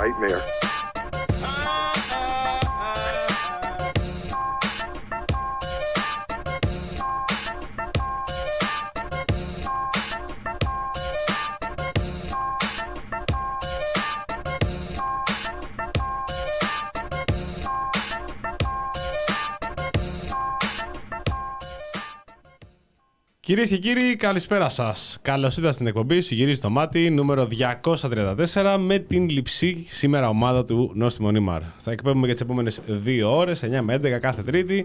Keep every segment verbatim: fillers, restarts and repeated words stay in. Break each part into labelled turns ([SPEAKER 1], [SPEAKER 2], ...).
[SPEAKER 1] nightmare.
[SPEAKER 2] Κυρίες και κύριοι, καλησπέρα σας. Καλώς ήρθατε στην εκπομπή Σου γυρίζει το μάτι, νούμερο διακόσια τριάντα τέσσερα, με την λειψή σήμερα ομάδα του Νόστιμο Νίμαρ. Θα εκπέμπουμε για τις επόμενες δύο ώρες, εννιά με έντεκα κάθε Τρίτη.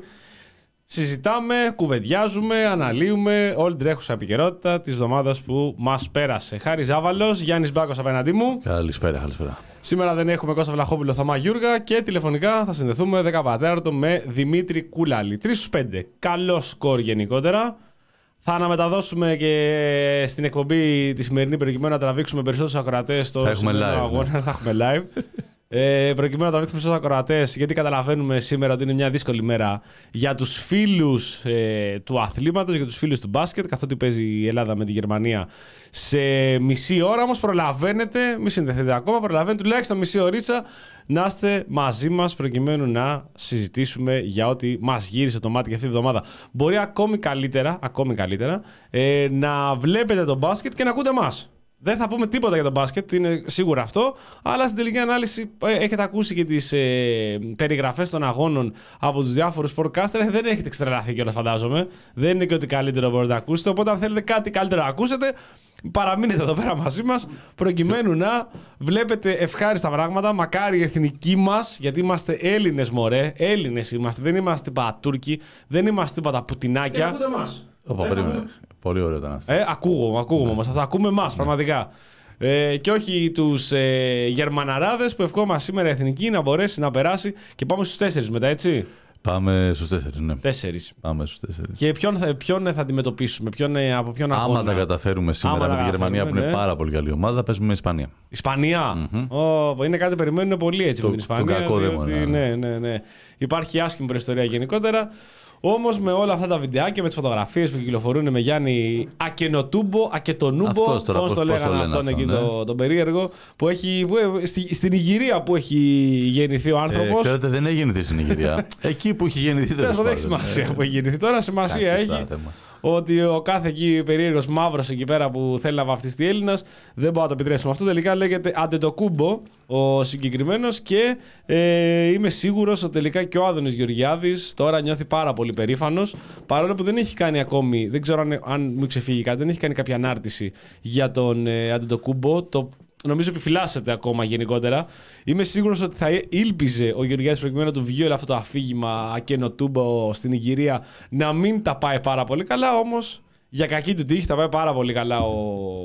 [SPEAKER 2] Συζητάμε, κουβεντιάζουμε, αναλύουμε όλη την τρέχουσα επικαιρότητα της εβδομάδας που μας πέρασε. Χάρης Ζάβαλος, Γιάννης Μπάκος απέναντί μου.
[SPEAKER 3] Καλησπέρα, καλησπέρα.
[SPEAKER 2] Σήμερα δεν έχουμε Κώστα Βλαχόπουλο, Θωμά Γιούργα και τηλεφωνικά θα συνδεθούμε δέκα παρατέταρτο με Δημήτρη Κουλάλη. τρεις στους πέντε. Καλό σκορ γενικότερα. Θα αναμεταδώσουμε και στην εκπομπή τη σημερινή προκειμένου να τραβήξουμε περισσότερους ακροατές στο σημερινό αγώνα. Θα έχουμε live. ε, προκειμένου να τραβήξουμε περισσότερους ακροατές, γιατί καταλαβαίνουμε σήμερα ότι είναι μια δύσκολη μέρα για τους φίλους ε, του αθλήματος, για τους φίλους του μπάσκετ, καθότι παίζει η Ελλάδα με τη Γερμανία σε μισή ώρα. Όμως προλαβαίνετε, μη συνδεθείτε ακόμα, προλαβαίνετε τουλάχιστον μισή ωρίτσα να είστε μαζί μας προκειμένου να συζητήσουμε για ό,τι μας γύρισε το μάτι για αυτή τη βδομάδα. Μπορεί ακόμη καλύτερα, ακόμη καλύτερα ε, να βλέπετε το μπάσκετ και να ακούτε εμάς. Δεν θα πούμε τίποτα για το μπάσκετ, είναι σίγουρα αυτό, αλλά στην τελική ανάλυση έχετε ακούσει και τις ε, περιγραφές των αγώνων από τους διάφορους podcaster. Δεν έχετε εξτρελαθεί κιόλας, φαντάζομαι. Δεν είναι και ότι καλύτερο μπορείτε να ακούσετε. Οπότε, αν θέλετε κάτι καλύτερο να ακούσετε, παραμείνετε εδώ πέρα μαζί μας, προκειμένου να βλέπετε ευχάριστα πράγματα. Μακάρι η εθνική μας, γιατί είμαστε Έλληνες, μωρέ. Έλληνες είμαστε, δεν είμαστε τίποτα Τούρκοι, δεν είμαστε τίποτα Πουτινάκια.
[SPEAKER 3] Και ακούτε εμάς. Ωπα, περίμενε. Πολύ ωραίο ήταν αυτό.
[SPEAKER 2] Ε, ακούγω, ακούγω όμως. Θα ακούμε εμάς, ναι. Πραγματικά. Ε, και όχι τους ε, Γερμαναράδες που ευχόμαστε σήμερα η εθνική να μπορέσει να περάσει και πάμε στους τέσσερις μετά, έτσι.
[SPEAKER 3] Πάμε στους τέσσερις, ναι.
[SPEAKER 2] Τέσσερις.
[SPEAKER 3] Πάμε στους τέσσερις.
[SPEAKER 2] Και ποιον θα, ποιον θα αντιμετωπίσουμε, ποιον, από ποιον αγώνα.
[SPEAKER 3] Άμα τα καταφέρουμε σήμερα Άμα με τη Γερμανία, που είναι ναι. πάρα πολύ καλή ομάδα, παίζουμε με Ισπανία.
[SPEAKER 2] Ισπανία. Mm-hmm. Oh, είναι κάτι περιμένουν πολύ έτσι το, με την Ισπανία.
[SPEAKER 3] Το κακό δεν
[SPEAKER 2] ναι, ναι, ναι, ναι. Υπάρχει άσχημη προϊστορία γενικότερα. Όμως με όλα αυτά τα βιντεάκια, με τις φωτογραφίες που κυκλοφορούν με Γιάννη Ακενοτούμπο, Ακετονούμπο, πώς το λέγανε αυτόν εκεί ναι. το, τον περίεργο, που έχει, που, στη, στην Ιγυρία που έχει γεννηθεί ο άνθρωπος.
[SPEAKER 3] Ε, ξέρετε, δεν έχει γεννηθεί στην Ιγυρία. Εκεί που έχει γεννηθεί τέλος πάντων.
[SPEAKER 2] Δεν έχει σημασία που έχει γεννηθεί. Τώρα σημασία έχει ότι ο κάθε εκεί περίεργος μαύρος εκεί πέρα που θέλει να βαφτιστεί Έλληνας δεν μπορεί να το επιτρέψουμε αυτό. Τελικά λέγεται Αντετοκούμπο ο συγκεκριμένος και ε, είμαι σίγουρος ότι τελικά και ο Άδωνης Γεωργιάδης τώρα νιώθει πάρα πολύ περήφανος, παρόλο που δεν έχει κάνει ακόμη, δεν ξέρω αν, αν μου ξεφύγει κάτι, δεν έχει κάνει κάποια ανάρτηση για τον ε, Αντετοκούμπο. Το νομίζω επιφυλάσσεται ακόμα γενικότερα. Είμαι σίγουρος ότι θα ήλπιζε ο Γεωργιάδης προκειμένου να του βγει όλο αυτό το αφήγημα Ακενοτούμπο στην Ιγυρία να μην τα πάει πάρα πολύ καλά. Όμως για κακή του τύχη τα πάει πάρα πολύ καλά ο,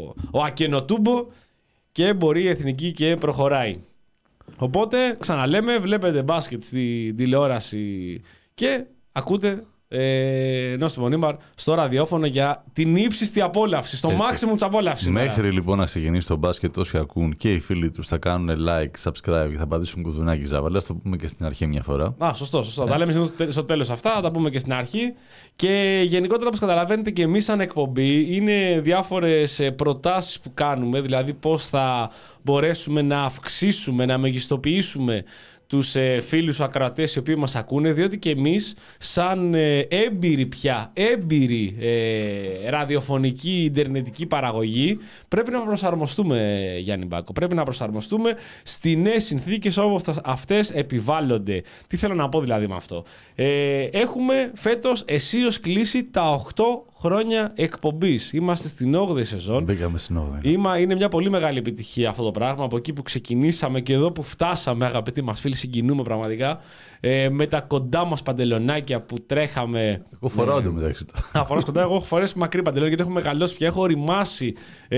[SPEAKER 2] ο Ακενοτούμπο και μπορεί η εθνική και προχωράει. Οπότε ξαναλέμε, βλέπετε μπάσκετ στη τηλεόραση και ακούτε Ε, Νόστιμο Νίμαρ στο ραδιόφωνο για την ύψιστη απόλαυση, στο maximum της απόλαυσης.
[SPEAKER 3] Μέχρι λοιπόν να ξεκινήσει το μπάσκετ, όσοι ακούν και οι φίλοι τους θα κάνουν like, subscribe και θα πατήσουν κουδουνάκι Ζάβαλα. Θα το πούμε και στην αρχή μια φορά. Α,
[SPEAKER 2] σωστό, σωστό. Ε. Τα λέμε στο τέλος αυτά, θα τα πούμε και στην αρχή. Και γενικότερα, όπως καταλαβαίνετε, και εμείς σαν εκπομπή είναι διάφορες προτάσεις που κάνουμε, δηλαδή πώς θα μπορέσουμε να αυξήσουμε, να μεγιστοποιήσουμε τους ε, φίλους ακροατές οι οποίοι μας ακούνε, διότι και εμείς σαν ε, έμπειροι πια, έμπειροι ε, ραδιοφωνική, ιντερνετική παραγωγή πρέπει να προσαρμοστούμε, Γιάννη Μπάκο, πρέπει να προσαρμοστούμε στις νέες συνθήκες όπως αυτές επιβάλλονται. Τι θέλω να πω δηλαδή με αυτό. Ε, έχουμε φέτος αισίως κλείσει τα οκτώ χρόνια εκπομπής. Είμαστε στην όγδοη σεζόν.
[SPEAKER 3] Μπήκαμε στην όγδοη.
[SPEAKER 2] Είμα, είναι μια πολύ μεγάλη επιτυχία αυτό το πράγμα. Από εκεί που ξεκινήσαμε και εδώ που φτάσαμε, αγαπητοί μας φίλοι, συγκινούμε πραγματικά. Ε, με τα κοντά μας παντελονάκια που τρέχαμε.
[SPEAKER 3] Εγώ φοράω το μεταξύ του.
[SPEAKER 2] Να φοράς κοντά. Εγώ έχω φορέσει μακρύ παντελόνια γιατί έχω μεγαλώσει πια. Έχω ρημάσει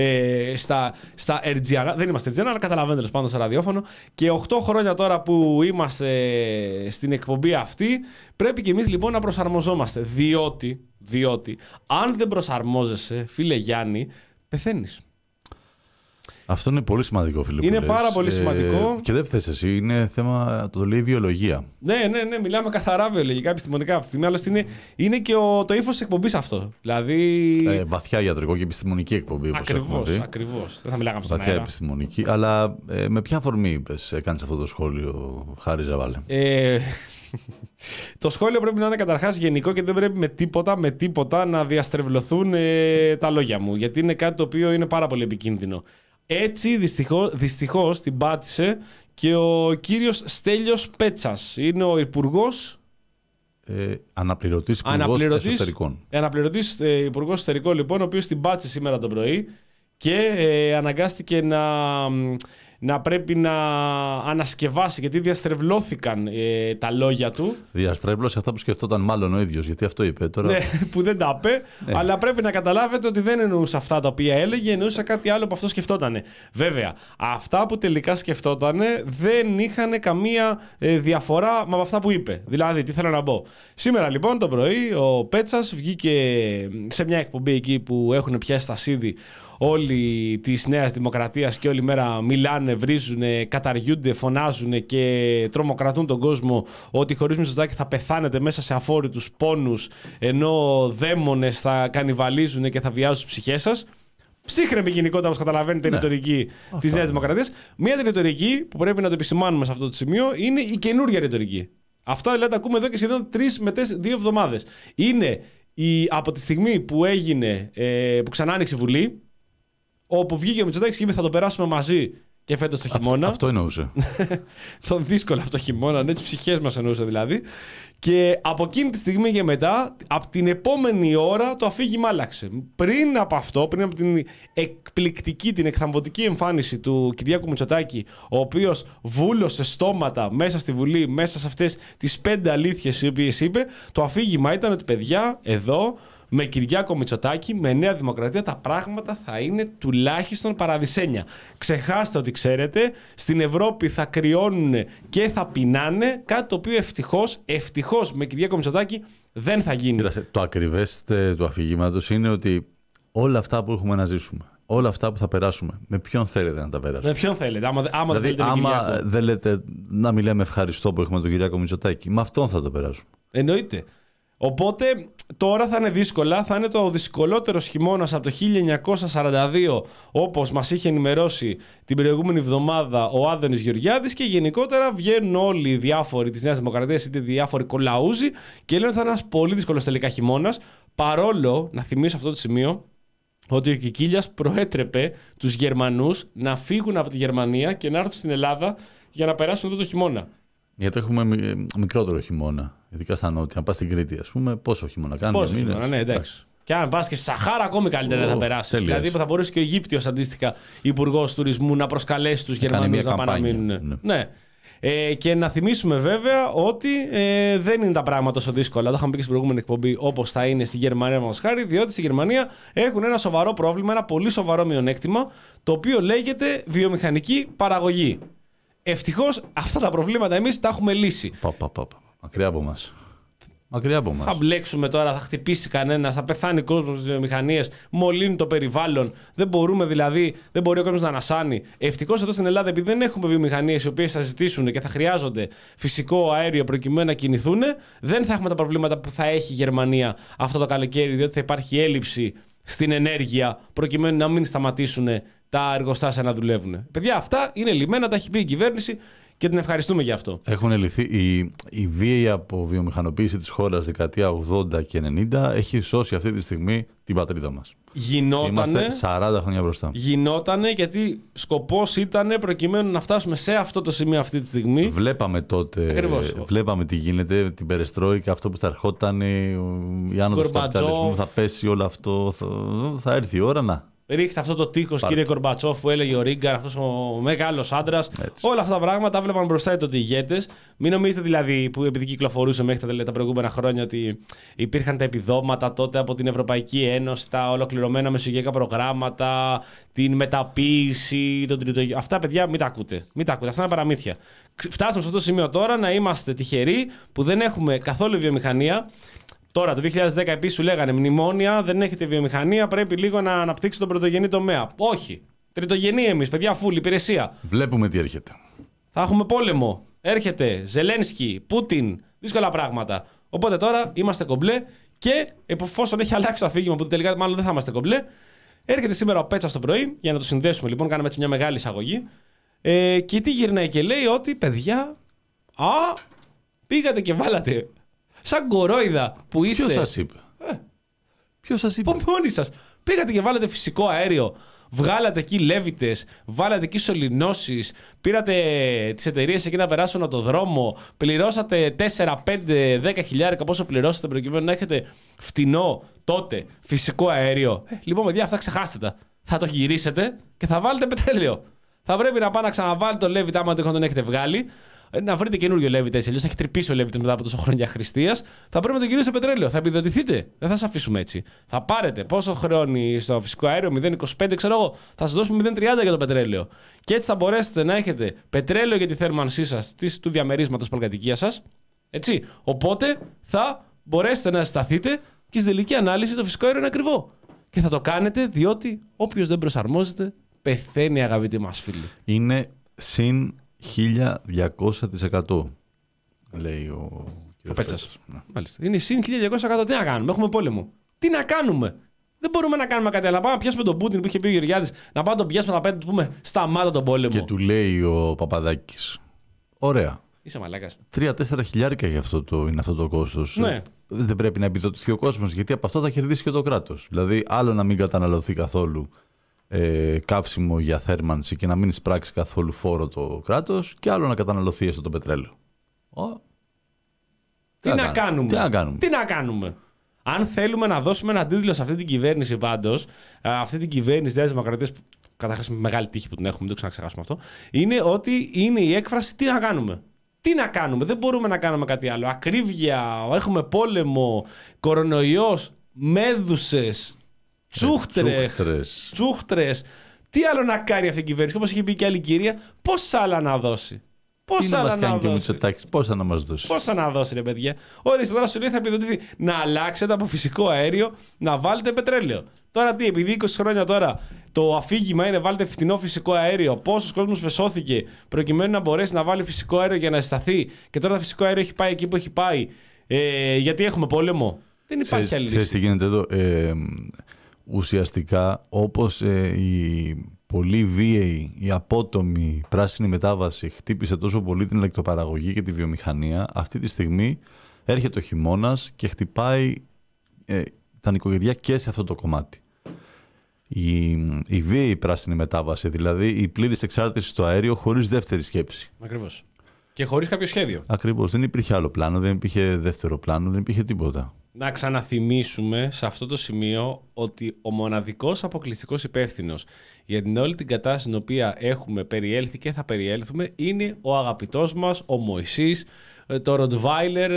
[SPEAKER 2] ε, στα, στα Ερτζιανά. Δεν είμαστε Ερτζιανά, αλλά καταλαβαίνετε πάνω στο ραδιόφωνο. Και οκτώ χρόνια τώρα που είμαστε στην εκπομπή αυτή, πρέπει και εμείς λοιπόν να προσαρμοζόμαστε. Διότι, διότι αν δεν προσαρμόζεσαι, φίλε Γιάννη, πεθαίνεις.
[SPEAKER 3] Αυτό είναι πολύ σημαντικό, φίλε.
[SPEAKER 2] Είναι
[SPEAKER 3] που
[SPEAKER 2] πάρα
[SPEAKER 3] λες.
[SPEAKER 2] πολύ σημαντικό.
[SPEAKER 3] Ε, και δεν φταίς εσύ, είναι θέμα, το λέει βιολογία.
[SPEAKER 2] Ναι, ναι, ναι, μιλάμε καθαρά βιολογικά, επιστημονικά αυτή τη στιγμή. Άλλωστε είναι, είναι και ο, το ύφος της εκπομπής αυτό. Δηλαδή.
[SPEAKER 3] Ε, βαθιά ιατρικό και επιστημονική εκπομπή, όπως έχουμε
[SPEAKER 2] Ακριβώς,
[SPEAKER 3] δει.
[SPEAKER 2] ακριβώς. Δεν θα μιλάγαμε στον
[SPEAKER 3] Βαθιά
[SPEAKER 2] αέρα.
[SPEAKER 3] επιστημονική. Αλλά ε, με ποια αφορμή είπες, έκανες αυτό το σχόλιο, Χάρη Ζαβάλε?
[SPEAKER 2] Ε, το σχόλιο πρέπει να είναι καταρχάς γενικό και δεν πρέπει με τίποτα, με τίποτα να διαστρεβλωθούν ε, τα λόγια μου. Γιατί είναι κάτι το οποίο είναι πάρα πολύ επικίνδυνο. Έτσι δυστυχώς, δυστυχώς την πάτησε και ο κύριος Στέλιος Πέτσας. Είναι ο υπουργός.
[SPEAKER 3] Ε, αναπληρωτής υπουργός εσωτερικών.
[SPEAKER 2] Αναπληρωτής ε, υπουργός εσωτερικών, λοιπόν, ο οποίος την πάτησε σήμερα το πρωί και ε, αναγκάστηκε να, να πρέπει να ανασκευάσει, γιατί διαστρεβλώθηκαν ε, τα λόγια του.
[SPEAKER 3] Διαστρέβλωσε αυτά που σκεφτόταν μάλλον ο ίδιος, γιατί αυτό είπε τώρα.
[SPEAKER 2] Ναι, που δεν τα είπε,
[SPEAKER 3] ναι.
[SPEAKER 2] Αλλά πρέπει να καταλάβετε ότι δεν εννοούσε αυτά τα οποία έλεγε, εννοούσε κάτι άλλο που αυτό σκεφτότανε. Βέβαια, αυτά που τελικά σκεφτότανε δεν είχαν καμία ε, διαφορά με αυτά που είπε. Δηλαδή, τι θέλω να πω. Σήμερα λοιπόν το πρωί ο Πέτσας βγήκε σε μια εκπομπή εκεί που έχουν πιάσει τα σίδη όλοι της Νέας Δημοκρατίας και όλη μέρα μιλάνε, βρίζουν, καταργούνται, φωνάζουν και τρομοκρατούν τον κόσμο ότι χωρίς Μητσοτάκη θα πεθάνετε μέσα σε αφόρητους πόνους, ενώ δαίμονες θα κανιβαλίζουν και θα βιάζουν τις ψυχές σας. Ψύχρεμη γενικότερα, όπως καταλαβαίνετε, η
[SPEAKER 3] ναι.
[SPEAKER 2] ρητορική της Νέας Δημοκρατίας. Μία ρητορική που πρέπει να το επισημάνουμε σε αυτό το σημείο είναι η καινούργια ρητορική. Αυτά δηλαδή τα ακούμε εδώ και σχεδόν τρεις με τέσσερις, δύο εβδομάδες. Είναι η, από τη στιγμή που έγινε, ε, που ξανά άνοιξε η Βουλή, όπου βγήκε ο Μητσοτάκης και είπε θα το περάσουμε μαζί και φέτος το χειμώνα.
[SPEAKER 3] Αυτό, αυτό εννοούσε.
[SPEAKER 2] Τον δύσκολο αυτό χειμώνα, ναι, τις ψυχές μας εννοούσε δηλαδή. Και από εκείνη τη στιγμή και μετά, από την επόμενη ώρα το αφήγημα άλλαξε. Πριν από αυτό, πριν από την εκπληκτική, την εκθαμβωτική εμφάνιση του Κυριάκου Μητσοτάκη, ο οποίος βούλωσε στόματα μέσα στη Βουλή, μέσα σε αυτές τις πέντε αλήθειες οι οποίες είπε, το αφήγημα ήταν ότι παιδιά, εδώ, με Κυριάκο Μητσοτάκη, με Νέα Δημοκρατία, τα πράγματα θα είναι τουλάχιστον παραδεισένια. Ξεχάστε ότι ξέρετε, στην Ευρώπη θα κρυώνουν και θα πεινάνε, κάτι το οποίο ευτυχώς, ευτυχώς με Κυριάκο Μητσοτάκη δεν θα γίνει.
[SPEAKER 3] Κοίτασε, το ακριβές του αφηγήματος είναι ότι όλα αυτά που έχουμε να ζήσουμε, όλα αυτά που θα περάσουμε, με ποιον θέλετε να τα περάσουμε?
[SPEAKER 2] Με ποιον θέλετε, άμα, άμα
[SPEAKER 3] δηλαδή,
[SPEAKER 2] δεν θέλετε
[SPEAKER 3] άμα δεν λέτε να μιλάμε ευχαριστώ που έχουμε τον Κυριάκο Μητσοτάκη, με αυτόν θα το περάσουμε.
[SPEAKER 2] Εννοείται. Οπότε τώρα θα είναι δύσκολα, θα είναι το δυσκολότερος χειμώνας από το χίλια εννιακόσια σαράντα δύο, όπως μας είχε ενημερώσει την προηγούμενη εβδομάδα ο Άδωνης Γεωργιάδης, και γενικότερα βγαίνουν όλοι οι διάφοροι της Νέας Δημοκρατίας, είτε διάφοροι κολαούζοι, και λένε ότι θα είναι ένας πολύ δύσκολος τελικά χειμώνας, παρόλο, να θυμίσω αυτό το σημείο, ότι ο Κικίλιας προέτρεπε τους Γερμανούς να φύγουν από τη Γερμανία και να έρθουν στην Ελλάδα για να περάσουν εδώ το χειμώνα.
[SPEAKER 3] Γιατί έχουμε μικρότερο χειμώνα. Ειδικά στα νότια. Αν πας στην Κρήτη, ας πούμε, πόσο χειμώνα κάνει?
[SPEAKER 2] Πόσο χειμώνα, ναι, εντάξει. Και αν πας και στη Σαχάρα, ακόμη καλύτερα θα περάσει. Δηλαδή, θα μπορούσε και ο Αιγύπτιος αντίστοιχα υπουργός τουρισμού να προσκαλέσει τους Γερμανούς να πάνε να μείνουν. Ναι. ναι. Ε, και να θυμίσουμε βέβαια ότι ε, δεν είναι τα πράγματα τόσο δύσκολα. Το είχαμε πει και στην προηγούμενη εκπομπή, όπως θα είναι στη Γερμανία, μας χάρη, διότι στη Γερμανία έχουν ένα σοβαρό πρόβλημα, ένα πολύ σοβαρό μειονέκτημα, το οποίο λέγεται βιομηχανική παραγωγή. Ευτυχώς αυτά τα προβλήματα εμείς τα έχουμε λύσει.
[SPEAKER 3] Πα, πα, πα, πα. Μακριά από μας. Μακριά από μας.
[SPEAKER 2] Θα μπλέξουμε τώρα, θα χτυπήσει κανένας, θα πεθάνει κόσμος στις βιομηχανίες, μολύνει το περιβάλλον. Δεν μπορούμε δηλαδή, δεν μπορεί ο κόσμος να ανασάνει. Ευτυχώς εδώ στην Ελλάδα, επειδή δεν έχουμε βιομηχανίες οι οποίες θα ζητήσουν και θα χρειάζονται φυσικό αέριο προκειμένου να κινηθούν, δεν θα έχουμε τα προβλήματα που θα έχει η Γερμανία αυτό το καλοκαίρι, διότι θα υπάρχει έλλειψη στην ενέργεια προκειμένου να μην σταματήσουν τα εργοστάσια να δουλεύουν. Παιδιά, αυτά είναι λυμμένα, τα έχει πει η κυβέρνηση και την ευχαριστούμε για αυτό.
[SPEAKER 3] Έχουν λυθεί. Η, η βίαιη αποβιομηχανοποίηση της χώρας δεκαετία ογδόντα και ενενήντα έχει σώσει αυτή τη στιγμή την πατρίδα μας.
[SPEAKER 2] Γινότανε,
[SPEAKER 3] Είμαστε σαράντα χρόνια μπροστά.
[SPEAKER 2] Γινότανε γιατί σκοπός ήταν προκειμένου να φτάσουμε σε αυτό το σημείο αυτή τη στιγμή.
[SPEAKER 3] Βλέπαμε τότε,
[SPEAKER 2] Ακριβώς.
[SPEAKER 3] βλέπαμε τι γίνεται, την περεστρόικα, αυτό που θα ερχόταν, η άνοδος του καπιταλισμού, θα πέσει όλο αυτό, θα, θα έρθει η ώρα να.
[SPEAKER 2] Ρίχτε αυτό το τείχος, κύριε Κορμπατσόφ, που έλεγε ο Ρίγκαν, αυτός ο μεγάλος άντρας. Όλα αυτά τα πράγματα τα βλέπαν μπροστά οι τότε ηγέτες. Μην νομίζετε δηλαδή, που επειδή κυκλοφορούσε μέχρι τα, τα προηγούμενα χρόνια, ότι υπήρχαν τα επιδόματα τότε από την Ευρωπαϊκή Ένωση, τα ολοκληρωμένα μεσογειακά προγράμματα, την μεταποίηση, τον τρίτο. Αυτά, παιδιά, μην τα ακούτε. Μην τα ακούτε. Αυτά είναι παραμύθια. Φτάσαμε σε αυτό το σημείο τώρα να είμαστε τυχεροί που δεν έχουμε καθόλου βιομηχανία. Τώρα, το δύο χιλιάδες δέκα επίσης σου λέγανε μνημόνια, δεν έχετε βιομηχανία, πρέπει λίγο να αναπτύξετε τον πρωτογενή τομέα. Όχι. Τριτογενή εμείς, παιδιά, φουλ, υπηρεσία.
[SPEAKER 3] Βλέπουμε τι έρχεται.
[SPEAKER 2] Θα έχουμε πόλεμο. Έρχεται Ζελένσκι, Πούτιν, δύσκολα πράγματα. Οπότε τώρα είμαστε κομπλέ και εφόσον έχει αλλάξει το αφήγημα που τελικά μάλλον δεν θα είμαστε κομπλέ, έρχεται σήμερα ο Πέτσας το πρωί για να το συνδέσουμε λοιπόν. Κάναμε έτσι μια μεγάλη εισαγωγή. Ε, και τι γυρνάει και λέει ότι παιδιά, α, πήγατε και βάλατε σαν κορόιδα που είστε.
[SPEAKER 3] Ποιος σας είπε.
[SPEAKER 2] Ε,
[SPEAKER 3] Ποιος σας είπε.
[SPEAKER 2] Μόνοι σας. Πήγατε και βάλατε φυσικό αέριο. Βγάλατε εκεί λέβητες, βάλατε εκεί σωληνώσεις, πήρατε τις εταιρείες εκεί να περάσουν από το δρόμο, πληρώσατε τέσσερα, πέντε, δέκα χιλιάρικα πόσο πληρώσατε προκειμένου να έχετε φτηνό τότε φυσικό αέριο. Ε, λοιπόν, παιδιά, αυτά ξεχάστε τα. Θα το γυρίσετε και θα βάλετε πετρέλαιο. Θα πρέπει να πάτε να ξαναβάλετε το λέβητα άμα τον έχετε βγάλει. Να βρείτε καινούριο λέβητα, έτσι. Αλλιώς θα έχει τρυπήσει ο λέβητα μετά από τόσο χρόνια χρηστείας. Θα πρέπει να το γυρίσετε πετρέλαιο. Θα επιδοτηθείτε. Δεν θα σας αφήσουμε έτσι. Θα πάρετε πόσο χρόνο στο φυσικό αέριο, μηδέν κόμμα είκοσι πέντε, ξέρω εγώ. Θα σας δώσουμε μηδέν κόμμα τριάντα για το πετρέλαιο. Και έτσι θα μπορέσετε να έχετε πετρέλαιο για τη θέρμανσή σας, του διαμερίσματος πολυκατοικίας σας. Έτσι. Οπότε θα μπορέσετε να σταθείτε και στην τελική ανάλυση το φυσικό αέριο είναι ακριβό. Και θα το κάνετε διότι όποιος δεν προσαρμόζεται πεθαίνει, αγαπητοί μας φίλοι.
[SPEAKER 3] Είναι συν χίλια διακόσια τοις εκατό, λέει ο κ.
[SPEAKER 2] Πέτσας. Ναι. Μάλιστα. Είναι συν χίλια διακόσια τοις εκατό. Τι να κάνουμε, έχουμε πόλεμο. Τι να κάνουμε. Δεν μπορούμε να κάνουμε κάτι άλλο. Πάμε να πιάσουμε τον Πούτιν που είχε πει ο Γεωργιάδης, να πάμε να τον πιάσουμε να του πούμε σταμάτα τον πόλεμο.
[SPEAKER 3] Και του λέει ο Παπαδάκης. Ωραία.
[SPEAKER 2] Είσαι μαλάκας.
[SPEAKER 3] Τρία-τέσσερα χιλιάρικα για αυτό το, είναι αυτό το κόστος.
[SPEAKER 2] Ναι.
[SPEAKER 3] Δεν πρέπει να επιδοτηθεί ο κόσμος, γιατί από αυτό θα κερδίσει και το κράτος. Δηλαδή, άλλο να μην καταναλωθεί καθόλου ε, καύσιμο για θέρμανση και να μην εισπράξει καθόλου φόρο το κράτος, και άλλο να καταναλωθεί έστω το πετρέλαιο. Ο,
[SPEAKER 2] τι, τι, να κάνουμε.
[SPEAKER 3] τι να κάνουμε.
[SPEAKER 2] Τι να κάνουμε. Αν θέλουμε να δώσουμε έναν τίτλο σε αυτή την κυβέρνηση, πάντως, αυτή την κυβέρνηση Νέας Δημοκρατίας, που καταρχάς με μεγάλη τύχη που την έχουμε, μην το ξαναξεχάσουμε αυτό, είναι ότι είναι η έκφραση τι να κάνουμε. Τι να κάνουμε, δεν μπορούμε να κάνουμε κάτι άλλο. Ακρίβεια, έχουμε πόλεμο, κορονοϊός, μέδουσες, τσούχτρες, τσούχτρες. Τι άλλο να κάνει αυτή η κυβέρνηση, όπως είχε πει και άλλη κυρία, πόσα άλλα να δώσει. Πόσα
[SPEAKER 3] τι να
[SPEAKER 2] άλλα
[SPEAKER 3] μας
[SPEAKER 2] να
[SPEAKER 3] κάνει
[SPEAKER 2] δώσει.
[SPEAKER 3] και ο Μητσοτάκης, πόσα να μας δώσει.
[SPEAKER 2] Πόσα να δώσει, ρε παιδιά. Ορίστε, τώρα σου λέει θα επιδοτηθεί. Να αλλάξετε από φυσικό αέριο να βάλετε πετρέλαιο. Τώρα τι, επειδή είκοσι χρόνια τώρα το αφήγημα είναι βάλτε φτηνό φυσικό αέριο, πόσος κόσμος φεσώθηκε προκειμένου να μπορέσει να βάλει φυσικό αέριο για να αισθανθεί, και τώρα το φυσικό αέριο έχει πάει εκεί που έχει πάει, ε, γιατί έχουμε πόλεμο. Δεν υπάρχει
[SPEAKER 3] Ξέρεις,
[SPEAKER 2] άλλη λύση.
[SPEAKER 3] ξέρεις τι γίνεται εδώ. Ε, ουσιαστικά, όπως ε, η πολύ βίαιη, η απότομη πράσινη μετάβαση χτύπησε τόσο πολύ την ηλεκτροπαραγωγή και τη βιομηχανία, αυτή τη στιγμή έρχεται ο χειμώνας και χτυπάει ε, τα νοικοκυριά και σε αυτό το κομμάτι. Η, η βίαιη πράσινη μετάβαση, δηλαδή η πλήρης εξάρτηση στο αέριο χωρίς δεύτερη σκέψη.
[SPEAKER 2] Ακριβώς. Και χωρίς κάποιο σχέδιο.
[SPEAKER 3] Ακριβώς. Δεν υπήρχε άλλο πλάνο, δεν υπήρχε δεύτερο πλάνο, δεν υπήρχε τίποτα.
[SPEAKER 2] Να ξαναθυμίσουμε σε αυτό το σημείο ότι ο μοναδικός αποκλειστικός υπεύθυνος για την όλη την κατάσταση στην οποία έχουμε περιέλθει και θα περιέλθουμε είναι ο αγαπητός μας, ο Μωυσής, το Ροτβάιλερ,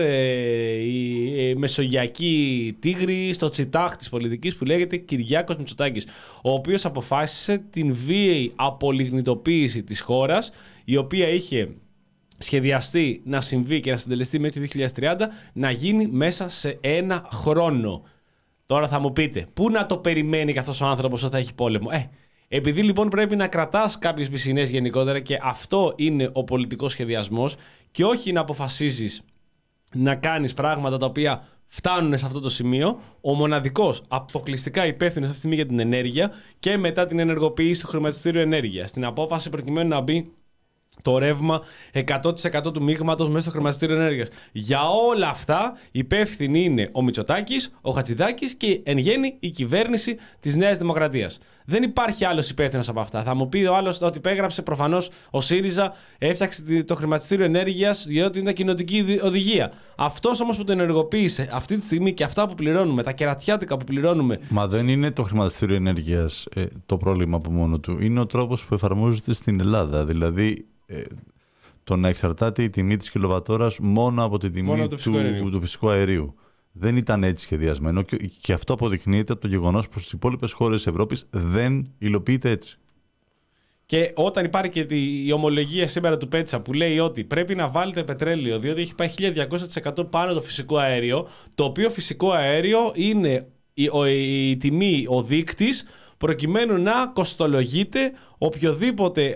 [SPEAKER 2] η μεσογειακή τίγρη στο τσιτάχ της πολιτικής που λέγεται Κυριάκος Μητσοτάκης, ο οποίος αποφάσισε την βίαιη απολιγνητοποίηση της χώρας, η οποία είχε σχεδιαστεί να συμβεί και να συντελεστεί μέχρι το δύο χιλιάδες τριάντα, να γίνει μέσα σε ένα χρόνο. Τώρα θα μου πείτε, πού να το περιμένει και αυτός ο άνθρωπος όταν θα έχει πόλεμο. Ε, επειδή λοιπόν πρέπει να κρατάς κάποιες πισινές γενικότερα, και αυτό είναι ο πολιτικός σχεδιασμός, και όχι να αποφασίζεις να κάνεις πράγματα τα οποία φτάνουν σε αυτό το σημείο, ο μοναδικός αποκλειστικά υπεύθυνος αυτή τη στιγμή για την ενέργεια και μετά την ενεργοποίηση του χρηματιστήριου ενέργειας, την απόφαση προκειμένου να μπει το ρεύμα εκατό τοις εκατό του μείγματος μέσα στο χρηματιστήριο ενέργειας. Για όλα αυτά υπεύθυνοι είναι ο Μητσοτάκης, ο Χατζηδάκης και εν γέννη η κυβέρνηση της Νέας Δημοκρατίας. Δεν υπάρχει άλλος υπεύθυνος από αυτά. Θα μου πει ο άλλος ότι υπέγραψε προφανώς ο ΣΥΡΙΖΑ, έφτιαξε το χρηματιστήριο ενέργειας διότι είναι κοινοτική οδηγία. Αυτός όμως που το ενεργοποίησε αυτή τη στιγμή και αυτά που πληρώνουμε, τα κερατιάτικα που πληρώνουμε.
[SPEAKER 3] Μα δεν είναι το χρηματιστήριο ενέργειας ε, το πρόβλημα από μόνο του. Είναι ο τρόπος που εφαρμόζεται στην Ελλάδα. Δηλαδή, ε, το να εξαρτάται η τιμή της κιλοβατόρας μόνο από τη τιμή του, του, του φυσικού αερίου. Δεν ήταν έτσι σχεδιασμένο, και, και αυτό αποδεικνύεται από το γεγονός πως στις υπόλοιπες χώρες της Ευρώπης δεν υλοποιείται έτσι.
[SPEAKER 2] Και όταν υπάρχει και η ομολογία σήμερα του Πέτσα που λέει ότι πρέπει να βάλετε πετρέλαιο διότι έχει πάει χίλια διακόσια τοις εκατό πάνω το φυσικό αέριο, το οποίο φυσικό αέριο είναι η, η, η τιμή, ο δείκτης προκειμένου να κοστολογείται οποιοδήποτε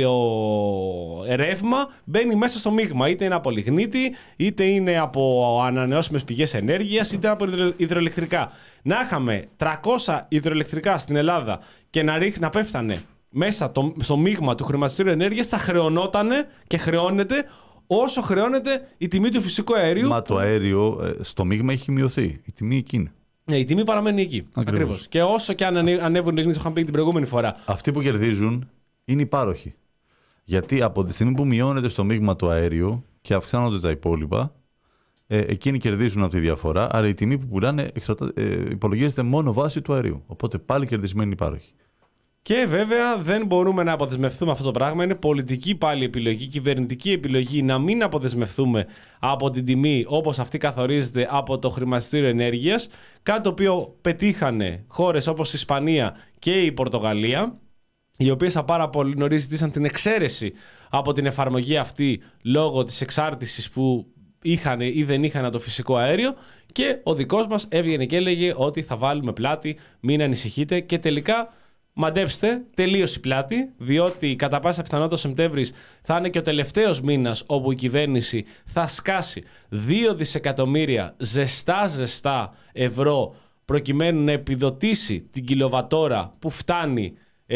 [SPEAKER 2] άλλο ρεύμα μπαίνει μέσα στο μείγμα. Είτε είναι από λιγνίτη, είτε είναι από ανανεώσιμες πηγές ενέργειας, είτε από υδροελεκτρικά. Να είχαμε τριακόσια υδροελεκτρικά στην Ελλάδα και να, ρίχ, να πέφτανε μέσα το, στο μείγμα του χρηματιστήριου ενέργειας, θα χρεωνότανε και χρεώνεται όσο χρεώνεται η τιμή του φυσικού αερίου.
[SPEAKER 3] Μα το αέριο στο μείγμα έχει μειωθεί. Η τιμή εκείνη.
[SPEAKER 2] Ναι, η τιμή παραμένει εκεί. Ακριβώς. Και όσο και αν ανέβουν οι λιγνίτες, το είχαμε πει την προηγούμενη φορά.
[SPEAKER 3] Αυτοί που κερδίζουν είναι οι πάροχοι. Γιατί από τη στιγμή που μειώνεται στο μείγμα το αέριο και αυξάνονται τα υπόλοιπα, ε, εκείνοι κερδίζουν από τη διαφορά. Άρα η τιμή που πουλάνε εξαρτά, ε, υπολογίζεται μόνο βάση του αερίου. Οπότε πάλι κερδισμένοι οι πάροχοι.
[SPEAKER 2] Και βέβαια δεν μπορούμε να αποδεσμευτούμε αυτό το πράγμα. Είναι πολιτική πάλι επιλογή, κυβερνητική επιλογή να μην αποδεσμευτούμε από την τιμή όπως αυτή καθορίζεται από το χρηματιστήριο ενέργειας. Κάτι το οποίο πετύχανε χώρες όπως η Ισπανία και η Πορτογαλία, οι οποίες από πάρα πολύ νωρίς ζητήσαν την εξαίρεση από την εφαρμογή αυτή λόγω της εξάρτησης που είχαν ή δεν είχαν από το φυσικό αέριο. Και ο δικός μας έβγαινε και έλεγε ότι θα βάλουμε πλάτη, μην ανησυχείτε, και τελικά. Μαντέψτε, τελείωσε η πλάτη, διότι κατά πάσα πιθανότητα ο Σεπτέμβρης θα είναι και ο τελευταίος μήνας όπου η κυβέρνηση θα σκάσει δύο δισεκατομμύρια ζεστά ζεστά ευρώ προκειμένου να επιδοτήσει την κιλοβατόρα που φτάνει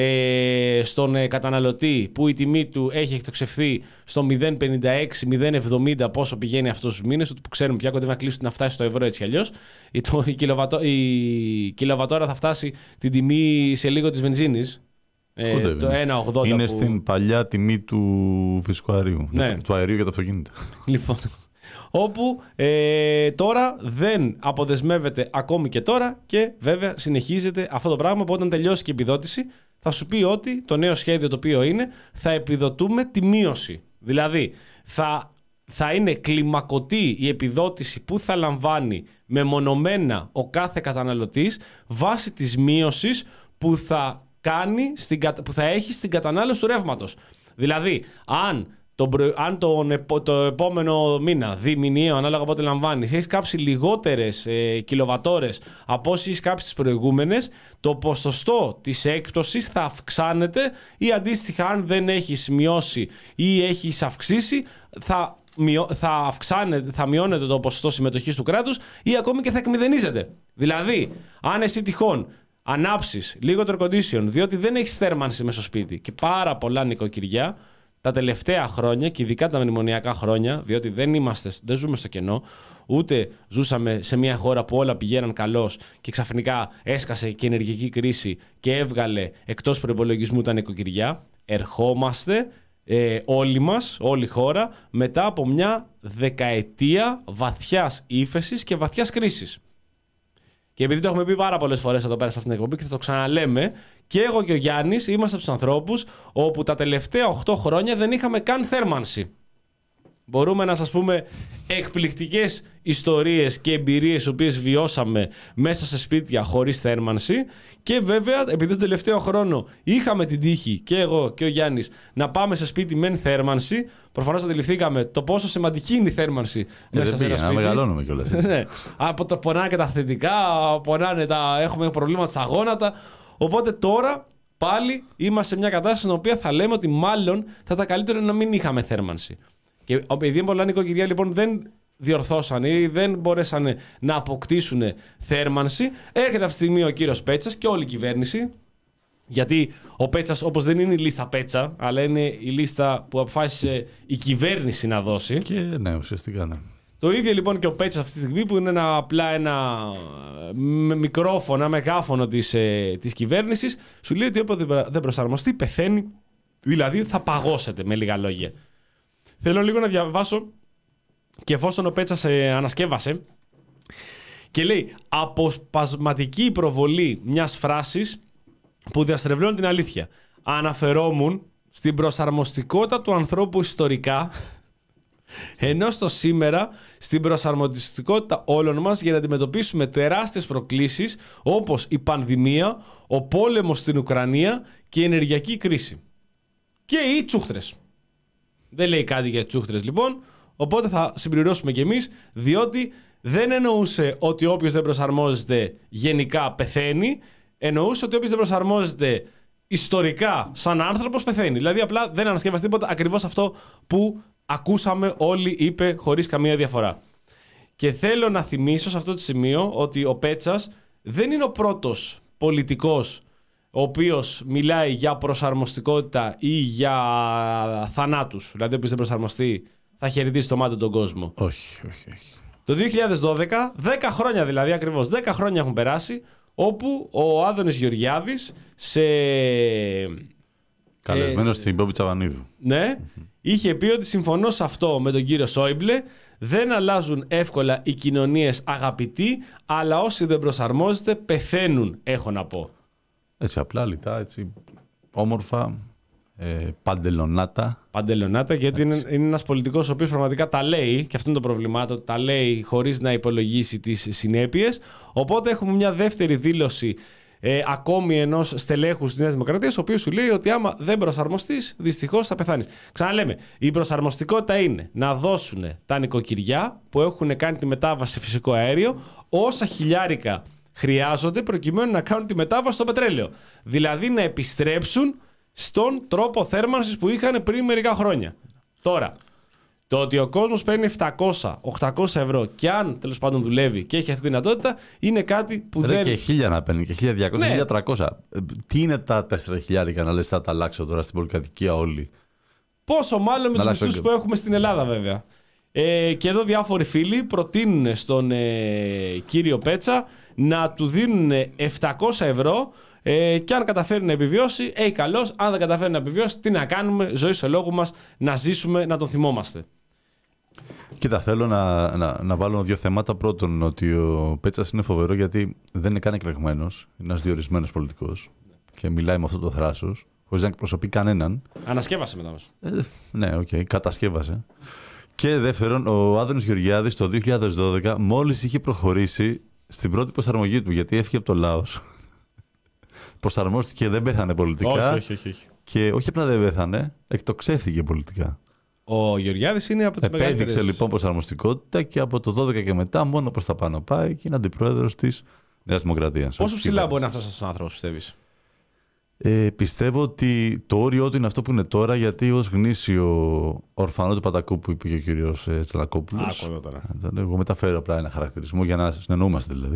[SPEAKER 2] ε, στον ε, καταναλωτή, που η τιμή του έχει εκτοξευθεί στο μηδέν κόμμα πενήντα έξι με μηδέν κόμμα εβδομήντα πόσο πηγαίνει αυτούς τους μήνες, που ξέρουμε πια κοντεύει να κλείσουν να φτάσει στο ευρώ έτσι αλλιώς. Η, το, η, κιλοβατό, η κιλοβατόρα θα φτάσει την τιμή σε λίγο της βενζίνης. Ε, το ένα ογδόντα
[SPEAKER 3] είναι
[SPEAKER 2] που...
[SPEAKER 3] στην παλιά τιμή του φυσικού αερίου,
[SPEAKER 2] ναι.
[SPEAKER 3] του αερίου για τα αυτοκίνητα.
[SPEAKER 2] Λοιπόν, όπου ε, τώρα δεν αποδεσμεύεται ακόμη και τώρα και βέβαια συνεχίζεται αυτό το πράγμα, που όταν τελειώσει και η επιδότηση θα σου πει ότι το νέο σχέδιο το οποίο είναι θα επιδοτούμε τη μείωση. Δηλαδή θα, θα είναι κλιμακωτή η επιδότηση που θα λαμβάνει μεμονωμένα ο κάθε καταναλωτής βάσει της μείωσης που θα, κάνει στην, που θα έχει στην κατανάλωση του ρεύματος. Δηλαδή αν Το, αν τον, το επόμενο μήνα, διμηνιαίο, ανάλογα πότε λαμβάνεις, έχεις κάψει λιγότερες ε, κιλοβατόρες από όσοι έχεις κάψει τις προηγούμενες, το ποσοστό της έκπτωσης θα αυξάνεται, ή αντίστοιχα αν δεν έχεις μειώσει ή έχεις αυξήσει, θα, μειώ, θα, αυξάνεται, θα μειώνεται το ποσοστό συμμετοχής του κράτους ή ακόμη και θα εκμηδενίζεται. Δηλαδή, αν εσύ τυχόν ανάψεις λίγο το air condition διότι δεν έχεις θέρμανση μέσα στο σπίτι και πάρα πολλά νοικοκυριά, τα τελευταία χρόνια και ειδικά τα μνημονιακά χρόνια, διότι δεν, είμαστε, δεν ζούμε στο κενό, ούτε ζούσαμε σε μια χώρα που όλα πηγαίναν καλώς και ξαφνικά έσκασε και η ενεργειακή κρίση και έβγαλε εκτός προϋπολογισμού τα νοικοκυριά, ερχόμαστε ε, όλοι μας, όλη η χώρα, μετά από μια δεκαετία βαθιάς ύφεσης και βαθιάς κρίσης. Και επειδή το έχουμε πει πάρα πολλές φορές εδώ πέρα σε αυτήν την εκπομπή και θα το ξαναλέμε, και εγώ και ο Γιάννης είμαστε από τους ανθρώπους όπου τα τελευταία οκτώ χρόνια δεν είχαμε καν θέρμανση. Μπορούμε να σας πούμε εκπληκτικές ιστορίες και εμπειρίες οι οποίες βιώσαμε μέσα σε σπίτια χωρίς θέρμανση. Και βέβαια, επειδή τον τελευταίο χρόνο είχαμε την τύχη και εγώ και ο Γιάννης να πάμε σε σπίτι με θέρμανση, προφανώς αντιληφθήκαμε το πόσο σημαντική είναι η θέρμανση
[SPEAKER 3] ε,
[SPEAKER 2] μέσα σε ένα σπίτι.
[SPEAKER 3] Να μεγαλώνουμε κιόλας.
[SPEAKER 2] Ναι. Από το πονάνε και τα θετικά, πονάνε τα... έχουμε προβλήματα στα γόνατα. Οπότε τώρα πάλι είμαστε σε μια κατάσταση στην οποία θα λέμε ότι μάλλον θα ήταν καλύτερο να μην είχαμε θέρμανση. Και επειδή πολλά νοικοκυριά λοιπόν δεν διορθώσαν ή δεν μπορέσαν να αποκτήσουν θέρμανση, έρχεται αυτή τη στιγμή ο κύριος Πέτσας και όλη η κυβέρνηση. Γιατί ο Πέτσας, όπως δεν είναι η λίστα Πέτσα, αλλά είναι η λίστα που αποφάσισε η κυβέρνηση να δώσει.
[SPEAKER 3] Και ναι, ουσιαστικά ναι.
[SPEAKER 2] Το ίδιο λοιπόν και ο Πέτσας αυτή τη στιγμή, που είναι ένα, απλά ένα μικρόφωνο, ένα μεγάφωνο της, ε, της κυβέρνησης, σου λέει ότι όποτε δεν προσαρμοστεί πεθαίνει, δηλαδή θα παγώσετε, με λίγα λόγια. Θέλω λίγο να διαβάσω, και εφόσον ο Πέτσας ε, ανασκεύασε και λέει αποσπασματική προβολή μιας φράσης που διαστρεβλώνει την αλήθεια. Αναφερόμουν στην προσαρμοστικότητα του ανθρώπου ιστορικά, ενώ στο σήμερα στην προσαρμοστικότητα όλων μας για να αντιμετωπίσουμε τεράστιες προκλήσεις όπως η πανδημία, ο πόλεμος στην Ουκρανία και η ενεργειακή κρίση. Και οι τσούχτρες. Δεν λέει κάτι για τσούχτρες λοιπόν, οπότε θα συμπληρώσουμε κι εμείς, διότι δεν εννοούσε ότι όποιος δεν προσαρμόζεται γενικά πεθαίνει, εννοούσε ότι όποιος δεν προσαρμόζεται ιστορικά σαν άνθρωπος πεθαίνει. Δηλαδή απλά δεν ανασκεύασε τίποτα, ακριβώς αυτό που ακούσαμε όλοι, είπε χωρίς καμία διαφορά. Και θέλω να θυμίσω σε αυτό το σημείο ότι ο Πέτσας δεν είναι ο πρώτος πολιτικός ο οποίος μιλάει για προσαρμοστικότητα ή για θανάτους. Δηλαδή, όποιος δεν προσαρμοστεί θα χαιρετήσει το μάτι τον κόσμο.
[SPEAKER 3] Όχι, όχι, όχι.
[SPEAKER 2] Το δύο χιλιάδες δώδεκα, δέκα χρόνια δηλαδή ακριβώς, δέκα χρόνια έχουν περάσει, όπου ο Άδωνης Γεωργιάδης σε...
[SPEAKER 3] Καλεσμένος ε, στην Μπόμπη Τσαβανίδου.
[SPEAKER 2] Ναι, mm-hmm. είχε πει ότι συμφωνώ σε αυτό με τον κύριο Σόιμπλε, δεν αλλάζουν εύκολα οι κοινωνίες αγαπητοί, αλλά όσοι δεν προσαρμόζεται πεθαίνουν, έχω να πω.
[SPEAKER 3] Έτσι απλά, λιτά, έτσι όμορφα, ε, παντελονάτα.
[SPEAKER 2] Παντελονάτα, γιατί είναι, είναι ένας πολιτικός ο οποίος πραγματικά τα λέει, και αυτό είναι το πρόβλημά του, τα λέει χωρίς να υπολογίσει τις συνέπειες. Οπότε έχουμε μια δεύτερη δήλωση ε, ακόμη ενός στελέχους της Νέας Δημοκρατίας, ο οποίος σου λέει ότι άμα δεν προσαρμοστείς, δυστυχώς θα πεθάνεις. Ξαναλέμε, η προσαρμοστικότητα είναι να δώσουν τα νοικοκυριά που έχουν κάνει τη μετάβαση σε φυσικό αέριο όσα χιλιάρικα χρειάζονται προκειμένου να κάνουν τη μετάβαση στο πετρέλαιο. Δηλαδή να επιστρέψουν στον τρόπο θέρμανσης που είχαν πριν μερικά χρόνια. Τώρα, το ότι ο κόσμος παίρνει επτακόσια οχτακόσια ευρώ και αν τέλος πάντων δουλεύει και έχει αυτή τη δυνατότητα, είναι κάτι που
[SPEAKER 3] Ρε,
[SPEAKER 2] δεν...
[SPEAKER 3] και χίλια να παίρνει και χίλια διακόσια,
[SPEAKER 2] ναι.
[SPEAKER 3] χίλια τριακόσια. Τι είναι τα τέσσερα χιλιάρικα να λες θα τα αλλάξω τώρα στην πολυκατοικία όλοι.
[SPEAKER 2] Πόσο μάλλον με τους μισθούς που έχουμε στην Ελλάδα βέβαια. Ε, και εδώ διάφοροι φίλοι προτείνουν στον ε, κύριο Πέτσα να του δίνουν επτακόσια ευρώ ε, και αν καταφέρει να επιβιώσει, ε, καλώς. Αν δεν καταφέρει να επιβιώσει, τι να κάνουμε, ζωή σε λόγου μας, να ζήσουμε, να τον θυμόμαστε.
[SPEAKER 3] Κοίτα, θέλω να, να, να βάλω δύο θέματα. Πρώτον, ότι ο Πέτσας είναι φοβερό γιατί δεν είναι καν εκλεγμένος. Είναι ένας διορισμένος πολιτικός και μιλάει με αυτό το θράσος, χωρίς να εκπροσωπεί κανέναν.
[SPEAKER 2] Ανασκεύασε μετά μας.
[SPEAKER 3] Ε, ναι, οκ, okay, κατασκεύασε. Και δεύτερον, ο Άδωνης Γεωργιάδης το δύο χιλιάδες δώδεκα μόλις είχε προχωρήσει στην πρώτη προσαρμογή του, γιατί έφυγε από το Λάος. Προσαρμόστηκε, δεν πέθανε πολιτικά.
[SPEAKER 2] Όχι, όχι, όχι.
[SPEAKER 3] Και όχι απλά δεν πέθανε, εκτοξεύτηκε πολιτικά.
[SPEAKER 2] Ο Γεωργιάδης είναι από τις μεγαλύτερες.
[SPEAKER 3] Επέδειξε λοιπόν προσαρμοστικότητα και από το δώδεκα και μετά μόνο προς τα πάνω πάει και είναι αντιπρόεδρος της Νέας Δημοκρατίας.
[SPEAKER 2] Πόσο ψηλά μπορεί να φτάσει αυτός ο άνθρωπος, πιστεύεις?
[SPEAKER 3] Ε, πιστεύω ότι το όριό του είναι αυτό που είναι τώρα, γιατί ως γνήσιο ορφανό του Πατακού που είπε και ο κύριος ε, Τσαλακόπουλος.
[SPEAKER 2] Άκου εδώ τώρα.
[SPEAKER 3] Εγώ μεταφέρω απλά ένα χαρακτηρισμό για να συνεννοούμαστε δηλαδή.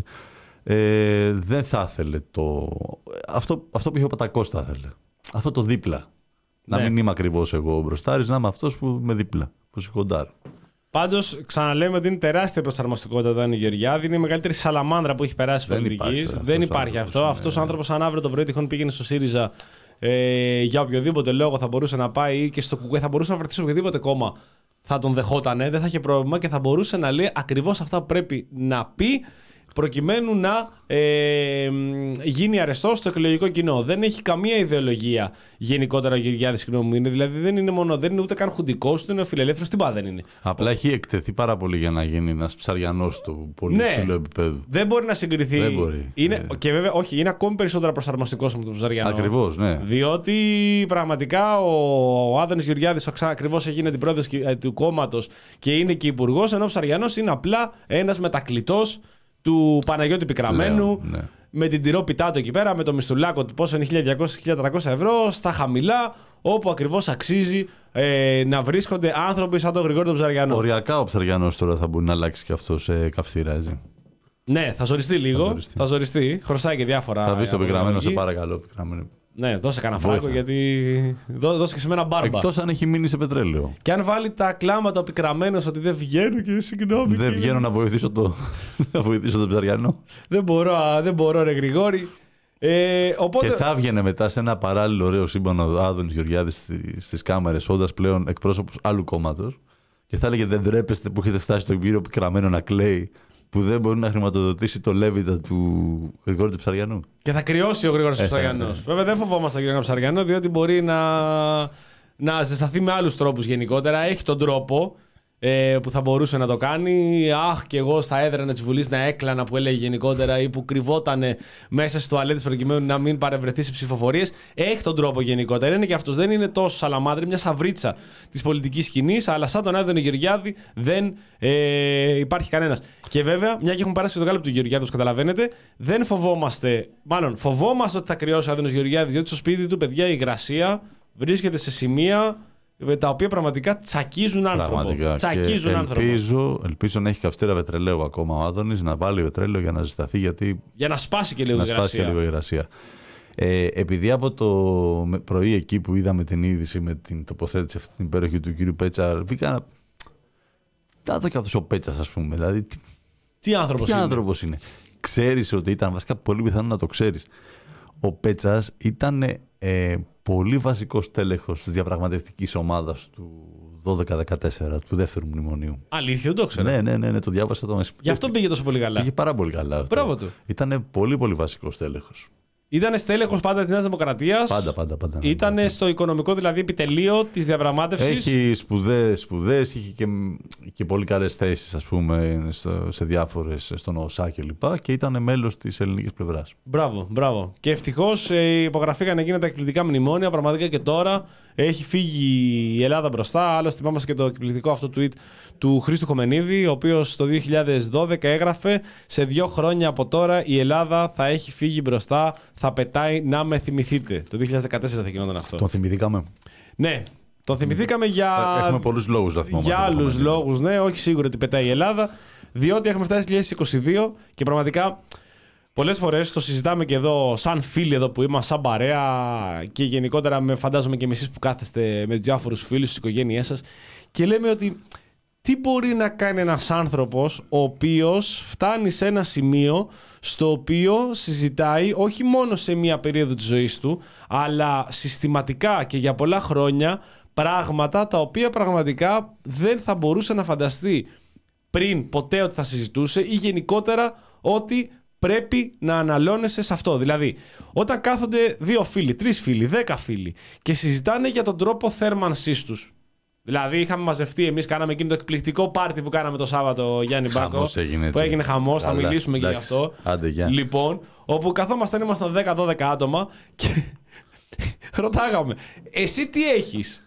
[SPEAKER 3] Ε, δεν θα ήθελε το. Αυτό, αυτό που είχε ο Πατακός θα ήθελε. Αυτό το δίπλα. Ναι. Να μην είμαι ακριβώς εγώ μπροστάρης, να είμαι αυτός που με δίπλα. Που σηκοντάρω.
[SPEAKER 2] Πάντως, ξαναλέμε ότι είναι τεράστια προσαρμοστικότητα όταν είναι η Γεωργιάδη. Είναι η μεγαλύτερη σαλαμάνδρα που έχει περάσει πολιτική. Δεν υπάρχει αυτό. Αυτός ο άνθρωπος, αν αύριο το πρωί τυχόν πήγαινε στο ΣΥΡΙΖΑ ε, για οποιοδήποτε λόγο θα μπορούσε να πάει ή και στο ΚΚΕ, θα μπορούσε να βρεθεί σε οποιοδήποτε κόμμα, θα τον δεχότανε, δεν θα είχε πρόβλημα και θα μπορούσε να λέει ακριβώς αυτά που πρέπει να πει, προκειμένου να ε, γίνει αρεστός στο εκλογικό κοινό. Δεν έχει καμία ιδεολογία γενικότερα ο Γεωργιάδης, συγγνώμη. Δηλαδή δεν είναι, μόνο, δεν είναι ούτε καν χουντικός, ούτε είναι ο φιλελεύθερος, τι δεν είναι.
[SPEAKER 3] Απλά έχει εκτεθεί πάρα πολύ για να γίνει ένας ψαριανός του πολύ
[SPEAKER 2] ναι,
[SPEAKER 3] ψηλού επίπεδου.
[SPEAKER 2] Δεν μπορεί να συγκριθεί.
[SPEAKER 3] Δεν μπορεί.
[SPEAKER 2] Είναι,
[SPEAKER 3] ναι.
[SPEAKER 2] Και βέβαια, όχι, είναι ακόμη περισσότερα προσαρμοστικός από τον ψαριανό.
[SPEAKER 3] Ακριβώς, ναι.
[SPEAKER 2] Διότι πραγματικά ο Άδωνης Γεωργιάδης ακριβώς έγινε αντιπρόεδρος του κόμματος και είναι και υπουργός, ενώ ο ψαριανός είναι απλά ένας μετακλητός του Παναγιώτη Πικραμένου,
[SPEAKER 3] ναι.
[SPEAKER 2] με την τυρό πιτάτο εκεί πέρα, με το μισθουλάκο του πόσο είναι χίλια διακόσια με χίλια τριακόσια ευρώ, στα χαμηλά, όπου ακριβώς αξίζει ε, να βρίσκονται άνθρωποι σαν τον Γρηγόρη τον Ψαριανό.
[SPEAKER 3] Οριακά ο Ψαριανός τώρα θα μπορεί να αλλάξει και αυτό σε καυστήρα, έτσι.
[SPEAKER 2] Ναι, θα ζοριστεί λίγο. Θα ζοριστεί. Θα ζοριστεί. Χρωστάει και διάφορα.
[SPEAKER 3] Θα βρει το Πικραμένο, σε παρακαλώ. Πικραμένο.
[SPEAKER 2] Ναι, δώσε κανένα φράγκο γιατί. Δώσε και σε μένα μπάρμπα.
[SPEAKER 3] Εκτός αν έχει μείνει σε πετρέλαιο.
[SPEAKER 2] Και αν βάλει τα κλάματα ο Πικραμένος ότι δεν βγαίνω και συγγνώμη.
[SPEAKER 3] Δεν βγαίνω να βοηθήσω, το... να βοηθήσω τον Ψαριανό.
[SPEAKER 2] Δεν μπορώ, δεν μπορώ, ρε Γρηγόρη. Ε, οπότε...
[SPEAKER 3] Και θα βγαινε μετά σε ένα παράλληλο ωραίο σύμπαν ο Άδωνης Γεωργιάδης στις κάμερες, όντας πλέον εκπρόσωπος άλλου κόμματος. Και θα έλεγε: δεν ντρέπεστε που έχετε φτάσει στον κύριο Πικραμένο να κλαίει, που δεν μπορεί να χρηματοδοτήσει το λέβητα του Γρηγόρη του Ψαριανού. Και
[SPEAKER 2] θα κρυώσει ο Γρηγόρης του Ψαριανού. Βέβαια δεν φοβόμαστε τον κύριο Ψαριανό, διότι μπορεί να, να ζεσταθεί με άλλους τρόπους γενικότερα. Έχει τον τρόπο. ε, που θα μπορούσε να το κάνει. Αχ, και εγώ στα έδρανα της Βουλής να έκλανα που έλεγε γενικότερα ή που κρυβόταν μέσα στις τουαλέτες προκειμένου να μην παρευρεθεί σε ψηφοφορίες. Έχει τον τρόπο γενικότερα. Είναι και αυτός, δεν είναι τόσο σαλαμάντρη, μια σαβρίτσα της πολιτικής σκηνής, αλλά σαν τον Άδωνη Γεωργιάδη δεν ε, υπάρχει κανένας. Και βέβαια, μια και έχουμε περάσει το κάλυπο του Γεωργιάδη, όπως καταλαβαίνετε, δεν φοβόμαστε, μάλλον φοβόμαστε ότι θα κρυώσει ο Άδωνης Γεωργιάδης, διότι στο σπίτι του, παιδιά, η υγρασία βρίσκεται σε σημεία τα οποία πραγματικά τσακίζουν άνθρωπο.
[SPEAKER 3] Πραγματικά.
[SPEAKER 2] Τσακίζουν
[SPEAKER 3] και
[SPEAKER 2] άνθρωπο.
[SPEAKER 3] Ελπίζω, ελπίζω να έχει καυστήρα πετρελαίου ακόμα ο Άδωνης, να βάλει πετρέλαιο για να ζεσταθεί, γιατί.
[SPEAKER 2] Για να σπάσει και λίγο
[SPEAKER 3] να
[SPEAKER 2] η υγρασία.
[SPEAKER 3] σπάσει και λίγο η υγρασία. Ε, επειδή από το πρωί εκεί που είδαμε την είδηση με την τοποθέτηση αυτή την υπέροχη του κύριου Πέτσα, μπήκα να. Να δω και αυτό ο Πέτσα, α πούμε. Δηλαδή, τι
[SPEAKER 2] τι άνθρωπος είναι.
[SPEAKER 3] άνθρωπος είναι. Ξέρεις ότι ήταν, βασικά πολύ πιθανό να το ξέρεις. Ο Πέτσας ήταν ε, πολύ βασικός τέλεχος της διαπραγματευτικής ομάδας του δώδεκα δεκατέσσερα, του δεύτερου μνημονίου.
[SPEAKER 2] Αλήθεια, δεν το ξέρω.
[SPEAKER 3] Ναι, ναι, ναι, ναι, το διάβασα το μεσημέρι.
[SPEAKER 2] Γι' αυτό πήγε τόσο πολύ καλά.
[SPEAKER 3] Πήγε πάρα πολύ καλά.
[SPEAKER 2] Μπράβο του.
[SPEAKER 3] Ήταν πολύ, πολύ βασικός τέλεχος.
[SPEAKER 2] Ήταν στέλεχος πάντα της Νέας Δημοκρατίας.
[SPEAKER 3] Πάντα, πάντα, πάντα.
[SPEAKER 2] Ήταν στο οικονομικό δηλαδή επιτελείο της διαπραγμάτευσης.
[SPEAKER 3] Έχει σπουδές, σπουδές, είχε και, και πολύ καλές θέσεις, ας πούμε, στο, σε διάφορες, στον ΟΣΑ και λοιπά, και ήταν μέλος της ελληνικής πλευράς.
[SPEAKER 2] Μπράβο, μπράβο. Και ευτυχώς ε, υπογραφήκαν εκείνα τα εκπληκτικά μνημόνια. Πραγματικά και τώρα έχει φύγει η Ελλάδα μπροστά. Άλλωστε, θυμάμαστε και το εκπληκτικό αυτό tweet του Χρήστου Χομενίδη, ο οποίος το δύο χιλιάδες δώδεκα έγραφε: σε δύο χρόνια από τώρα η Ελλάδα θα έχει φύγει μπροστά, θα πετάει να με θυμηθείτε. Το δύο χιλιάδες δεκατέσσερα θα γινόταν αυτό.
[SPEAKER 3] Τον θυμηθήκαμε.
[SPEAKER 2] Ναι. Τον θυμηθήκαμε για.
[SPEAKER 3] Έχουμε πολλούς λόγους να θυμόμαστε.
[SPEAKER 2] Για άλλους λόγους, ναι, όχι σίγουρα ότι πετάει η Ελλάδα, διότι έχουμε φτάσει το δύο χιλιάδες είκοσι δύο και πραγματικά πολλές φορές το συζητάμε και εδώ, σαν φίλοι εδώ που είμαστε, σαν παρέα, και γενικότερα με φαντάζομαι και εσείς που κάθεστε με διάφορους φίλους στις οικογένειές σας, και λέμε ότι τι μπορεί να κάνει ένας άνθρωπος ο οποίος φτάνει σε ένα σημείο στο οποίο συζητάει όχι μόνο σε μία περίοδο της ζωής του, αλλά συστηματικά και για πολλά χρόνια πράγματα τα οποία πραγματικά δεν θα μπορούσε να φανταστεί πριν ποτέ ότι θα συζητούσε, ή γενικότερα ότι πρέπει να αναλώνεσαι σε αυτό. Δηλαδή, όταν κάθονται δύο φίλοι, τρεις φίλοι, δέκα φίλοι και συζητάνε για τον τρόπο θέρμανσής τους. Δηλαδή, είχαμε μαζευτεί, εμείς κάναμε εκείνο το εκπληκτικό πάρτι που κάναμε το Σάββατο, Γιάννη Μπάκο.
[SPEAKER 3] Έγινε,
[SPEAKER 2] που έγινε χαμός, θα μιλήσουμε και γι' αυτό.
[SPEAKER 3] Άντε, γεια.
[SPEAKER 2] Λοιπόν, όπου καθόμασταν, ήμασταν δέκα δώδεκα άτομα και ρωτάγαμε, εσύ τι έχεις?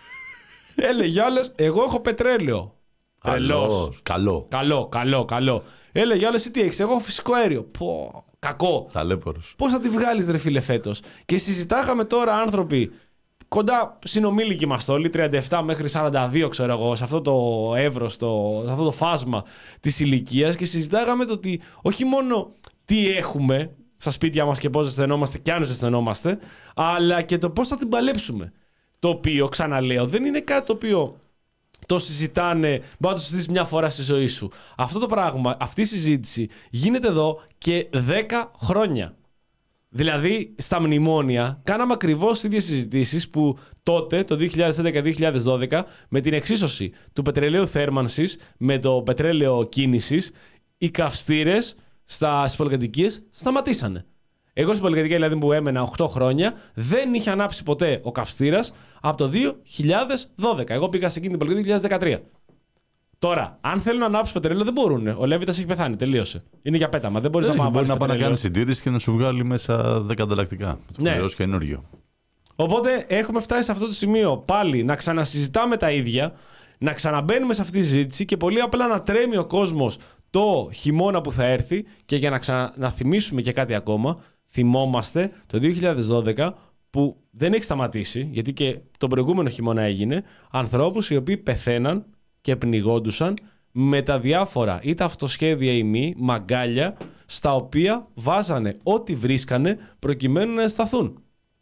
[SPEAKER 2] Έλεγε άλλος, εγώ έχω πετρέλαιο. Τρελός.
[SPEAKER 3] Καλό.
[SPEAKER 2] Καλό, καλό, καλό. Έλεγε άλλος, εσύ τι έχεις? Εγώ έχω φυσικό αέριο. Πω, κακό.
[SPEAKER 3] Ταλέπορος.
[SPEAKER 2] Πώς θα τη βγάλεις, ρε φίλε, φέτος? Και συζητάγαμε τώρα άνθρωποι κοντά συνομήλικοι μας όλοι, τριάντα επτά μέχρι σαράντα δύο, ξέρω εγώ, σε αυτό το εύρος, το, σε αυτό το φάσμα της ηλικίας, και συζητάγαμε το ότι όχι μόνο τι έχουμε στα σπίτια μας και πώς ζεσθενόμαστε και αν ζεσθενόμαστε, αλλά και το πώς θα την παλέψουμε. Το οποίο, ξαναλέω, δεν είναι κάτι το οποίο το συζητάνε, μπορεί να το συζητήσεις μια φορά στη ζωή σου. Αυτό το πράγμα, αυτή η συζήτηση γίνεται εδώ και δέκα χρόνια. Δηλαδή, στα μνημόνια, κάναμε ακριβώς τις ίδιες συζητήσεις που τότε, το δύο χιλιάδες έντεκα δύο χιλιάδες δώδεκα, με την εξίσωση του πετρελαίου θέρμανσης με το πετρέλαιο κίνησης, οι καυστήρες στις πολυκατοικίες σταματήσανε. Εγώ στην πολυκατοικία, δηλαδή, που έμενα οκτώ χρόνια, δεν είχε ανάψει ποτέ ο καυστήρας από το δύο χιλιάδες δώδεκα. Εγώ πήγα σε εκείνη την πολυκατοικία το δύο χιλιάδες δεκατρία. Τώρα, αν θέλουν να ανάψουν πετρέλαιο, δεν μπορούν. Ο Λέβιτας έχει πεθάνει. Τελείωσε. Είναι για πέταμα. Δεν μπορείς να πάει.
[SPEAKER 3] Μπορεί να πάει να κάνει συντήρηση και να σου βγάλει μέσα δέκα ανταλλακτικά.
[SPEAKER 2] Ναι.
[SPEAKER 3] Έως καινούριο.
[SPEAKER 2] Οπότε έχουμε φτάσει σε αυτό το σημείο πάλι να ξανασυζητάμε τα ίδια, να ξαναμπαίνουμε σε αυτή τη συζήτηση και πολύ απλά να τρέμει ο κόσμος το χειμώνα που θα έρθει. Και για να ξαναθυμίσουμε και κάτι ακόμα, θυμόμαστε το δύο χιλιάδες δώδεκα που δεν έχει σταματήσει, γιατί και τον προηγούμενο χειμώνα έγινε, ανθρώπους οι οποίοι πεθαίναν και πνιγόντουσαν με τα διάφορα είτε αυτοσχέδια ή μη μαγκάλια, στα οποία βάζανε ό,τι βρίσκανε προκειμένου να σταθούν.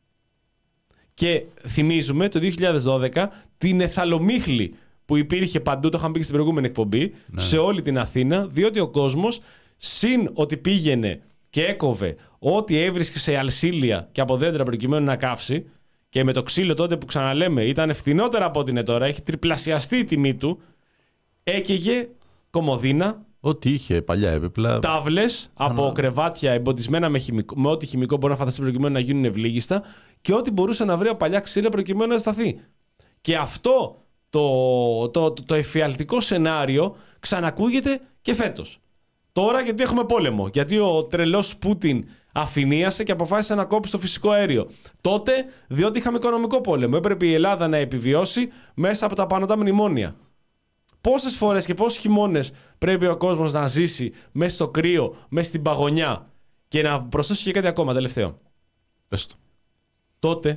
[SPEAKER 2] Και θυμίζουμε το δύο χιλιάδες δώδεκα την εθαλομίχλη που υπήρχε παντού, το είχαμε πει και στην προηγούμενη εκπομπή, ναι, σε όλη την Αθήνα, διότι ο κόσμος συν ότι πήγαινε και έκοβε ό,τι έβρισκε σε αλσίλια και από δέντρα προκειμένου να καύσει, και με το ξύλο τότε που ξαναλέμε ήταν φθηνότερα από ό,τι είναι τώρα, έχει τριπλασιαστεί η τιμή του, έκαιγε κομμωδίνα,
[SPEAKER 3] ό,τι είχε παλιά έπιπλα,
[SPEAKER 2] τάβλες από να... κρεβάτια εμποτισμένα με, χημικό, με ό,τι χημικό μπορεί να φανταστεί προκειμένου να γίνουν ευλίγιστα, και ό,τι μπορούσε να βρει από παλιά ξύλα προκειμένου να σταθεί. Και αυτό το, το, το, το εφιαλτικό σενάριο ξανακούγεται και φέτος. Τώρα γιατί έχουμε πόλεμο. Γιατί ο τρελός Πούτιν αφηνίασε και αποφάσισε να κόψει το φυσικό αέριο. Τότε διότι είχαμε οικονομικό πόλεμο. Έπρεπε η Ελλάδα να επιβιώσει μέσα από τα πανωτά μνημόνια. Πόσες φορές και πόσους χειμώνες πρέπει ο κόσμος να ζήσει μέσα στο κρύο, μέσα στην παγωνιά. Και να προσθέσω και κάτι ακόμα τελευταίο.
[SPEAKER 3] Πες το.
[SPEAKER 2] Τότε,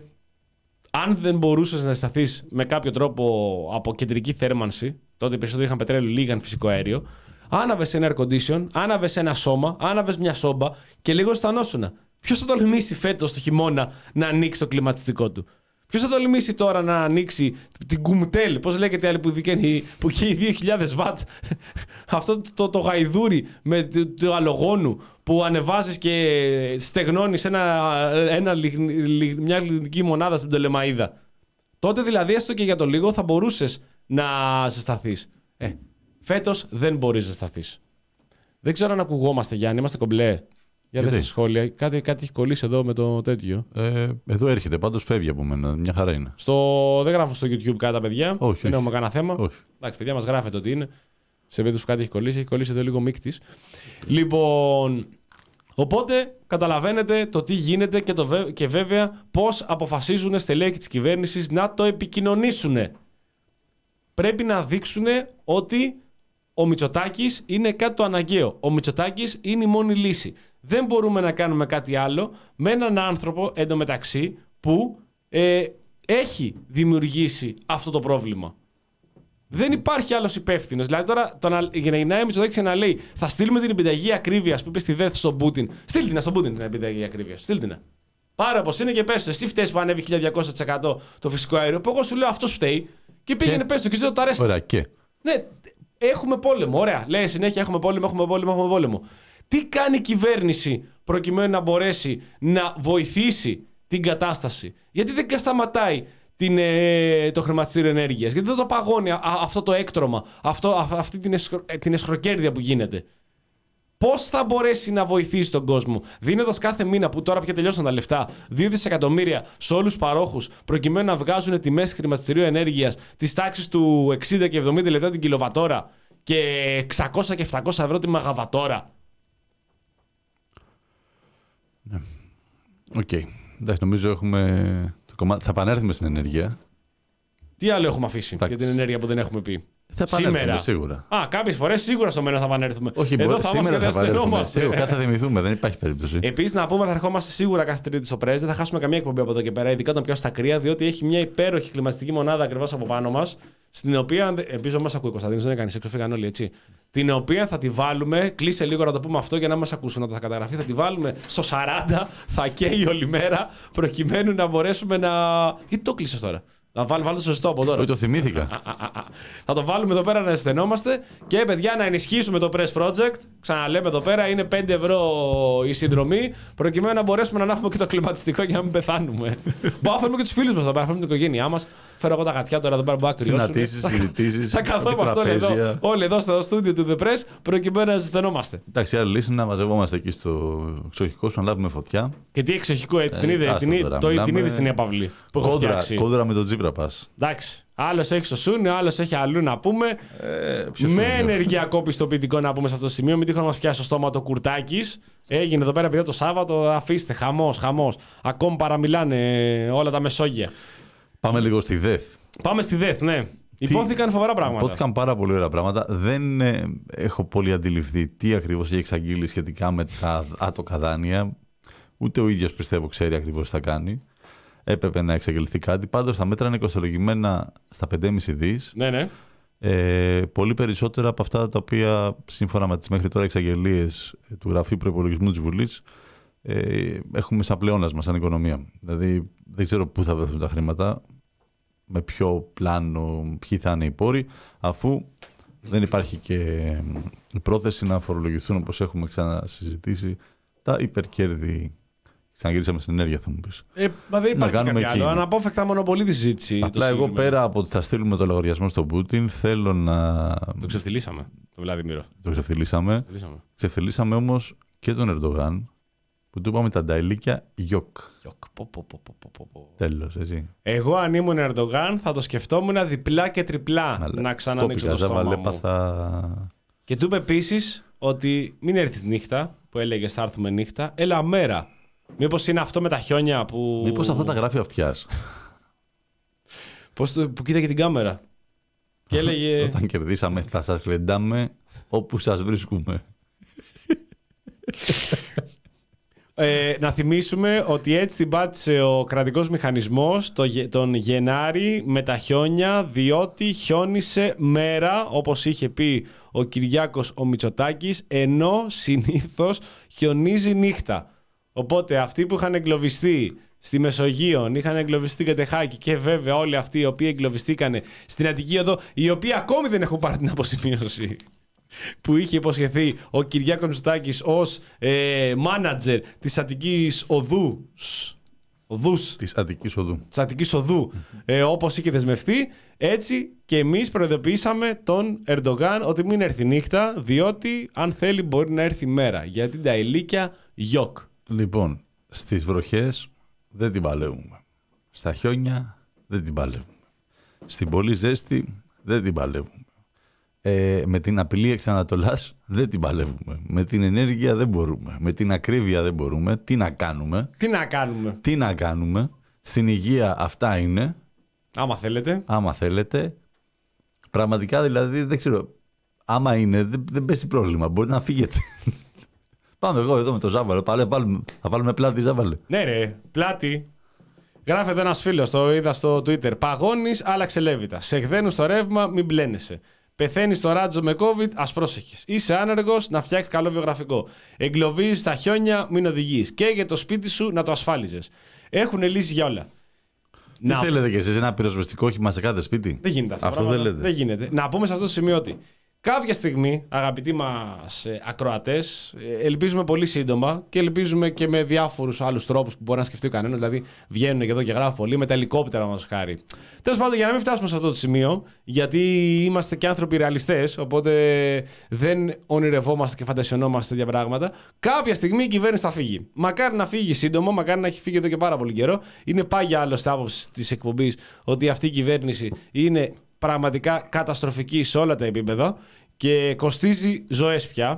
[SPEAKER 2] αν δεν μπορούσες να σταθείς με κάποιο τρόπο από κεντρική θέρμανση, τότε οι περισσότεροι είχαν πετρέλαιο, λίγαν φυσικό αέριο, άναβες ένα air condition, άναβες ένα σώμα, άναβες μια σόμπα και λίγο αισθανόσουνα. Ποιος θα τολμήσει φέτος το χειμώνα να ανοίξει το κλιματιστικό του? Ποιος θα τολμήσει τώρα να ανοίξει την κουμτέλ, πώς λέγεται άλλη που, δικαίνει, που καίει δύο χιλιάδες βατ, αυτό το, το, το γαϊδούρι με το, το αλογόνου που ανεβάζεις και στεγνώνεις ένα, ένα, μια λιγνική μονάδα στην Πτολεμαΐδα. Τότε δηλαδή έστω και για το λίγο θα μπορούσες να ζεσταθείς. Ε, φέτος δεν μπορείς να ζεσταθείς. Δεν ξέρω αν ακουγόμαστε, Γιάννη, είμαστε κομπλέ. Για δες τα σχόλια. Κάτι, κάτι έχει κολλήσει εδώ με το τέτοιο.
[SPEAKER 3] Ε, εδώ έρχεται, πάντως φεύγει από μένα. Μια χαρά είναι.
[SPEAKER 2] Στο... Δεν γράφω στο YouTube κάτι, παιδιά.
[SPEAKER 3] Όχι,
[SPEAKER 2] δεν
[SPEAKER 3] όχι.
[SPEAKER 2] έχουμε κανένα θέμα.
[SPEAKER 3] Όχι.
[SPEAKER 2] Εντάξει, παιδιά, μας γράφετε ότι είναι. Σε περίπτωση που κάτι έχει κολλήσει, έχει κολλήσει εδώ λίγο μίκτης. Λοιπόν. Οπότε καταλαβαίνετε το τι γίνεται και, το βε... και βέβαια πώς αποφασίζουν στελέχη της κυβέρνησης να το επικοινωνήσουν. Πρέπει να δείξουν ότι ο Μητσοτάκης είναι κάτι το αναγκαίο. Ο Μητσοτάκης είναι η μόνη λύση. Δεν μπορούμε να κάνουμε κάτι άλλο με έναν άνθρωπο εντωμεταξύ που ε, έχει δημιουργήσει αυτό το πρόβλημα. Δεν υπάρχει άλλος υπεύθυνος. Δηλαδή τώρα το να γυρνάει ο Μητσοτάκης να λέει θα στείλουμε την επιταγή ακρίβειας που είπε στη ΔΕΘ στον Πούτιν. Στείλ την στον Πούτιν την επιταγή ακρίβειας. Στείλ την. Πάρε όπως είναι και πες το. Εσύ φταίς που ανέβει χίλια διακόσια τοις εκατό το φυσικό αέριο. Που εγώ σου λέω αυτός φταίει και πήγαινε πες το και ζήτω το αρέστη.
[SPEAKER 3] Ωραία, και.
[SPEAKER 2] Ναι, έχουμε πόλεμο. Ωραία. Λέει συνέχεια έχουμε πόλεμο, έχουμε πόλεμο, έχουμε πόλεμο. Τι κάνει η κυβέρνηση προκειμένου να μπορέσει να βοηθήσει την κατάσταση? Γιατί δεν σταματάει την, ε, το χρηματιστήριο ενέργειας? Γιατί δεν το παγώνει α, αυτό το έκτρωμα, αυτό, α, αυτή την, εσχρο, την εσχροκέρδεια που γίνεται? Πώς θα μπορέσει να βοηθήσει τον κόσμο δίνοντας κάθε μήνα, που τώρα πια τελειώσαν τα λεφτά, δύο δισεκατομμύρια σε όλους τους παρόχους προκειμένου να βγάζουν τιμές χρηματιστηρίου ενέργειας της τάξης του εξήντα και εβδομήντα λεπτά την κιλοβατόρα και εξακόσια και επτακόσια ευρώ τη μεγαβατόρα?
[SPEAKER 3] Ναι. Οκ. Okay. Εντάξει, νομίζω έχουμε το κομμάτι. Θα επανέλθουμε στην ενέργεια.
[SPEAKER 2] Τι άλλο έχουμε αφήσει
[SPEAKER 3] Εντάξει.
[SPEAKER 2] για την ενέργεια που δεν έχουμε πει?
[SPEAKER 3] Θα επανέλθουμε
[SPEAKER 2] Σήμερα.
[SPEAKER 3] σίγουρα.
[SPEAKER 2] Α, κάποιες φορές σίγουρα στο μέλλον θα επανέλθουμε.
[SPEAKER 3] Όχι,
[SPEAKER 2] εδώ
[SPEAKER 3] μπορεί,
[SPEAKER 2] θα
[SPEAKER 3] σήμερα θα επανέλθουμε.
[SPEAKER 2] στενόμαστε.
[SPEAKER 3] Σίγουρα, κάθε θα θυμηθούμε, δεν υπάρχει περίπτωση.
[SPEAKER 2] Επίσης, να πούμε, θα ερχόμαστε σίγουρα κάθε Τρίτη στο Πρέσβη. Δεν θα χάσουμε καμία εκπομπή από εδώ και πέρα, ειδικά όταν πιάσει τα κρύα, διότι έχει μια υπέροχη κλιματιστική μονάδα ακριβώς από πάνω μας. Στην οποία. Ελπίζω μας ακούει ο Κωνσταντίνος, δεν έκανε έξω, φύγαν όλοι έτσι. Την οποία θα τη βάλουμε. Κλείσε λίγο να το πούμε αυτό για να μας ακούσουν, να τα καταγραφεί. Θα τη βάλουμε στο σαράντα, θα καίει όλη μέρα, προκειμένου να μπορέσουμε να. Γιατί το κλείσες τώρα? Να βάλω, βάλω το σωστό από τώρα.
[SPEAKER 3] Όχι, το θυμήθηκα.
[SPEAKER 2] Α, α, α, α. Θα το βάλουμε εδώ πέρα να αισθενόμαστε και παιδιά να ενισχύσουμε το Press Project. Ξαναλέμε εδώ πέρα είναι πέντε ευρώ η συνδρομή, προκειμένου να μπορέσουμε να ανάφουμε και το κλιματιστικό για να μην πεθάνουμε. Μπορούμε να φέρουμε και τους φίλους μας, να φέρουμε την οικογένειά μας. Φέρω εγώ τα γατιά τώρα εδώ πέρα που άκρη.
[SPEAKER 3] Συναντήσεις, συζητήσεις.
[SPEAKER 2] Θα καθόμαστε όλοι εδώ, όλοι εδώ στο στούντιο του The Press, προκειμένου να αισθενόμαστε.
[SPEAKER 3] Εντάξει, άλλη λύση είναι να μαζευόμαστε εκεί στο εξοχικό σου, να λάβουμε φωτιά.
[SPEAKER 2] Και τι εξοχικό, έτσι την είδε την είδε στην Επαυλή.
[SPEAKER 3] Κόντρα με τον Τζίπρα πας.
[SPEAKER 2] Εντάξει. Άλλος έχει στο Σούνιο, άλλος έχει αλλού να πούμε.
[SPEAKER 3] Ε,
[SPEAKER 2] με ενεργειακό πιστοποιητικό να πούμε σε αυτό το σημείο. Μην τυχόν να μας πιάσει στο στόμα το Κουρτάκης. Έγινε εδώ πέρα παιδιά το Σάββατο. Αφήστε, χαμός, χαμός. Ακόμη παραμιλάνε όλα τα Μεσόγεια.
[SPEAKER 3] Πάμε λίγο στη ΔΕΘ.
[SPEAKER 2] Πάμε στη ΔΕΘ, ναι. Τι... Υπόθηκαν φοβερά πράγματα.
[SPEAKER 3] Υπόθηκαν πάρα πολύ ωραία πράγματα. Δεν ε, έχω πολύ αντιληφθεί τι ακριβώς έχει εξαγγείλει σχετικά με τα άτοκα δάνεια. Ούτε ο ίδιος πιστεύω ξέρει ακριβώς τι θα κάνει. Έπρεπε να εξαγγελθεί κάτι. Πάντως τα μέτρα είναι κοστολογημένα στα πέντε κόμμα πέντε δις.
[SPEAKER 2] Ναι, ναι.
[SPEAKER 3] Ε, πολύ περισσότερα από αυτά τα οποία σύμφωνα με τις μέχρι τώρα εξαγγελίες του Γραφείου Προϋπολογισμού της Βουλής ε, έχουμε σαν πλεόνασμα, σαν οικονομία. Δηλαδή δεν ξέρω πού θα βρεθούν τα χρήματα, με ποιο πλάνο, ποιοι θα είναι οι πόροι, αφού δεν υπάρχει και η πρόθεση να φορολογηθούν, όπως έχουμε ξανασυζητήσει, τα υπερκέρδη. Ξαναγυρίσαμε στην ενέργεια, θα μου πεις.
[SPEAKER 2] Ε, μα δεν υπάρχει κάτι άλλο. Αναπόφευκτα μονοπολεί τη συζήτηση.
[SPEAKER 3] Απλά εγώ πέρα από ότι θα στείλουμε το λογαριασμό στον Πούτιν, θέλω να.
[SPEAKER 2] Το ξεφτυλίσαμε, τον Βλαδιμίρο.
[SPEAKER 3] Το ξεφτυλίσαμε. Ξεφτυλίσαμε όμως και τον Ερντογάν, που του είπαμε τα νταϊλίκια γιοκ.
[SPEAKER 2] Πω, πω, πω, πω, πω, πω.
[SPEAKER 3] Τέλος, εσύ.
[SPEAKER 2] Εγώ αν ήμουν Ερντογάν θα το σκεφτόμουν διπλά και τριπλά
[SPEAKER 3] Μαλα...
[SPEAKER 2] να ξανανοίξω το στόμα μου.
[SPEAKER 3] Έπαθα...
[SPEAKER 2] Και του είπε επίσης ότι μην έρθεις νύχτα, που έλεγε θα έρθουμε νύχτα, έλα μέρα. Μήπως είναι αυτό με τα χιόνια που...
[SPEAKER 3] Μήπως αυτά τα γράφει ο αυτιάς.
[SPEAKER 2] Πώς το... που κοίταγε την κάμερα. Και έλεγε...
[SPEAKER 3] Όταν κερδίσαμε θα σας κλεντάμε όπου σας βρίσκουμε.
[SPEAKER 2] Ε, να θυμίσουμε ότι έτσι την πάτησε ο κρατικός μηχανισμός το, τον Γενάρη με τα χιόνια, διότι χιόνισε μέρα, όπως είχε πει ο Κυριάκος ο Μητσοτάκης, ενώ συνήθως χιονίζει νύχτα. Οπότε αυτοί που είχαν εγκλωβιστεί στη Μεσογείο, είχαν εγκλωβιστεί στην Κατεχάκη και βέβαια όλοι αυτοί οι οποίοι εγκλωβιστήκαν στην Αττική Οδό, οι οποίοι ακόμη δεν έχουν πάρει την αποσημείωση που είχε υποσχεθεί ο Κυριάκος Μητσοτάκης ως ε, μάνατζερ της Αττικής Οδού. Οδούς.
[SPEAKER 3] Της Αττικής Οδού.
[SPEAKER 2] Της Αττικής Οδού. Ε, όπως είχε δεσμευτεί, έτσι και εμείς προειδοποιήσαμε τον Ερντογάν ότι μην έρθει νύχτα, διότι αν θέλει μπορεί να έρθει μέρα. Γιατί τα ηλίκια γιοκ.
[SPEAKER 3] Λοιπόν, στις βροχές δεν την παλεύουμε. Στα χιόνια δεν την παλεύουμε. Στην πολύ ζέστη δεν την παλεύουμε. Ε, με την απειλή εξ Ανατολάς δεν την παλεύουμε. Με την ενέργεια δεν μπορούμε. Με την ακρίβεια δεν μπορούμε. Τι να κάνουμε.
[SPEAKER 2] Τι να κάνουμε.
[SPEAKER 3] Τι να κάνουμε. Στην υγεία αυτά είναι.
[SPEAKER 2] Άμα θέλετε.
[SPEAKER 3] Άμα θέλετε. Πραγματικά δηλαδή δεν ξέρω. Άμα είναι δεν, δεν πέσει πρόβλημα. Μπορείτε να φύγετε. Πάμε εγώ εδώ με το Ζάβαλο. Πάλε, βάλουμε, θα βάλουμε πλάτη Ζάβαλε.
[SPEAKER 2] Ναι ρε, πλάτη. Γράφει εδώ ένας φίλος, το είδα στο Twitter. Παγώνεις, άλλαξε λέβητα. Σε εκδένουν στο ρεύμα, μην μπλένεσαι. Πεθαίνεις στο ράτζο με COVID, ας πρόσεχες. Είσαι άνεργος, να φτιάξεις καλό βιογραφικό. Εγκλωβίζεις τα χιόνια, μην οδηγείς. Και για το σπίτι σου να το ασφάλιζες. Έχουν λύσεις για όλα.
[SPEAKER 3] Τι να... θέλετε κι εσείς, ένα πυροσβεστικό όχημα σε κάθε σπίτι.
[SPEAKER 2] Δεν γίνεται αυτό.
[SPEAKER 3] Αυτό δεν λέτε.
[SPEAKER 2] Δεν γίνεται. Να πούμε σε αυτό το σημείο ότι κάποια στιγμή, αγαπητοί μας ακροατές, ελπίζουμε πολύ σύντομα και ελπίζουμε και με διάφορους άλλους τρόπους που μπορεί να σκεφτεί ο κανένας. Δηλαδή, βγαίνουν και εδώ και γράφουν πολύ με τα ελικόπτερα μας χάρη. Τέλος πάντων, για να μην φτάσουμε σε αυτό το σημείο, γιατί είμαστε και άνθρωποι ρεαλιστές, οπότε δεν ονειρευόμαστε και φαντασιωνόμαστε τέτοια πράγματα. Κάποια στιγμή η κυβέρνηση θα φύγει. Μακάρι να φύγει σύντομα, μακάρι να έχει φύγει εδώ και πάρα πολύ καιρό. Είναι πάγια άλλωστε άποψη της εκπομπής ότι αυτή η κυβέρνηση είναι πραγματικά καταστροφική σε όλα τα επίπεδα και κοστίζει ζωές πια.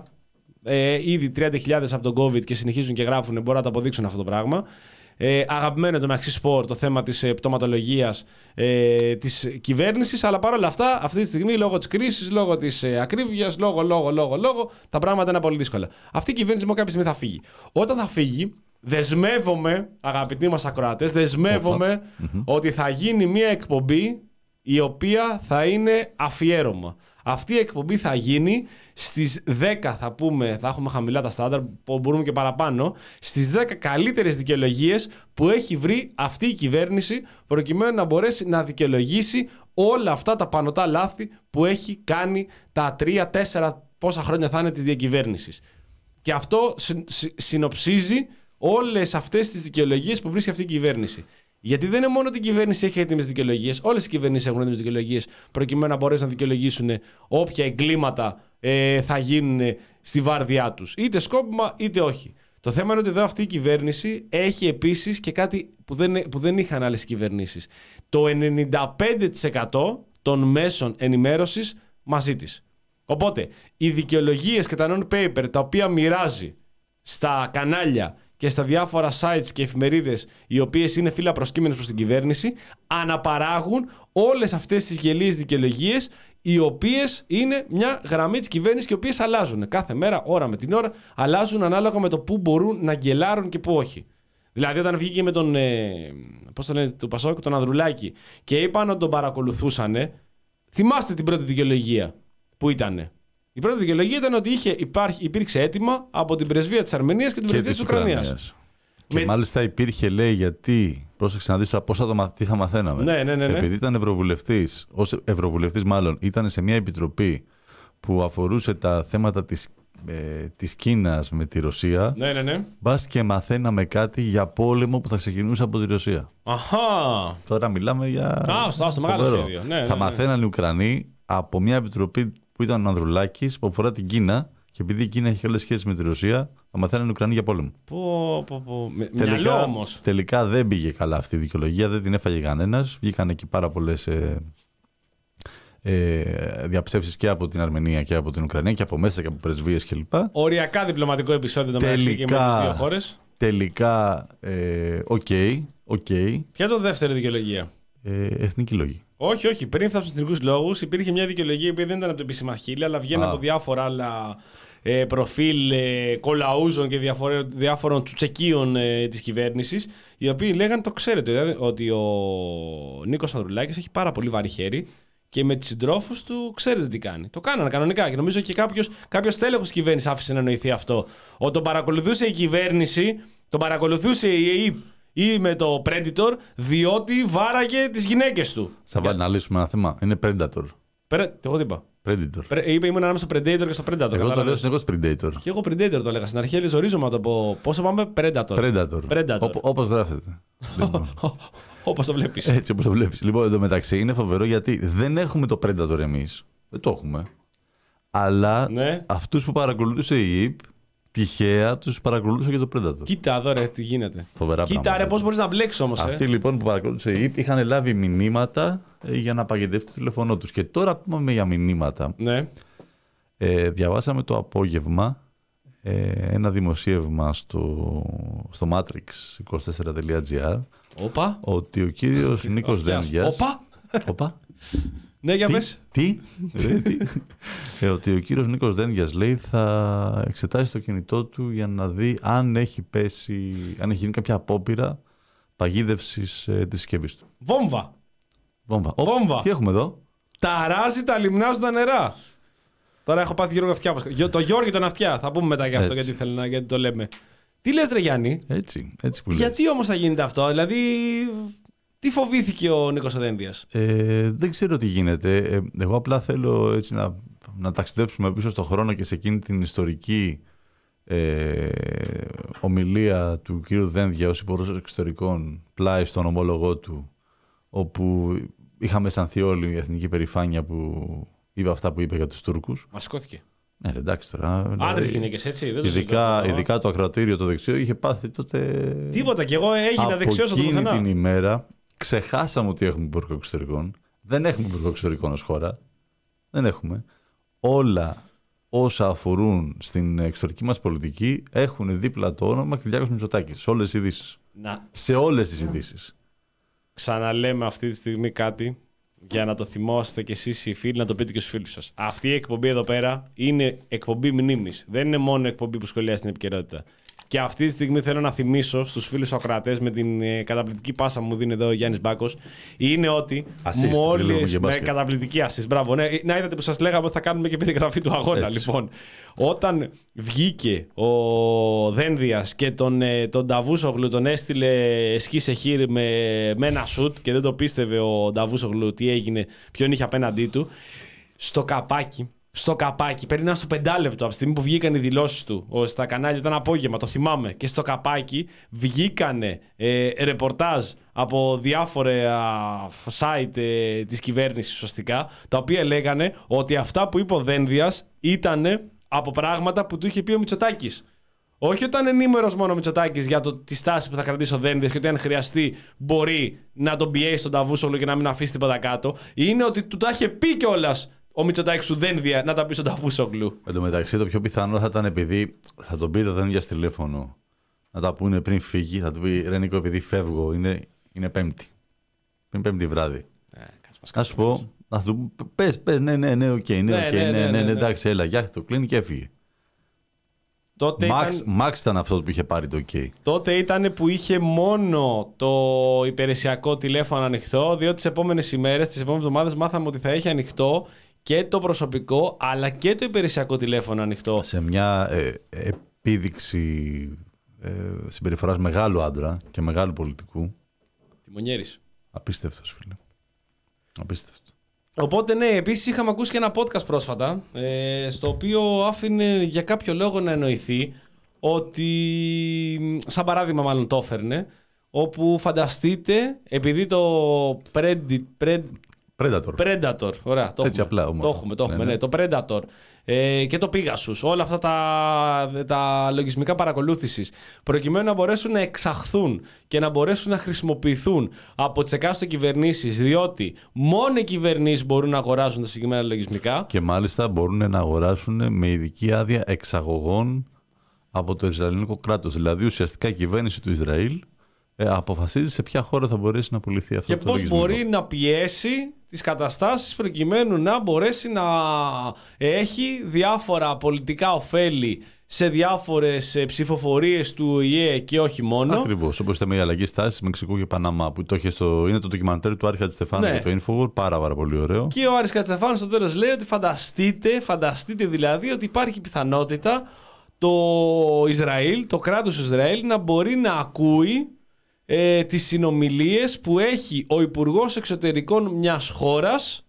[SPEAKER 2] Ε, ήδη τριάντα χιλιάδες από τον COVID και συνεχίζουν και γράφουν, μπορούν να το αποδείξουν αυτό το πράγμα. Ε, αγαπημένο το Maxi Sport, το θέμα της ε, πτωματολογίας ε, της κυβέρνησης, αλλά παρόλα αυτά αυτή τη στιγμή λόγω της κρίσης, λόγω της ε, ακρίβειας, λόγω, λόγω, λόγω, λόγω, τα πράγματα είναι πολύ δύσκολα. Αυτή η κυβέρνηση μόνο κάποια στιγμή θα φύγει. Όταν θα φύγει, δεσμεύομαι, αγαπητοί μας ακροατές, δεσμεύομαι mm-hmm. ότι θα γίνει μια εκπομπή η οποία θα είναι αφιέρωμα. Αυτή η εκπομπή θα γίνει στις δέκα, θα πούμε, θα έχουμε χαμηλά τα στάνταρ, μπορούμε και παραπάνω, στις δέκα καλύτερες δικαιολογίες που έχει βρει αυτή η κυβέρνηση προκειμένου να μπορέσει να δικαιολογήσει όλα αυτά τα πανωτά λάθη που έχει κάνει τα τρία τέσσερα πόσα χρόνια θα είναι της διακυβέρνησης. Και αυτό συ, συ, συνοψίζει όλες αυτές τις δικαιολογίες που βρίσκει αυτή η κυβέρνηση. Γιατί δεν είναι μόνο ότι η κυβέρνηση έχει έτοιμες δικαιολογίες, όλες οι κυβερνήσεις έχουν έτοιμες δικαιολογίες προκειμένου να μπορέσουν να δικαιολογήσουν όποια εγκλήματα ε, θα γίνουν στη βάρδιά τους. Είτε σκόπιμα είτε όχι. Το θέμα είναι ότι εδώ αυτή η κυβέρνηση έχει επίσης και κάτι που δεν, που δεν είχαν άλλες κυβερνήσεις. Το ενενήντα πέντε τοις εκατό των μέσων ενημέρωσης μαζί της. Οπότε, οι δικαιολογίες και τα non-paper τα οποία μοιράζει στα κανάλια και στα διάφορα sites και εφημερίδες οι οποίες είναι φύλλα προσκύμενες προς την κυβέρνηση, αναπαράγουν όλες αυτές τις γελίες δικαιολογίες οι οποίες είναι μια γραμμή της κυβέρνησης και οι οποίες αλλάζουν. Κάθε μέρα, ώρα με την ώρα, αλλάζουν ανάλογα με το πού μπορούν να γκελάρουν και πού όχι. Δηλαδή, όταν βγήκε με τον, ε, πώς το λένε, του Πασόκ, τον Ανδρουλάκη, και είπαν ότι τον παρακολουθούσανε, θυμάστε την πρώτη δικαιολογία που ήτανε. Η πρώτη δικαιολογία ήταν ότι είχε, υπάρχει, υπήρξε αίτημα από την πρεσβεία της Αρμενίας και την πρεσβεία της Ουκρανίας.
[SPEAKER 3] Και
[SPEAKER 2] με...
[SPEAKER 3] μάλιστα υπήρχε, λέει, γιατί. Πρόσεξε να δεις πώς θα, το, τι θα μαθαίναμε.
[SPEAKER 2] Ναι, ναι, ναι, ναι.
[SPEAKER 3] Επειδή ήταν ευρωβουλευτής, ως ευρωβουλευτής μάλλον, ήταν σε μια επιτροπή που αφορούσε τα θέματα της, ε, της Κίνας με τη Ρωσία.
[SPEAKER 2] Ναι, ναι, ναι.
[SPEAKER 3] Μπας και μαθαίναμε κάτι για πόλεμο που θα ξεκινούσε από τη Ρωσία.
[SPEAKER 2] Αχά.
[SPEAKER 3] Τώρα μιλάμε για.
[SPEAKER 2] Α, στο, στο μεγάλο σχέδιο. Ναι,
[SPEAKER 3] θα
[SPEAKER 2] ναι, ναι.
[SPEAKER 3] μαθαίναν οι Ουκρανοί από μια επιτροπή που ήταν ο Ανδρουλάκης που αφορά την Κίνα. Και επειδή η Κίνα έχει όλες σχέσεις με τη Ρωσία, θα Τα μαθαίνανε οι Ουκρανοί για πόλεμο.
[SPEAKER 2] Πω, πω, πω. Με,
[SPEAKER 3] τελικά,
[SPEAKER 2] μυαλό όμως.
[SPEAKER 3] Τελικά δεν πήγε καλά αυτή η δικαιολογία, δεν την έφαγε κανένας. Βγήκαν εκεί πάρα πολλές ε, ε, διαψεύσεις και από την Αρμενία και από την Ουκρανία και από μέσα και από πρεσβείες κλπ.
[SPEAKER 2] Οριακά διπλωματικό επεισόδιο το μεταξύ και με τις δύο χώρες.
[SPEAKER 3] Τελικά, οκ. Ε, okay, okay.
[SPEAKER 2] Ποια είναι το δεύτερη δικαιολογία?
[SPEAKER 3] Ε, εθνικοί λόγοι.
[SPEAKER 2] Όχι, όχι. Πριν φτάσουν στους εθνικούς λόγους, υπήρχε μια δικαιολογία που δεν ήταν από το επίσημα χείλη, αλλά βγαίνει από διάφορα άλλα ε, προφίλ ε, κολαούζων και διάφορων, διάφορων τσουτσεκίων ε, της κυβέρνησης, οι οποίοι λέγανε, το ξέρετε, δηλαδή, ότι ο Νίκος Ανδρουλάκης έχει πάρα πολύ βαρύ χέρι και με τους συντρόφους του ξέρετε τι κάνει. Το κάνανε κανονικά και νομίζω και κάποιος, κάποιος τέλεχος της κυβέρνησης άφησε να εννοηθεί αυτό. Ότι τον παρακολουθούσε η κυβέρνηση, τον παρακολουθούσε η ΕΕΠ ή με το Predator, διότι βάραγε τις γυναίκες του.
[SPEAKER 3] Θα βάλει να λύσουμε ένα θέμα. Είναι Predator.
[SPEAKER 2] Πρε... Εγώ τι είπα.
[SPEAKER 3] Predator.
[SPEAKER 2] Πρε... Είπε ήμουν ανάμεσα στο Predator και στο Predator.
[SPEAKER 3] Εγώ το λέω συνεχώς Predator.
[SPEAKER 2] Και εγώ Predator το έλεγα. Στην αρχή ελεζορίζομαι να το πω. Πόσο πάμε Predator.
[SPEAKER 3] Predator.
[SPEAKER 2] Predator.
[SPEAKER 3] Όπως γράφεται. Λοιπόν.
[SPEAKER 2] Όπως το βλέπεις.
[SPEAKER 3] Έτσι όπως το βλέπεις. Λοιπόν, εδώ μεταξύ είναι φοβερό γιατί δεν έχουμε το Predator εμείς. Δεν το έχουμε. Αλλά
[SPEAKER 2] ναι.
[SPEAKER 3] αυτούς που παρακολουθούσε η ΕΕΠ, τυχαία τους παρακολουθούσε και το Predator.
[SPEAKER 2] Κοίτα εδώ ρε τι γίνεται.
[SPEAKER 3] Φοβερά
[SPEAKER 2] Κοίτα
[SPEAKER 3] πράγματα.
[SPEAKER 2] ρε πώς μπορείς να μπλέξεις όμως.
[SPEAKER 3] Αυτοί
[SPEAKER 2] ε.
[SPEAKER 3] λοιπόν που παρακολουθούσε η ΕΕΠ είχαν λάβει μηνύματα για να παγιδεύσει το τηλέφωνό τους. Και τώρα που είπαμε για μηνύματα,
[SPEAKER 2] ναι.
[SPEAKER 3] ε, διαβάσαμε το απόγευμα ε, ένα δημοσίευμα στο, στο matrix είκοσι τέσσερα τελεία τζι άρ
[SPEAKER 2] Όπα.
[SPEAKER 3] ότι ο κύριος Νίκος Δένδιας...
[SPEAKER 2] Όπα.
[SPEAKER 3] Όπα.
[SPEAKER 2] Ναι, για πες.
[SPEAKER 3] Τι, τι, τι. ε, ότι ο κύριος Νίκος Δένδιας λέει θα εξετάσει το κινητό του για να δει αν έχει πέσει, αν έχει γίνει κάποια απόπειρα παγίδευσης ε, της συσκευής του.
[SPEAKER 2] Βόμβα.
[SPEAKER 3] Βόμβα.
[SPEAKER 2] Βόμβα.
[SPEAKER 3] Τι έχουμε εδώ?
[SPEAKER 2] Ταράζει τα λιμνά στα νερά. Τώρα έχω πάθει Γιώργο Αυτιά. Το Γιώργη τον Αυτιά. Θα πούμε μετά για αυτό γιατί, θέλει να, γιατί το λέμε. Τι λες ρε Γιάννη?
[SPEAKER 3] Έτσι, έτσι που λες.
[SPEAKER 2] Γιατί όμως θα γίνεται αυτό? Δηλαδή, τι φοβήθηκε ο Νίκος Δένδιας?
[SPEAKER 3] Ε, δεν ξέρω τι γίνεται. Ε, εγώ απλά θέλω έτσι να, να ταξιδέψουμε πίσω στον χρόνο και σε εκείνη την ιστορική ε, ομιλία του κύριου Δένδια ως υπουργός εξωτερικών πλάι στον ομόλογό του, όπου είχαμε αισθανθεί όλη η εθνική περηφάνεια που είπε αυτά που είπε για τους Τούρκους.
[SPEAKER 2] Μας σηκώθηκε.
[SPEAKER 3] Ναι, εντάξει τώρα.
[SPEAKER 2] Άντρες
[SPEAKER 3] δηλαδή,
[SPEAKER 2] γυναίκες, έτσι. Δεν το
[SPEAKER 3] ειδικά,
[SPEAKER 2] συζητώ.
[SPEAKER 3] ειδικά το ακροατήριο το δεξιό είχε πάθει τότε.
[SPEAKER 2] Τίποτα. Και εγώ έγινα δεξιός από το
[SPEAKER 3] εκείνη
[SPEAKER 2] πουθενά.
[SPEAKER 3] την ημέρα ξεχάσαμε ότι έχουμε υπουργό εξωτερικών. Δεν έχουμε υπουργό εξωτερικών ως χώρα. Δεν έχουμε. Όλα όσα αφορούν στην εξωτερική μας πολιτική έχουν δίπλα το όνομα Κυριάκος Μητσοτάκης. Σε όλες τις ειδήσεις.
[SPEAKER 2] Να.
[SPEAKER 3] Σε όλες τις ειδήσεις.
[SPEAKER 2] Ξαναλέμε αυτή τη στιγμή κάτι για να το θυμόστε κι εσείς οι φίλοι, να το πείτε και στους φίλους σας. Αυτή η εκπομπή εδώ πέρα είναι εκπομπή μνήμης. Δεν είναι μόνο εκπομπή που σχολιάζει την επικαιρότητα. Και αυτή τη στιγμή θέλω να θυμίσω στους φίλους ακροατές με την ε, καταπληκτική πάσα που μου δίνει εδώ ο Γιάννης Μπάκος. Είναι ότι
[SPEAKER 3] Assist,
[SPEAKER 2] μόλις. Με καταπληκτική assist. Μπράβο, ναι. Να είδατε που σας λέγαμε ότι θα κάνουμε και περιγραφή του αγώνα.
[SPEAKER 3] Έτσι.
[SPEAKER 2] Λοιπόν, όταν βγήκε ο Δένδιας και τον, ε, τον Νταβούσογλου τον έστειλε σκι σε χείρ με, με ένα σουτ και δεν το πίστευε ο Νταβούσογλου τι έγινε, ποιον είχε απέναντί του, στο καπάκι. Στο καπάκι, περνά στο πεντάλεπτο από τη στιγμή που βγήκαν οι δηλώσεις του. Στα κανάλια ήταν απόγευμα, το θυμάμαι. Και στο καπάκι βγήκανε ε, ρεπορτάζ από διάφορα site ε, της κυβέρνησης ουσιαστικά, τα οποία λέγανε ότι αυτά που είπε ο Δένδιας ήταν από πράγματα που του είχε πει ο Μητσοτάκης. Όχι ότι ήταν ενήμερος μόνο ο Μητσοτάκης για το, τη στάση που θα κρατήσει ο Δένδιας και ότι αν χρειαστεί μπορεί να τον πιέσει τον Νταβούσογλου και να μην αφήσει τίποτα κάτω. Είναι ότι του τα είχε πει κιόλας ο Μητσοτάκης του Δένδια να τα πει στον Νταβούσογλου.
[SPEAKER 3] Εν τω μεταξύ, το πιο πιθανό θα ήταν επειδή θα τον πει το Δένδια στο τηλέφωνο να τα πούνε πριν φύγει. Θα του πει ρε Νίκο, επειδή φεύγω, είναι, είναι Πέμπτη. Είναι Πέμπτη βράδυ. Ε, να σου πω, να του πες, πες, ναι, ναι, ναι, οκ, okay, ναι, okay, ναι, ναι, ναι, ναι, ναι, εντάξει, έλα, γεια, το κλείνει και έφυγε.
[SPEAKER 2] Τότε
[SPEAKER 3] Max,
[SPEAKER 2] ήταν...
[SPEAKER 3] Max ήταν αυτό που είχε πάρει το OK.
[SPEAKER 2] Τότε ήταν που είχε μόνο το υπηρεσιακό τηλέφωνο ανοιχτό, διότι τις επόμενες ημέρες, τις επόμενες εβδομάδες μάθαμε ότι θα έχει ανοιχτό και το προσωπικό, αλλά και το υπηρεσιακό τηλέφωνο ανοιχτό.
[SPEAKER 3] Σε μια ε, επίδειξη ε, συμπεριφοράς μεγάλου άντρα και μεγάλου πολιτικού.
[SPEAKER 2] Τιμονιέρης.
[SPEAKER 3] Απίστευτος, φίλε. Απίστευτο.
[SPEAKER 2] Οπότε ναι, επίσης είχαμε ακούσει και ένα podcast πρόσφατα, ε, στο οποίο άφηνε για κάποιο λόγο να εννοηθεί ότι, σαν παράδειγμα μάλλον το έφερνε, όπου φανταστείτε, επειδή το Predator,
[SPEAKER 3] Predator.
[SPEAKER 2] Predator, ωραία. Το
[SPEAKER 3] Έτσι
[SPEAKER 2] έχουμε.
[SPEAKER 3] απλά όμως.
[SPEAKER 2] Το έχουμε, το έχουμε,
[SPEAKER 3] Ναι,
[SPEAKER 2] ναι,
[SPEAKER 3] ναι.
[SPEAKER 2] το Predator. Ε, και το Pegasus. Όλα αυτά τα, τα λογισμικά παρακολούθησης, προκειμένου να μπορέσουν να εξαχθούν και να μπορέσουν να χρησιμοποιηθούν από τις εκάστοτε κυβερνήσεις, διότι μόνο οι κυβερνήσεις μπορούν να αγοράζουν τα συγκεκριμένα λογισμικά.
[SPEAKER 3] Και μάλιστα μπορούν να αγοράσουν με ειδική άδεια εξαγωγών από το Ισραηλινικό κράτος. Δηλαδή ουσιαστικά η κυβέρνηση του Ισραήλ ε, αποφασίζει σε ποια χώρα θα μπορέσει να πουληθεί αυτό
[SPEAKER 2] Και
[SPEAKER 3] το
[SPEAKER 2] πώς
[SPEAKER 3] λογισμικό.
[SPEAKER 2] μπορεί να πιέσει τις καταστάσεις προκειμένου να μπορέσει να έχει διάφορα πολιτικά ωφέλη σε διάφορες ψηφοφορίες του Ο Η Ε και όχι μόνο.
[SPEAKER 3] Ακριβώς, όπως ήταν με η αλλαγή στάσης Μεξικού και Παναμά, που το είχε στο... είναι το ντοκιμαντέρ του Άρη Χατζηστεφάνου
[SPEAKER 2] Ναι.
[SPEAKER 3] για το Infowar, πάρα, πάρα πολύ ωραίο.
[SPEAKER 2] Και ο Άρης Χατζηστεφάνου στο τέλος λέει ότι φανταστείτε, φανταστείτε δηλαδή ότι υπάρχει πιθανότητα το Ισραήλ, το κράτος Ισραήλ να μπορεί να ακούει ε, τις συνομιλίες που έχει ο Υπουργός Εξωτερικών μιας χώρας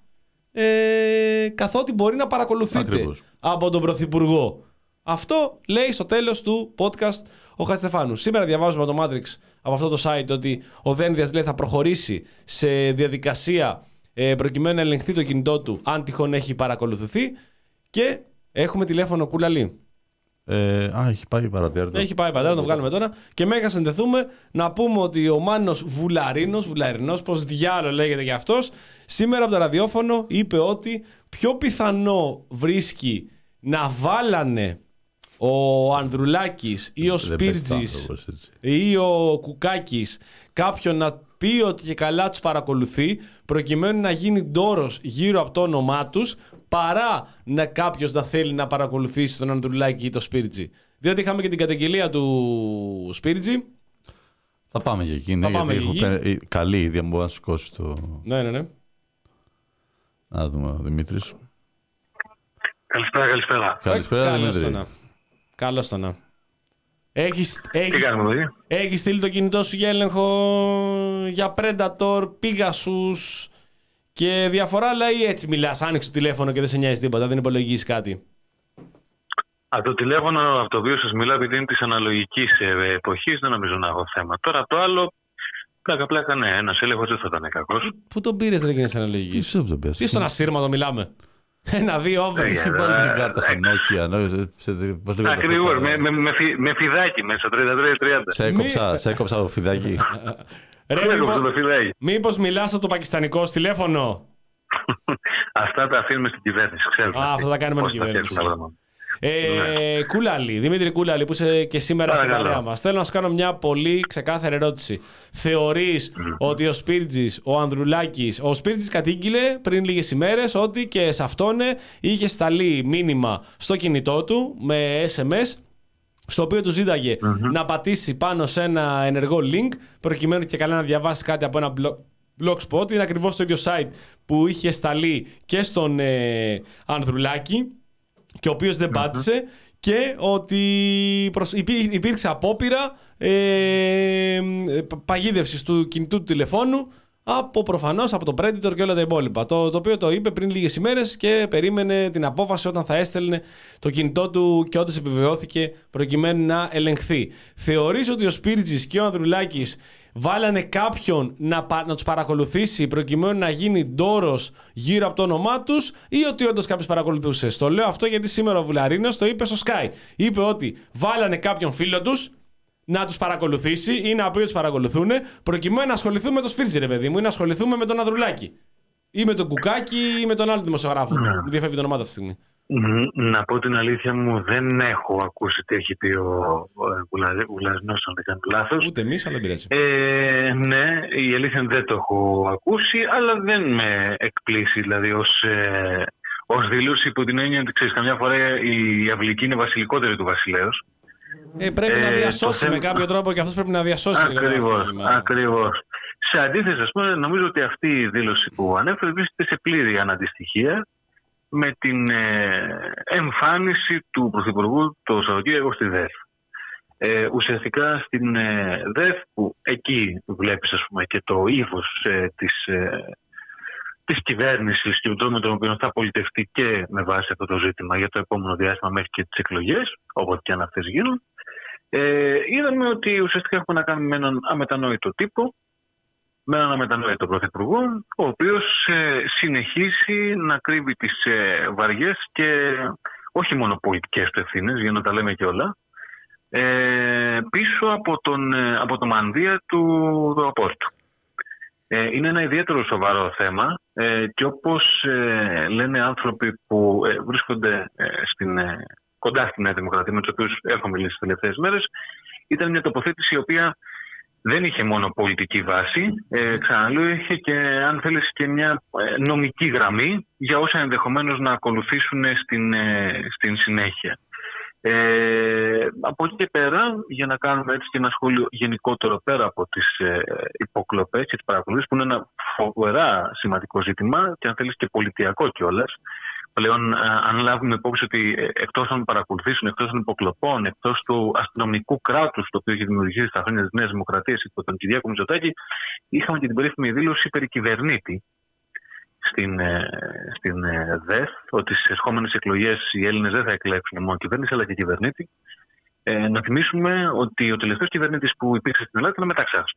[SPEAKER 2] ε, καθότι μπορεί να παρακολουθείτε
[SPEAKER 3] Ακριβώς.
[SPEAKER 2] από τον Πρωθυπουργό. Αυτό λέει στο τέλος του podcast ο Χατζηστεφάνου. Σήμερα διαβάζουμε από το Matrix, από αυτό το site, ότι ο Δένδιας λέει θα προχωρήσει σε διαδικασία ε, προκειμένου να ελεγχθεί το κινητό του αν τυχόν έχει παρακολουθηθεί, και έχουμε τηλέφωνο Κούλαλη.
[SPEAKER 3] Ε, α, έχει πάει παρατέρτο.
[SPEAKER 2] Έχει πάει πατέρα, να το βγάλουμε τώρα. Και μέγα συνδεθούμε να πούμε ότι ο Μάνος Βουλαρίνος, Βουλαρινός, πως διάλογο λέγεται και αυτός, σήμερα από το ραδιόφωνο είπε ότι πιο πιθανό βρίσκει να βάλανε ο Ανδρουλάκης ή ο Σπίρτζης ή ο Κουκάκης κάποιον να πει ότι και καλά τους παρακολουθεί προκειμένου να γίνει ντόρος γύρω από το όνομά τους, παρά να κάποιος να θέλει να παρακολουθήσει τον Ανδρουλάκη ή τον Σπίρτζη. Διότι είχαμε και την καταγγελία του Σπίρτζη.
[SPEAKER 3] Θα πάμε για εκεί, ναι,
[SPEAKER 2] πάμε
[SPEAKER 3] γιατί
[SPEAKER 2] για
[SPEAKER 3] έχω πέ... καλή ίδια μου μπορεί να σηκώσει το...
[SPEAKER 2] Ναι, ναι, ναι.
[SPEAKER 3] Να δούμε ο Δημήτρης.
[SPEAKER 1] Καλησπέρα, καλησπέρα.
[SPEAKER 3] Καλησπέρα,
[SPEAKER 2] Καλώς
[SPEAKER 3] Δημήτρη.
[SPEAKER 2] το να. Καλώς το να. Έχεις,
[SPEAKER 1] Τι
[SPEAKER 2] έχεις,
[SPEAKER 1] κάνουμε, παιδί?
[SPEAKER 2] έχεις στείλει το κινητό σου για έλεγχο για Predator, Pegasus και διαφορά, αλλά ή έτσι μιλάς, άνοιξε το τηλέφωνο και δεν σε νοιάζει τίποτα, δεν υπολογίζεις κάτι?
[SPEAKER 1] Από το τηλέφωνο από το οποίο σας μιλάω, επειδή είναι της αναλογικής εποχής, δεν νομίζω να έχω θέμα. Τώρα από το άλλο, πλάκα πλάκα, ναι, ένας έλεγχος δεν θα ήταν κακός.
[SPEAKER 2] Πού, πού τον πήρες ρε γίνεσαι αναλογική?
[SPEAKER 3] Τι σου το πες.
[SPEAKER 2] Τι στον ασύρματο μιλάμε? Ένα, δύο, over.
[SPEAKER 1] Ε,
[SPEAKER 3] Έχει βάλει την κάρτα σε Nokia. ναι, σε- σε- πώς λέγονται
[SPEAKER 1] Ακριβώς,
[SPEAKER 3] αυτά τα-
[SPEAKER 1] με, με, με, φι- με φιδάκι μέσα, τριάντα τρία τριάντα.
[SPEAKER 3] Σε έκοψα, σε έκοψα το φιδάκι.
[SPEAKER 2] Ρε,
[SPEAKER 1] Έχω
[SPEAKER 2] μήπως,
[SPEAKER 1] το φιδάκι.
[SPEAKER 2] μήπως μιλάς από το πακιστανικό στο τηλέφωνο?
[SPEAKER 1] Αυτά τα αφήνουμε στην κυβέρνηση, ξέρετε.
[SPEAKER 2] Α, αυτά τα κάνουμε με
[SPEAKER 1] Πώς
[SPEAKER 2] την
[SPEAKER 1] τα
[SPEAKER 2] κυβέρνηση.
[SPEAKER 1] φτιάξουμε τα πράγματα.
[SPEAKER 2] Ε, Κούλαλη, Δημήτρη Κούλαλη, που είσαι και σήμερα στην
[SPEAKER 1] Παρακαλώ.
[SPEAKER 2] παρέα μας, θέλω να σου κάνω μια πολύ ξεκάθαρη ερώτηση. Θεωρείς ότι ο Σπίρτζης, ο Ανδρουλάκης, ο Σπίρτζης κατήγγειλε πριν λίγες ημέρες ότι και σε αυτόν είχε σταλεί μήνυμα στο κινητό του με ες εμ ες, στο οποίο του ζήταγε να πατήσει πάνω σε ένα ενεργό link προκειμένου και καλά να διαβάσει κάτι από ένα blog, blogspot. Είναι ακριβώς το ίδιο site που είχε σταλεί και στον ε, Ανδρουλάκη και ο οποίος δεν πάτησε, και ότι προσ... υπή... υπήρξε απόπειρα ε... παγίδευσης του κινητού του τηλεφώνου από προφανώς από το Predator και όλα τα υπόλοιπα. Το, το οποίο το είπε πριν λίγες ημέρες και περίμενε την απόφαση όταν θα έστελνε το κινητό του και όντως επιβεβαιώθηκε προκειμένου να ελεγχθεί. Θεωρείς ότι ο Σπίρτζης και ο Ανδρουλάκης βάλανε κάποιον να, πα, να τους παρακολουθήσει προκειμένου να γίνει ντόρος γύρω από το όνομά τους, ή ότι όντως κάποιος παρακολουθούσε? Το λέω αυτό γιατί σήμερα ο Βουλαρίνος το είπε στο Sky. Είπε ότι βάλανε κάποιον φίλο τους να τους παρακολουθήσει ή να πει ότι τους παρακολουθούν προκειμένου να ασχοληθούμε με το Σπίρτζη, ρε παιδί μου, ή να ασχοληθούμε με τον Ανδρουλάκη ή με τον Κουκάκη ή με τον άλλο δημοσιογράφο. Μου διαφεύγει το όνομά του αυτή τη στιγμή.
[SPEAKER 1] Μ, Να πω την αλήθεια μου, δεν έχω ακούσει τι έχει πει ο, ο Βουλαρινός, αν δεν κάνω λάθος.
[SPEAKER 2] Ούτε εμείς, αλλά δεν πειράζει.
[SPEAKER 1] Ε, ναι, η αλήθεια είναι δεν το έχω ακούσει, αλλά δεν με εκπλήσει, δηλαδή ως, ε, ως δήλωση, υπό την έννοια ότι ξέρεις, καμιά φορά η αυλική είναι βασιλικότερη του βασιλέως.
[SPEAKER 2] Ε, πρέπει
[SPEAKER 1] ε,
[SPEAKER 2] να
[SPEAKER 1] το
[SPEAKER 2] διασώσει
[SPEAKER 1] θέμα-
[SPEAKER 2] με κάποιο τρόπο και αυτός πρέπει να διασώσει.
[SPEAKER 1] Ακριβώς,
[SPEAKER 2] λίγο.
[SPEAKER 1] ακριβώς. Σε αντίθεση, ας πούμε, νομίζω ότι αυτή η δήλωση που ανέφερε βρίσκεται σε πλήρη αναντιστοιχεία με την ε, εμφάνιση του Πρωθυπουργού το Σαββατοκύριακο στη ΔΕΘ. Ε, ουσιαστικά στην ε, ΔΕΘ, που εκεί βλέπεις, ας πούμε, και το ύφος ε, της, ε, της κυβέρνησης και τον τρόπο με τον οποίο θα πολιτευτεί και με βάση αυτό το ζήτημα για το επόμενο διάστημα μέχρι και τις εκλογές, όποτε και αν αυτές γίνουν. Ε, είδαμε ότι ουσιαστικά έχουμε να κάνουμε με έναν αμετανόητο τύπο, με έναν αμετανόητο πρωθυπουργό, ο οποίος ε, συνεχίσει να κρύβει τις ε, βαριές και όχι μόνο πολιτικές του ευθύνες, για να τα λέμε και όλα, ε, πίσω από, τον, ε, από το μανδύα του, του απόρτου. Ε, είναι ένα ιδιαίτερο σοβαρό θέμα ε, και όπως ε, λένε άνθρωποι που ε, βρίσκονται ε, στην, ε, κοντά στην Νέα Δημοκρατία, με τους οποίους έχω μιλήσει τις τελευταίες μέρες, ήταν μια τοποθέτηση η οποία δεν είχε μόνο πολιτική βάση, ε, ξαναλέω, είχε και, αν θέλεις, και μια ε, νομική γραμμή για όσα ενδεχομένως να ακολουθήσουν στην, ε, στην συνέχεια. Ε, από εκεί και πέρα, για να κάνουμε έτσι και ένα σχόλιο γενικότερο πέρα από τις ε, υποκλοπές και τις παρακολουθήσεις, που είναι ένα φοβερά σημαντικό ζήτημα και αν θέλεις και πολιτιακό κιόλας. Πλέον, αν λάβουμε υπόψη ότι εκτός των παρακολουθήσεων, εκτός των υποκλοπών, εκτός του αστυνομικού κράτους, το οποίο έχει δημιουργήσει στα χρόνια της Νέας Δημοκρατίας υπό τον Κυριάκο Μητσοτάκη, είχαμε και την περίφημη δήλωση περί κυβερνήτη στην, στην ΔΕΘ, ότι στις ερχόμενες εκλογές οι Έλληνες δεν θα εκλέξουν μόνο κυβέρνηση, αλλά και κυβερνήτη. Ε, να θυμίσουμε ότι ο τελευταίος κυβερνήτης που υπήρξε στην Ελλάδα ήταν ο Μεταξάς.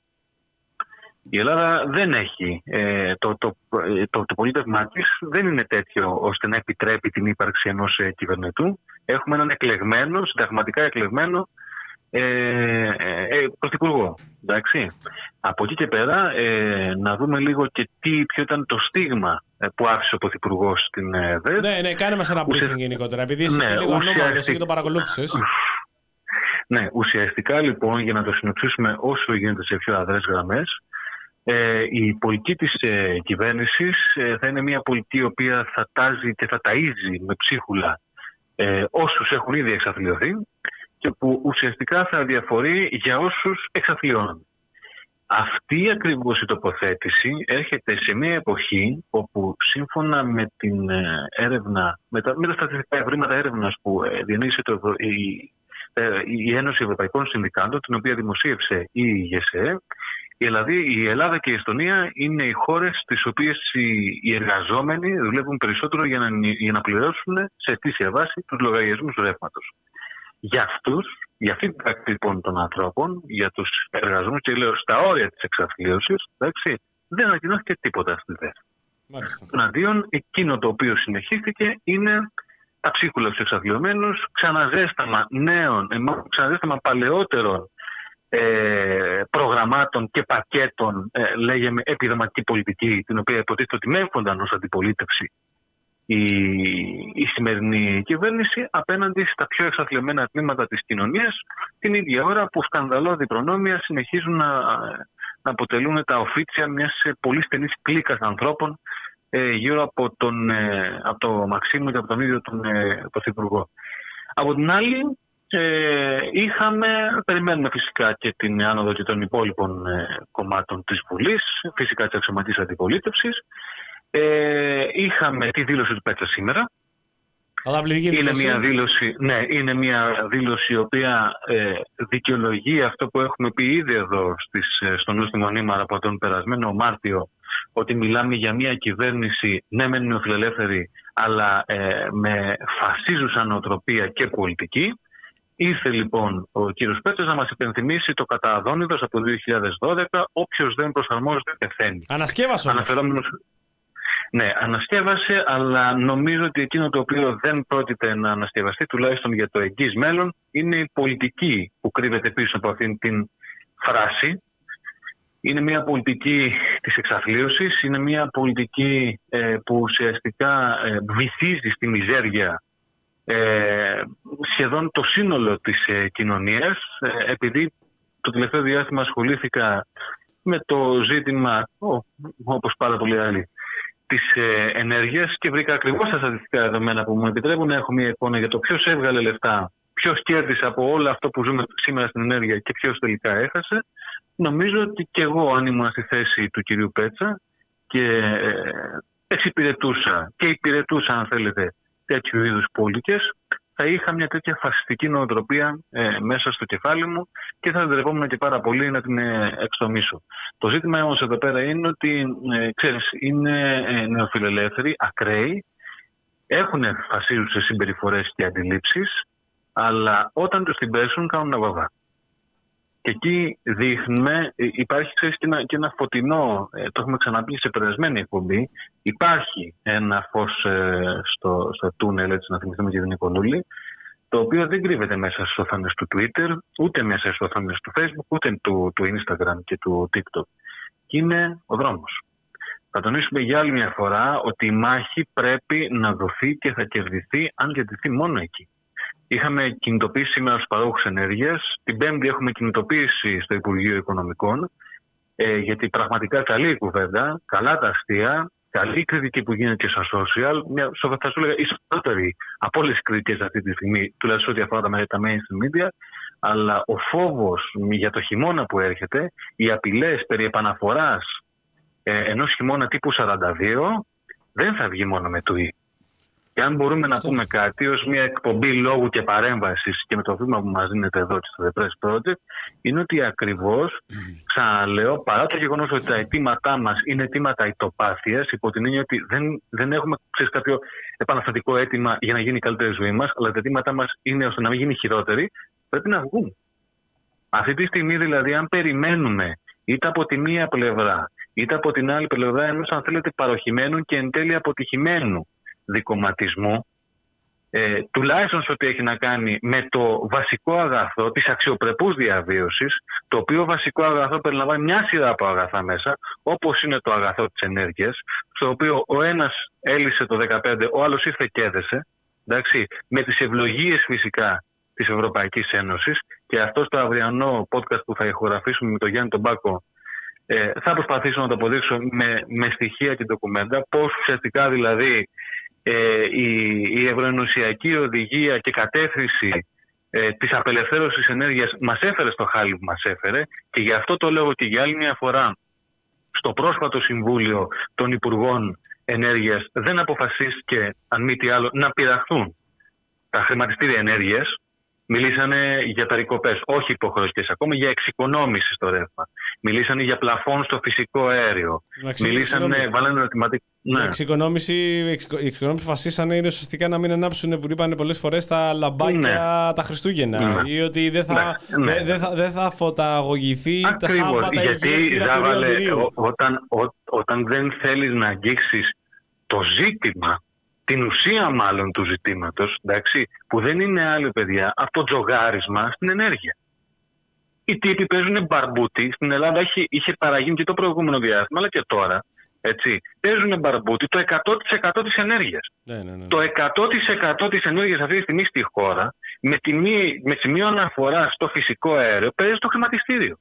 [SPEAKER 1] Η Ελλάδα δεν έχει, ε, το, το, το, το πολίτευμά της δεν είναι τέτοιο ώστε να επιτρέπει την ύπαρξη ενός ε, κυβερνητού. Έχουμε έναν εκλεγμένο, συνταγματικά εκλεγμένο ε, ε, ε, πρωθυπουργό. Εντάξει. Από εκεί και πέρα ε, να δούμε λίγο και τι, ποιο ήταν το στίγμα ε, που άφησε ο πρωθυπουργός στην ε, ΔΕΔ.
[SPEAKER 2] Ναι, ναι, κάνε μας ένα briefing γενικότερα, επειδή είσαι
[SPEAKER 1] ναι,
[SPEAKER 2] λίγο ανώμαλος και το παρακολούθησες.
[SPEAKER 1] Ναι, ουσιαστικά λοιπόν, για να το συνοψίσουμε όσο γίνεται σε πιο αδρές γραμμές, Ε, η πολιτική της ε, κυβέρνησης ε, θα είναι μια πολιτική η οποία θα τάζει και θα ταΐζει με ψίχουλα ε, όσους έχουν ήδη εξαθλιωθεί και που ουσιαστικά θα διαφορεί για όσους εξαθλιώνουν. Αυτή ακριβώς η τοποθέτηση έρχεται σε μια εποχή όπου σύμφωνα με την ε, έρευνα, με τα, με τα στατιστικά ευρήματα έρευνας που ε, διενύχησε το, η, ε, η Ένωση Ευρωπαϊκών Συνδικάτων, την οποία δημοσίευσε η ΓΕΣΕ, Δηλαδή, η Ελλάδα και η Εστονία είναι οι χώρες στις οποίες οι εργαζόμενοι δουλεύουν περισσότερο για να, για να πληρώσουν σε αιτήσια βάση τους λογαριασμούς ρεύματος. Για αυτούς, για αυτή την τάξη λοιπόν των ανθρώπων, για τους εργαζόμενους, και λέω στα όρια της εξαθλίωσης, εντάξει, δεν ανακοινώθηκε τίποτα στη ΔΕΘ. Τον αντίον, εκείνο το οποίο συνεχίστηκε είναι τα ψίχουλα στους εξαθλιωμένους, ξαναζέσταμα νέων, ξαναζέσταμα παλαιότερων Ε, προγραμμάτων και πακέτων, ε, λέγαμε, επιδοματική πολιτική, την οποία υποτίθεται ότι μέμφονταν ως αντιπολίτευση η, η σημερινή κυβέρνηση απέναντι στα πιο εξαθλιωμένα τμήματα της κοινωνίας, την ίδια ώρα που σκανδαλώδη προνόμια συνεχίζουν να, να αποτελούν τα οφίτσια μιας πολύ στενής κλίκας ανθρώπων ε, γύρω από τον, ε, από το Μαξίμου και από τον ίδιο τον ε, Πρωθυπουργό. Από την άλλη, Ε, είχαμε, περιμένουμε φυσικά και την άνοδο και των υπόλοιπων ε, κομμάτων της Βουλής, φυσικά της αξιωματικής αντιπολίτευσης. Ε, είχαμε τη δήλωση του Πέτσα σήμερα. Είναι μια δήλωση, ναι, είναι μια δήλωση η οποία ε, δικαιολογεί αυτό που έχουμε πει ήδη εδώ στις, στο Νου στη Μονίμαρα από τον περασμένο Μάρτιο, ότι μιλάμε για μια κυβέρνηση, ναι μεν νεοφιλελεύθερη, αλλά ε, με φασίζουσα νοοτροπία και πολιτική. Ήρθε λοιπόν ο κύριος Πέτσας να μας υπενθυμίσει το κατά Αδόνιδος από το δύο χιλιάδες δώδεκα, όποιος δεν προσαρμόζεται πεθαίνει.
[SPEAKER 2] Ανασκεύασε όμως.
[SPEAKER 1] Ναι, ανασκεύασε, αλλά νομίζω ότι εκείνο το οποίο δεν πρόκειται να ανασκευαστεί, τουλάχιστον για το εγγύς μέλλον, είναι η πολιτική που κρύβεται πίσω από αυτήν την φράση. Είναι μια πολιτική της εξαθλίωσης, είναι μια πολιτική ε, που ουσιαστικά ε, βυθίζει στη μιζέρια Ε, σχεδόν το σύνολο της ε, κοινωνίας, ε, επειδή το τελευταίο διάστημα ασχολήθηκα με το ζήτημα, ό, όπως πάρα πολλοί άλλοι, της ε, ενέργειας και βρήκα ακριβώς τα στατιστικά δεδομένα που μου επιτρέπουν να έχω μια εικόνα για το ποιος έβγαλε λεφτά, ποιος κέρδισε από όλο αυτό που ζούμε σήμερα στην ενέργεια και ποιος τελικά έχασε. Νομίζω ότι και εγώ, αν ήμουν στη θέση του κυρίου Πέτσα και ε, εξυπηρετούσα και υπηρετούσα, αν θέλετε, τέτοιου είδους πόλικες, θα είχα μια τέτοια φασιστική νοοτροπία ε, μέσα στο κεφάλι μου και θα ντρεπόμουν και πάρα πολύ να την ε, εξτομίσω. Το ζήτημα όμως εδώ πέρα είναι ότι ε, ξέρεις, είναι ε, νεοφιλελεύθεροι, ακραίοι, έχουν φασίζουσες συμπεριφορές και αντιλήψεις, αλλά όταν τους την πέσουν κάνουν αβαβά. Και εκεί δείχνουμε, υπάρχει ξέρεις, και, ένα, και ένα φωτεινό, ε, το έχουμε ξαναπεί σε περασμένη εκπομπή, υπάρχει ένα φως ε, στο, στο τούνελ, έτσι να θυμηθούμε και την Νικολούλη, το οποίο δεν κρύβεται μέσα στις οθόνες του Twitter, ούτε μέσα στις οθόνες του Facebook, ούτε του, του Instagram και του TikTok. Και είναι ο δρόμος. Θα τονίσουμε για άλλη μια φορά ότι η μάχη πρέπει να δοθεί και θα κερδιθεί αν κερδιθεί μόνο εκεί. Είχαμε κινητοποίηση σήμερα στους παρόχους ενέργειας. Την Πέμπτη έχουμε κινητοποίηση στο Υπουργείο Οικονομικών. Ε, γιατί πραγματικά καλή η κουβέντα, καλά τα αστεία, καλή κριτική που γίνεται και στα social. Μια, θα σου έλεγα, ισοτότερη από όλες τις κριτικές αυτή τη στιγμή, τουλάχιστον ό,τι αφορά τα, τα mainstream media. Αλλά ο φόβος για το χειμώνα που έρχεται, οι απειλές περί επαναφοράς ε, ενός χειμώνα τύπου σαράντα δύο, δεν θα βγει μόνο με tweet. Και αν μπορούμε να πούμε κάτι ως μια εκπομπή λόγου και παρέμβασης και με το βήμα που μας δίνεται εδώ στο The Press Project, είναι ότι ακριβώς, ξαναλέω, παρά το γεγονός ότι τα αιτήματά μας είναι αιτήματα ητοπάθειας, υπό την έννοια ότι δεν, δεν έχουμε ξέρεις, κάποιο επαναστατικό αίτημα για να γίνει η καλύτερη ζωή μας, αλλά τα αιτήματά μας είναι ώστε να μην γίνει χειρότερη, πρέπει να βγουν. Αυτή τη στιγμή δηλαδή, αν περιμένουμε είτε από τη μία πλευρά, είτε από την άλλη πλευρά ενός, αν θέλετε, παροχημένου και εν τέλει αποτυχημένου δικομματισμού, ε, τουλάχιστον σε ό,τι έχει να κάνει με το βασικό αγαθό της αξιοπρεπούς διαβίωσης, το οποίο βασικό αγαθό περιλαμβάνει μια σειρά από αγαθά μέσα, όπως είναι το αγαθό της ενέργειας, στο οποίο ο ένας έλυσε το δεκαπέντε, ο άλλος ήρθε και έδεσε, εντάξει, με τις ευλογίες φυσικά της Ευρωπαϊκής Ένωσης, και αυτό στο αυριανό podcast που θα ηχογραφήσουμε με τον Γιάννη τον Μπάκο, ε, θα προσπαθήσω να το αποδείξω με, με στοιχεία και ντοκουμέντα, πώς ουσιαστικά δηλαδή Ε, η, η ευρωενωσιακή οδηγία και κατεύθυνση ε, της απελευθέρωσης ενέργειας μας έφερε στο χάλι που μας έφερε, και γι' αυτό το λέω και για άλλη μια φορά στο πρόσφατο Συμβούλιο των Υπουργών Ενέργειας δεν αποφασίστηκε, αν μη τι άλλο, να πειραχθούν τα χρηματιστήρια ενέργειας. Μιλήσανε για περικοπές, όχι υποχρεωτικές ακόμα, για εξοικονόμηση στο ρεύμα. Μιλήσανε για πλαφόν στο φυσικό αέριο. Μιλήσανε, βάλανε ερωτηματικά.
[SPEAKER 2] Ναι. Η εξοικονόμηση, η εξοικονόμηση φασίσανε είναι ουσιαστικά να μην ανάψουν, που είπανε πολλές φορές, τα λαμπάκια ναι. τα Χριστούγεννα. Ναι. Ή ότι δεν θα, ναι. δε, δε θα, δε θα φωταγωγηθεί τα Σάββατα.
[SPEAKER 1] Γιατί Ζάβαλε, όταν, ό, όταν δεν θέλεις να αγγίξεις το ζήτημα, την ουσία μάλλον του ζητήματος, εντάξει, που δεν είναι άλλο, παιδιά, από το τζογάρισμα στην ενέργεια. Οι τύποι παίζουν μπαρμπούτι. Στην Ελλάδα είχε, είχε παραγίνει και το προηγούμενο διάστημα, αλλά και τώρα. Έτσι, παίζουν μπαρμπούτι το εκατό τοις εκατό της ενέργειας.
[SPEAKER 2] Ναι, ναι, ναι.
[SPEAKER 1] Το εκατό τοις εκατό της ενέργειας αυτή τη στιγμή στη χώρα, με, τιμή, με σημείο αναφορά στο φυσικό αέριο, παίζει στο χρηματιστήριο.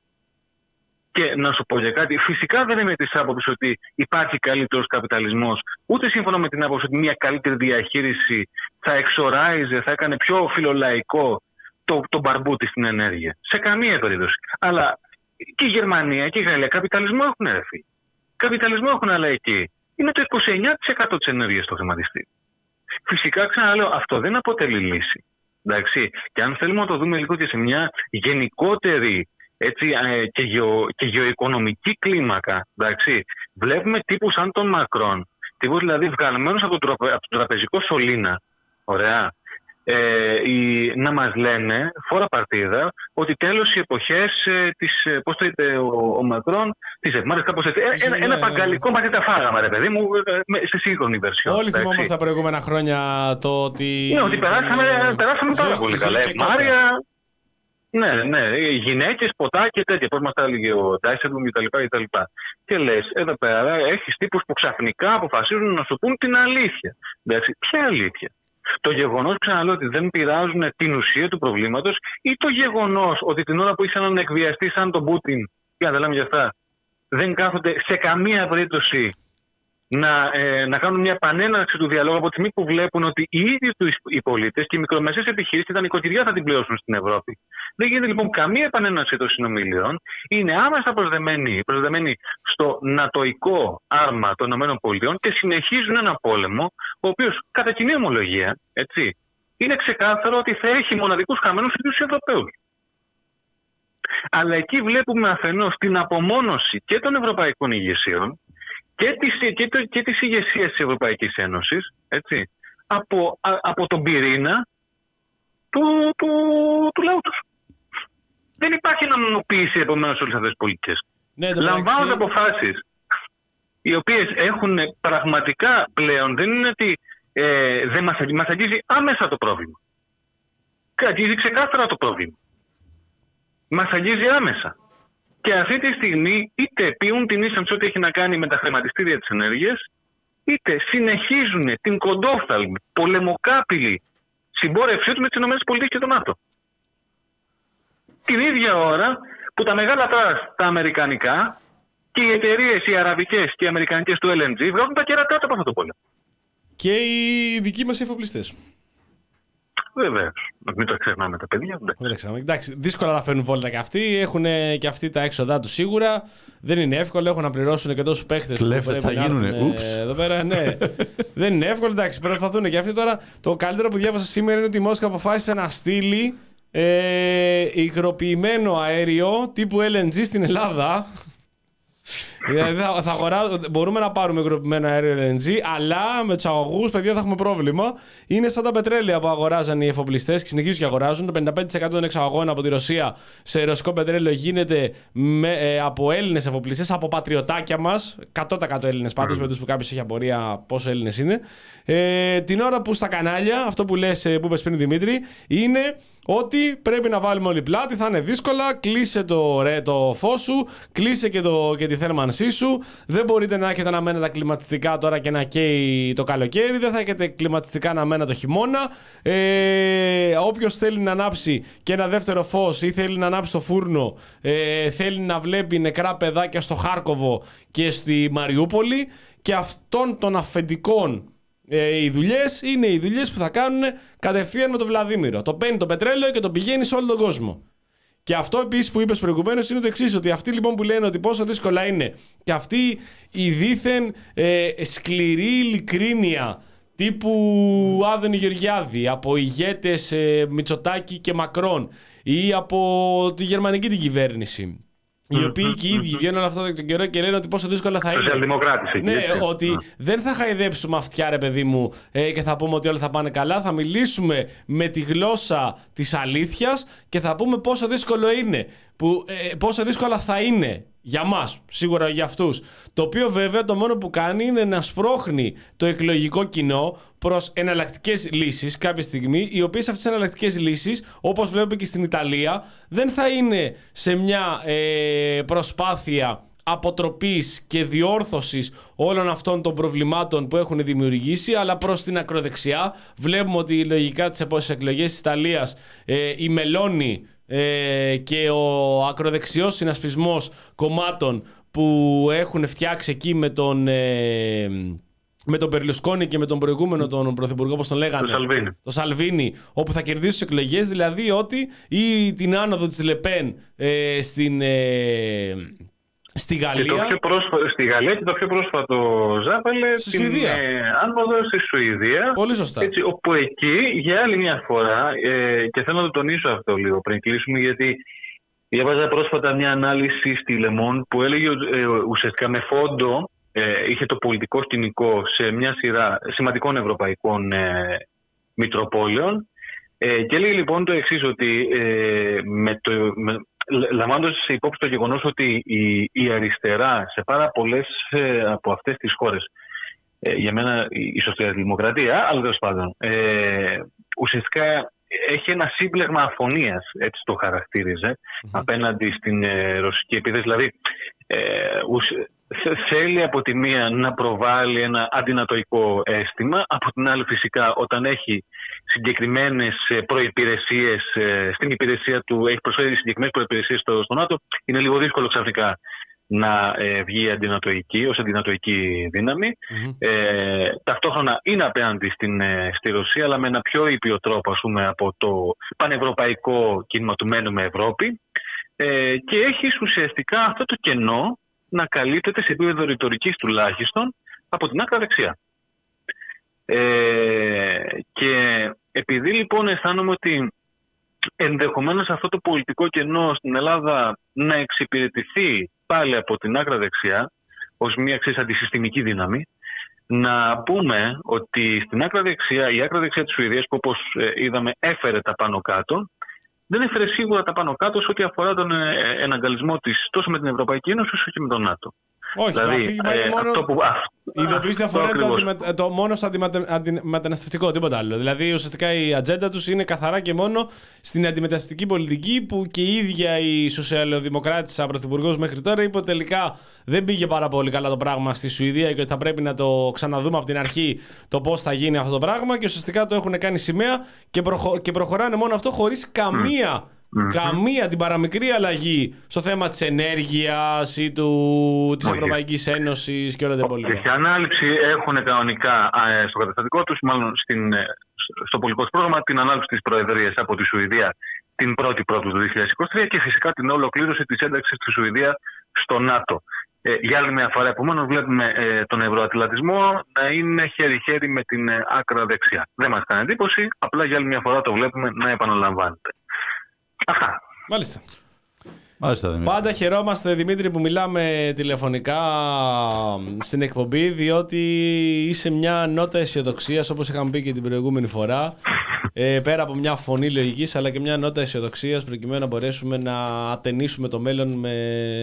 [SPEAKER 1] Και να σου πω για κάτι, φυσικά δεν είμαι της άποψης ότι υπάρχει καλύτερος καπιταλισμός, ούτε σύμφωνα με την άποψη ότι μια καλύτερη διαχείριση θα εξοράιζε, θα έκανε πιο φιλολαϊκό το, το μπαρμπούτι στην ενέργεια. Σε καμία περίπτωση. Αλλά και η Γερμανία και η Γαλλία καπιταλισμό έχουν έρθει. Καπιταλισμό έχουν, αλλά εκεί είναι το είκοσι εννέα τοις εκατό της ενέργειας στο χρηματιστήριο. Φυσικά, ξαναλέω, αυτό δεν αποτελεί λύση. Εντάξει. Και αν θέλουμε να το δούμε λίγο και σε μια γενικότερη, έτσι, και, γεω, και γεωοικονομική κλίμακα, εντάξει, βλέπουμε τύπους σαν τον Μακρόν, τύπους δηλαδή βγαλμένους από τον, από τον τραπεζικό σωλήνα, ωραία, ε, οι, να μας λένε, φόρα παρτίδα, ότι τέλος οι εποχές ε, της, ε, πώς το είπε ο, ο Μακρόν, της ευμάρειας, κάπως έτσι. Ε, ένα, ένα παγκαλικό μαζί τα φάγαμε, ρε παιδί μου, ε, στη σύγχρονη βερσιόν.
[SPEAKER 2] Όλοι θυμόμαστε τα προηγούμενα χρόνια το ότι...
[SPEAKER 1] Ναι, ότι περάσαμε, περάσαμε πάρα πολύ καλά. Ευμάρεια... Ναι, ναι, γυναίκες, ποτά και τέτοια. Πώς μας τα έλεγε ο Ντάισελμπλουμ κτλ. Και λες, εδώ πέρα έχεις τύπους που ξαφνικά αποφασίζουν να σου πούν την αλήθεια. Εντάξει, ποια αλήθεια? Το γεγονός, ξαναλέω, ότι δεν πειράζουν την ουσία του προβλήματος, ή το γεγονός ότι την ώρα που ήθελαν να εκβιαστεί σαν τον Πούτιν, και να τα λέμε για αυτά, δεν κάθονται σε καμία περίπτωση να, ε, να κάνουν μια επανέναρξη του διαλόγου από τη στιγμή που βλέπουν ότι οι ίδιοι τους οι πολίτες και οι μικρομεσαίες επιχειρήσεις και τα νοικοκυριά θα την πληρώσουν στην Ευρώπη. Δεν γίνεται λοιπόν καμία επανέναρξη των συνομιλιών. Είναι άμεσα προσδεμένοι, προσδεμένοι στο νατοϊκό άρμα των ΗΠΑ και συνεχίζουν ένα πόλεμο, ο οποίος κατά κοινή ομολογία, έτσι, είναι ξεκάθαρο ότι θα έχει μοναδικούς χαμένους τους Ευρωπαίους. Αλλά εκεί βλέπουμε αφενός την απομόνωση και των ευρωπαϊκών ηγεσιών και της, και, το, και της ηγεσίας της Ευρωπαϊκής Ένωσης, έτσι, από, α, από τον πυρήνα του, του, του λαού τους. Δεν υπάρχει νομιμοποίηση επομένως σε όλες αυτές τις πολιτικές.
[SPEAKER 2] Ναι,
[SPEAKER 1] λαμβάνονται αποφάσεις οι οποίες έχουν πραγματικά πλέον, δεν είναι ότι ε, δεν μας, μας αγγίζει άμεσα το πρόβλημα. Αγγίζει ξεκάθαρα το πρόβλημα. Μας αγγίζει άμεσα. Και αυτή τη στιγμή είτε ποιούν την ίσανση ό,τι έχει να κάνει με τα χρηματιστήρια της ενέργειας, είτε συνεχίζουν την κοντόφθαλμη, πολεμοκάπηλη συμπόρευσή του με τις ΗΠΑ και τον ΝΑΤΟ. Την ίδια ώρα που τα μεγάλα τραστ, τα αμερικανικά και οι εταιρείες, οι αραβικές και οι αμερικανικές του ελ εν τζι βγάζουν τα κέρατά από αυτό το πόλεμο.
[SPEAKER 2] Και οι δικοί μας εφοπλιστές.
[SPEAKER 1] Βεβαίως. Μην το ξεχνάμε τα παιδιά.
[SPEAKER 2] Δεν ξεχνάμε. Εντάξει, δύσκολα θα φέρουν βόλτα και αυτοί. Έχουν και αυτοί τα έξοδά τους σίγουρα. Δεν είναι εύκολο. Έχουν να πληρώσουν και τόσους παίχτες.
[SPEAKER 3] Κλέφτες θα γίνουν.
[SPEAKER 2] Εδώ πέρα, ναι. Δεν είναι εύκολο. Εντάξει, προσπαθούν και αυτοί τώρα. Το καλύτερο που διάβασα σήμερα είναι ότι η Μόσχα αποφάσισε να στείλει ε, υγροποιημένο αέριο τύπου ελ εν τζι στην Ελλάδα. Δηλαδή θα, θα αγορά... μπορούμε να πάρουμε υγροποιημένο αέριο ελ εν τζι, αλλά με τους αγωγούς, παιδιά, θα έχουμε πρόβλημα. Είναι σαν τα πετρέλαια που αγοράζαν οι εφοπλιστές και συνεχίζουν και αγοράζουν. Το πενήντα πέντε τοις εκατό των εξαγωγών από τη Ρωσία σε ρωσικό πετρέλαιο γίνεται με, ε, από Έλληνες εφοπλιστές, από πατριωτάκια μας. εκατό τοις εκατό Έλληνες πάντως, mm. με τους που κάποιος έχει απορία πόσο Έλληνες είναι. Ε, την ώρα που στα κανάλια, αυτό που λες, που είπες πριν Δημήτρη, είναι ότι πρέπει να βάλουμε όλη πλάτη, θα είναι δύσκολα. Κλείσε το, ρε, το φως σου, κλείσε και, το, και τη θέρμανσή σου. Δεν μπορείτε να έχετε να μένετε τα κλιματιστικά τώρα και να καίει το καλοκαίρι. Δεν θα έχετε κλιματιστικά να μένετε το χειμώνα. Ε, όποιος θέλει να ανάψει και ένα δεύτερο φως ή θέλει να ανάψει το φούρνο, ε, θέλει να βλέπει νεκρά παιδάκια στο Χάρκοβο και στη Μαριούπολη. Και αυτών των αφεντικών Ε, οι δουλειές είναι οι δουλειές που θα κάνουν κατευθείαν με τον Βλαδίμηρο. Το παίρνει το πετρέλαιο και το πηγαίνει σε όλο τον κόσμο. Και αυτό επίσης που είπες προηγουμένως είναι το εξής, ότι αυτοί λοιπόν που λένε ότι πόσο δύσκολα είναι και αυτή η δίθεν ε, σκληρή ειλικρίνεια τύπου Άδωνη Γεωργιάδη από ηγέτες ε, Μητσοτάκη και Μακρόν ή από τη γερμανική την κυβέρνηση, οι οποίοι και οι ίδιοι βγαίνουν αυτό τον καιρό και λένε ότι πόσο δύσκολα θα είναι.
[SPEAKER 1] Σοσιαλδημοκράτες.
[SPEAKER 2] Ναι, ότι δεν θα χαϊδέψουμε αυτιά, ρε παιδί μου, ε, και θα πούμε ότι όλα θα πάνε καλά. Θα μιλήσουμε με τη γλώσσα της αλήθειας και θα πούμε πόσο δύσκολο είναι. Που, ε, πόσο δύσκολα θα είναι για μας, σίγουρα για αυτούς. Το οποίο βέβαια το μόνο που κάνει είναι να σπρώχνει το εκλογικό κοινό προς εναλλακτικές λύσεις κάποια στιγμή, οι οποίες αυτές τις εναλλακτικές λύσεις, όπως βλέπουμε και στην Ιταλία, δεν θα είναι σε μια ε, προσπάθεια αποτροπής και διόρθωσης όλων αυτών των προβλημάτων που έχουν δημιουργήσει, αλλά προς την ακροδεξιά. Βλέπουμε ότι λογικά τις επόμενες εκλογές της Ιταλίας ε, η Μελώνη ε, και ο ακροδεξιός συνασπισμός κομμάτων που έχουν φτιάξει εκεί με τον... Ε, με τον Μπερλουσκόνη και με τον προηγούμενο τον πρωθυπουργό, όπως τον λέγανε,
[SPEAKER 1] το Σαλβίνι.
[SPEAKER 2] το Σαλβίνι, όπου θα κερδίσει τις εκλογές, δηλαδή ότι ή την άνοδο της Λεπέν ε, στην, ε, στη Γαλλία.
[SPEAKER 1] Και το πιο πρόσφατο, στη Γαλλία και το πιο πρόσφατο Ζάπελε στην ε, άνοδο στη Σουηδία.
[SPEAKER 2] Πολύ σωστά.
[SPEAKER 1] Έτσι, όπου εκεί για άλλη μια φορά, ε, και θέλω να το τονίσω αυτό λίγο πριν κλείσουμε, γιατί διαβάζα πρόσφατα μια ανάλυση στη Le Monde που έλεγε ε, ουσιαστικά με φόντο. Ε, είχε το πολιτικό σκηνικό σε μια σειρά σημαντικών ευρωπαϊκών ε, μητροπόλεων ε, και λέει λοιπόν το εξής, ότι ε, με το, με, λαμβάνοντας σε υπόψη το γεγονός ότι η, η αριστερά σε πάρα πολλές ε, από αυτές τις χώρες, ε, για μένα η σοσιαλδημοκρατία, αλλά τέλος πάντων, ε, ουσιαστικά έχει ένα σύμπλεγμα αφωνίας, έτσι το χαρακτήριζε, mm-hmm. απέναντι στην ε, ρωσική επίθεση. Δηλαδή, ε, θέλει από τη μία να προβάλλει ένα αντινατοϊκό αίσθημα, από την άλλη φυσικά όταν έχει συγκεκριμένες προϋπηρεσίες στην υπηρεσία του, έχει προσφέρει συγκεκριμένες προϋπηρεσίες στο, στο ΝΑΤΟ, είναι λίγο δύσκολο ξαφνικά να ε, βγει αντινατοϊκή, ως αντινατοϊκή δύναμη. Mm-hmm. Ε, ταυτόχρονα είναι απέναντι στην, ε, στη Ρωσία, αλλά με ένα πιο ήπιο τρόπο, ας πούμε, από το πανευρωπαϊκό κίνημα του Μένουμε Ευρώπη, ε, και έχει ουσιαστικά αυτό το κενό να καλύπτεται σε επίπεδο ρητορικής τουλάχιστον από την άκρα δεξιά. Ε, και επειδή λοιπόν αισθάνομαι ότι ενδεχομένως αυτό το πολιτικό κενό στην Ελλάδα να εξυπηρετηθεί πάλι από την άκρα δεξιά ως μια εξής αντισυστημική δύναμη, να πούμε ότι στην άκρα δεξιά, η άκρα δεξιά της Σουηδίας, που όπως είδαμε έφερε τα πάνω κάτω, δεν έφερε σίγουρα τα πάνω κάτω σε ό,τι αφορά τον εναγκαλισμό της τόσο με την Ευρωπαϊκή Ένωση όσο και με τον ΝΑΤΟ.
[SPEAKER 2] Όχι,
[SPEAKER 1] δηλαδή,
[SPEAKER 2] το αφήγημα είναι μόνο...
[SPEAKER 1] αυτό που...
[SPEAKER 2] Η ειδοποίηση αφορά το, το, το μόνο στο αντιμεταναστευτικό, τίποτα άλλο. Δηλαδή, ουσιαστικά η ατζέντα τους είναι καθαρά και μόνο στην αντιμεταναστευτική πολιτική, που και η ίδια η σοσιαλδημοκράτησα πρωθυπουργός μέχρι τώρα είπε ότι τελικά δεν πήγε πάρα πολύ καλά το πράγμα στη Σουηδία και ότι θα πρέπει να το ξαναδούμε από την αρχή το πώς θα γίνει αυτό το πράγμα, και ουσιαστικά το έχουν κάνει σημαία και, προχω... και προχωράνε μόνο αυτό χωρίς καμία. Mm-hmm. Καμία την παραμικρή αλλαγή στο θέμα της ενέργειας ή του, της okay. Ευρωπαϊκής Ένωσης και όλα τα υπόλοιπα.
[SPEAKER 1] Σε ανάληψη έχουν κανονικά στο καταστατικό τους, μάλλον στην, στο πολιτικό πρόγραμμα, την ανάληψη της Προεδρίας από τη Σουηδία την πρώτη Πρώτου του δύο χιλιάδες είκοσι τρία και φυσικά την ολοκλήρωση της ένταξης της Σουηδία στο ΝΑΤΟ. Ε, για άλλη μια φορά, επομένως, βλέπουμε ε, τον ευρωατλαντισμό να είναι χέρι-χέρι με την ε, άκρα δεξιά. Δεν μας κάνει εντύπωση, απλά για άλλη μια φορά το βλέπουμε να επαναλαμβάνεται. Αυτά.
[SPEAKER 2] Μάλιστα.
[SPEAKER 3] Μάλιστα, Δημήτρη.
[SPEAKER 2] Πάντα χαιρόμαστε, Δημήτρη, που μιλάμε τηλεφωνικά στην εκπομπή, διότι είσαι μια νότα αισιοδοξίας, όπως είχαμε πει και την προηγούμενη φορά. Ε, πέρα από μια φωνή λογικής, αλλά και μια νότα αισιοδοξίας, προκειμένου να μπορέσουμε να ατενίσουμε το μέλλον με,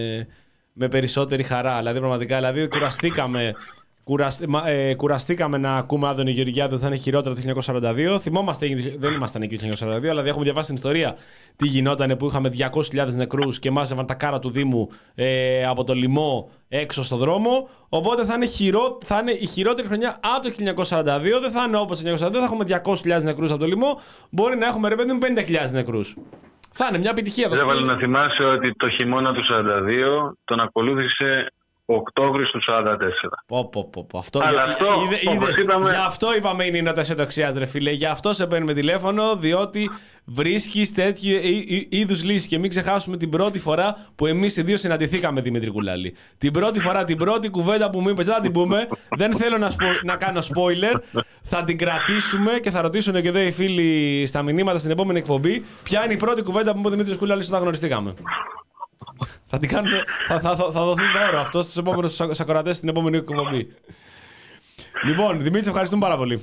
[SPEAKER 2] με περισσότερη χαρά. Δηλαδή, πραγματικά, δηλαδή, κουραστήκαμε. Κουρασ... Ε, κουραστήκαμε να ακούμε Άδωνη Γεωργιάδη ότι θα είναι χειρότερο το χίλια εννιακόσια σαράντα δύο. Θυμόμαστε, δεν ήμασταν εκεί το χίλια εννιακόσια σαράντα δύο, αλλά έχουμε διαβάσει την ιστορία τι γινόταν που είχαμε διακόσιες χιλιάδες νεκρούς και μάζευαν τα κάρα του Δήμου ε, από το λοιμό έξω στο δρόμο. Οπότε θα είναι, χειρό... θα είναι η χειρότερη χρονιά από το χίλια εννιακόσια σαράντα δύο. Δεν θα είναι όπως το χίλια εννιακόσια σαράντα δύο, θα έχουμε διακόσιες χιλιάδες νεκρούς από το λοιμό. Μπορεί να έχουμε, ρε παιδί μου, πενήντα χιλιάδες νεκρούς. Θα είναι μια επιτυχία.
[SPEAKER 1] Δεν βάλω να θυμάσαι ότι το χειμώνα του σαράντα δύο τον ακολούθησε Οκτώβρης του σαράντα τέσσερα.
[SPEAKER 2] Πω, πω, πω, πω. Αυτό,
[SPEAKER 1] Αλλά
[SPEAKER 2] για,
[SPEAKER 1] αυτό,
[SPEAKER 2] είδε, είδε,
[SPEAKER 1] είπαμε...
[SPEAKER 2] Γι' αυτό είπαμε είναι η νότα αισιοδοξίας, ρε φίλε. Γι' αυτό σε παίρνουμε τηλέφωνο, διότι βρίσκεις τέτοιου είδους λύσεις. Και μην ξεχάσουμε την πρώτη φορά που εμείς οι δύο συναντηθήκαμε, Δημήτρη Κουλάλη. Την πρώτη φορά, την πρώτη κουβέντα που μου είπες, δεν θα την πούμε. Δεν θέλω να, σπο, να κάνω spoiler. Θα την κρατήσουμε και θα ρωτήσουν και εδώ οι φίλοι στα μηνύματα στην επόμενη εκπομπή. Ποια είναι η πρώτη κουβέντα που μου είπε ο Δημήτρης Κουλάλης όταν γνωριστήκαμε. Θα, την κάνουμε, θα, θα, θα, θα δοθεί δώρο αυτό στους επόμενους ακροατές στην επόμενη εκπομπή. Λοιπόν, Δημήτρη, ευχαριστούμε πάρα πολύ.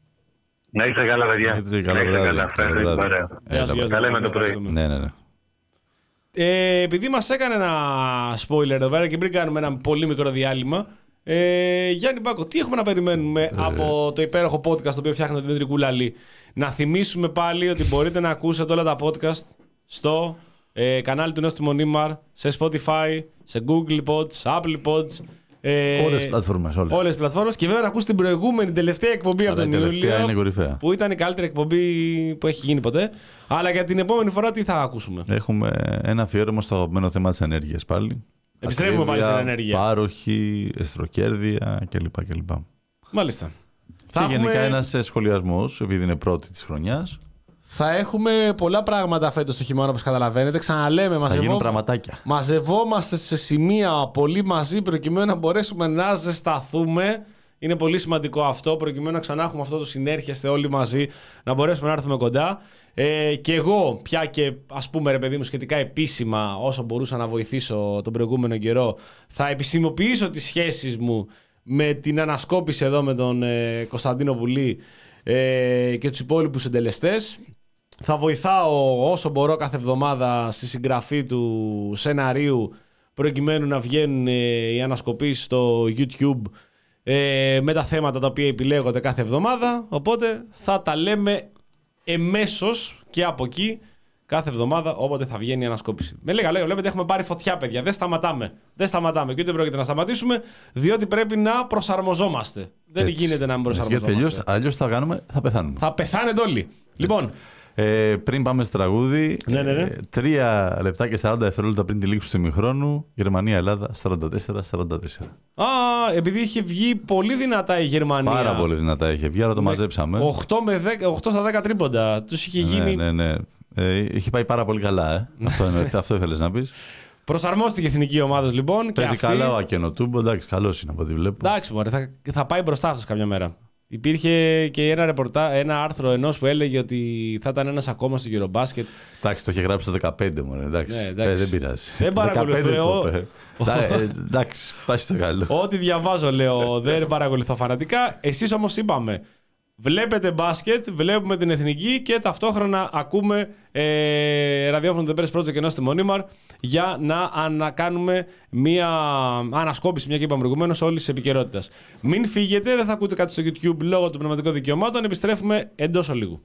[SPEAKER 1] Να είστε καλά, παιδιά.
[SPEAKER 3] Να είστε καλά.
[SPEAKER 1] Καλά με το πρωί.
[SPEAKER 3] Ναι, ναι, ναι.
[SPEAKER 2] Ε, επειδή μας έκανε ένα spoiler εδώ πέρα και πριν κάνουμε ένα πολύ μικρό διάλειμμα, ε, Γιάννη Μπάκο, τι έχουμε να περιμένουμε ε... από το υπέροχο podcast το οποίο φτιάχνει ο Δημήτρη Κουλάλη? Να θυμίσουμε πάλι ότι μπορείτε να ακούσετε όλα τα podcast στο Ε, κανάλι του Νέου Μονίμαρ, σε Spotify, σε Google Pods, Apple Pods. Ε,
[SPEAKER 3] όλες τις πλατφόρμες. Όλες.
[SPEAKER 2] όλες τις πλατφόρμες. Και βέβαια να ακούσετε την προηγούμενη, την τελευταία εκπομπή από τον Ιούλιο. Που ήταν η καλύτερη εκπομπή που έχει γίνει ποτέ. Αλλά για την επόμενη φορά τι θα ακούσουμε?
[SPEAKER 3] Έχουμε ένα αφιέρωμα στο αγαπημένο θέμα της ενέργειας πάλι.
[SPEAKER 2] Επιστρέφουμε πάλι στην ενέργεια.
[SPEAKER 3] Πάροχη, εστροκέρδεια κλπ. κλπ.
[SPEAKER 2] Μάλιστα.
[SPEAKER 3] Και θα γενικά έχουμε... ένας σχολιασμός, επειδή είναι πρώτη της χρονιάς.
[SPEAKER 2] Θα έχουμε πολλά πράγματα φέτος το χειμώνα, όπως καταλαβαίνετε. Ξαναλέμε, μαζευό...
[SPEAKER 3] θα γίνουν πραγματάκια.
[SPEAKER 2] Μαζευόμαστε σε σημεία πολύ μαζί προκειμένου να μπορέσουμε να ζεσταθούμε. Είναι πολύ σημαντικό αυτό, προκειμένου να ξανά έχουμε αυτό το συνέρχεστε όλοι μαζί, να μπορέσουμε να έρθουμε κοντά. Ε, και εγώ πια και ας πούμε, ρε παιδί μου, σχετικά επίσημα, όσο μπορούσα να βοηθήσω τον προηγούμενο καιρό, θα επισημοποιήσω τις σχέσεις μου με την ανασκόπηση εδώ με τον ε, Κωνσταντίνο Βουλή ε, και τους υπόλοιπους συντελεστές. Θα βοηθάω όσο μπορώ κάθε εβδομάδα στη συγγραφή του σεναρίου προκειμένου να βγαίνουν οι ανασκοπήσεις στο YouTube ε, με τα θέματα τα οποία επιλέγονται κάθε εβδομάδα. Οπότε θα τα λέμε εμέσως και από εκεί κάθε εβδομάδα όποτε θα βγαίνει η ανασκόπηση. Με λίγα λόγια, βλέπετε, έχουμε πάρει φωτιά, παιδιά. Δεν σταματάμε. Δεν σταματάμε και ούτε πρόκειται να σταματήσουμε, διότι πρέπει να προσαρμοζόμαστε. Δεν γίνεται να μην προσαρμοζόμαστε.
[SPEAKER 3] Αλλιώς θα κάνουμε, θα πεθάνουμε.
[SPEAKER 2] Θα πεθάνετε όλοι. Έτσι. Λοιπόν.
[SPEAKER 3] Ε, πριν πάμε στο τραγούδι,
[SPEAKER 2] ναι, ναι, ναι.
[SPEAKER 3] Ε, τρία λεπτά και σαράντα δευτερόλεπτα πριν τη λήξη του ημιχρόνου, Γερμανία-Ελλάδα σαράντα τέσσερα σαράντα τέσσερα.
[SPEAKER 2] Α, επειδή είχε βγει πολύ δυνατά η Γερμανία.
[SPEAKER 3] Πάρα πολύ δυνατά είχε βγει, αλλά το με μαζέψαμε.
[SPEAKER 2] οκτώ, με δέκα, οκτώ στα δέκα τρίποντα. Τους είχε γίνει.
[SPEAKER 3] Ναι, ναι, ναι. Ε, είχε πάει πάρα πολύ καλά, ε. αυτό, αυτό ήθελες να πεις.
[SPEAKER 2] Προσαρμόστηκε η εθνική ομάδα λοιπόν.
[SPEAKER 3] Παίζει
[SPEAKER 2] και αυτή...
[SPEAKER 3] καλά ο Ακενοτούμπο, εντάξει, καλός είναι από ό,τι βλέπω.
[SPEAKER 2] Εντάξει, μωρέ, θα, θα πάει μπροστά αυτός κάποια μέρα. Υπήρχε και ένα, ρεπορτά, ένα άρθρο ενός που έλεγε ότι θα ήταν ένας ακόμα στο Eurobasket.
[SPEAKER 3] Εντάξει, το είχε γράψει το δεκαπέντε μου, εντάξει. Ναι, εντάξει. Ε, δεν πειράζει.
[SPEAKER 2] Δεν παρακολουθώ.
[SPEAKER 3] Εντάξει, πάει στο καλό.
[SPEAKER 2] Ό,τι διαβάζω λέω, δεν παρακολουθώ φανατικά. Εσείς όμως είπαμε, Βλέπετε μπάσκετ, βλέπουμε την εθνική και ταυτόχρονα ακούμε ε, ραδιόφωνο The Press Project και Νόστε Μονίμαρ για να ανακάνουμε μια ανασκόπηση, μια και είπαμε προηγουμένως, όλης της επικαιρότητας. Μην φύγετε, δεν θα ακούτε κάτι στο YouTube λόγω των πνευματικών δικαιωμάτων. Επιστρέφουμε εντός ολίγου.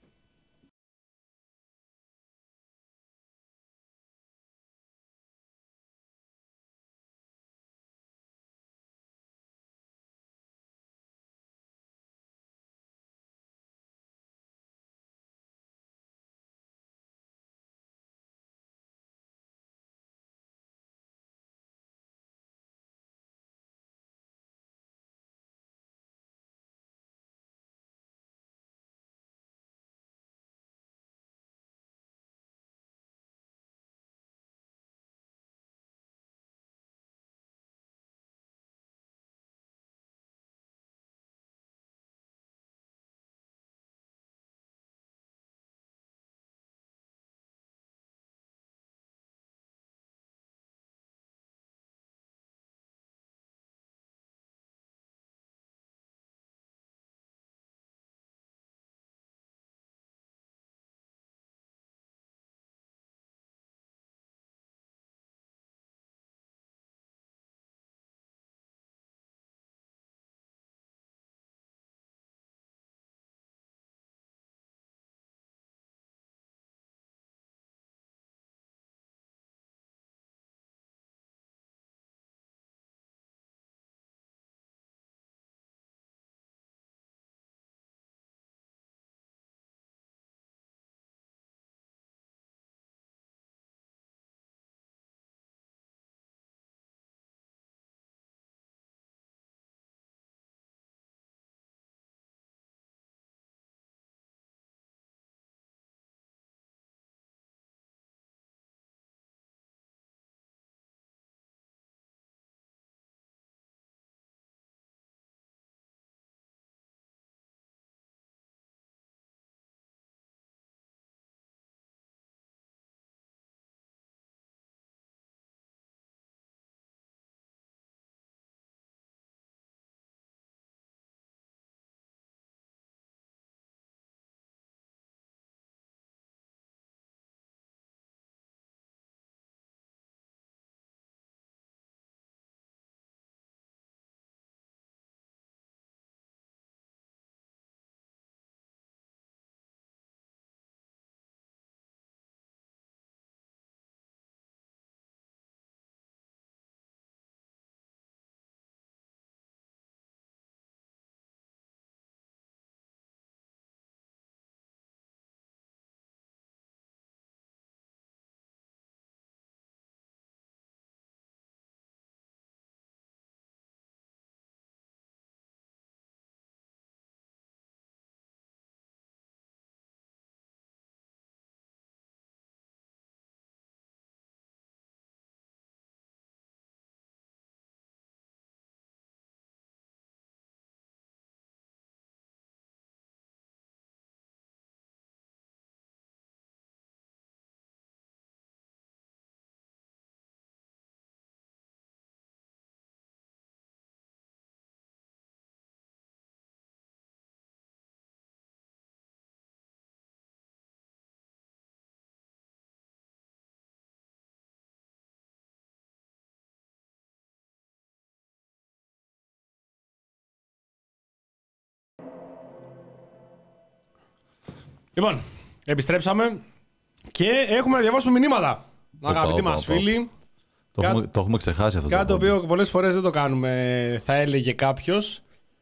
[SPEAKER 2] Λοιπόν, επιστρέψαμε και έχουμε να διαβάσουμε μηνύματα. Αγαπητοί μας φίλοι.
[SPEAKER 3] Το, Κά... έχουμε, το έχουμε ξεχάσει αυτό.
[SPEAKER 2] Κάτι το οποίο πολλές φορές δεν το κάνουμε, θα έλεγε κάποιος.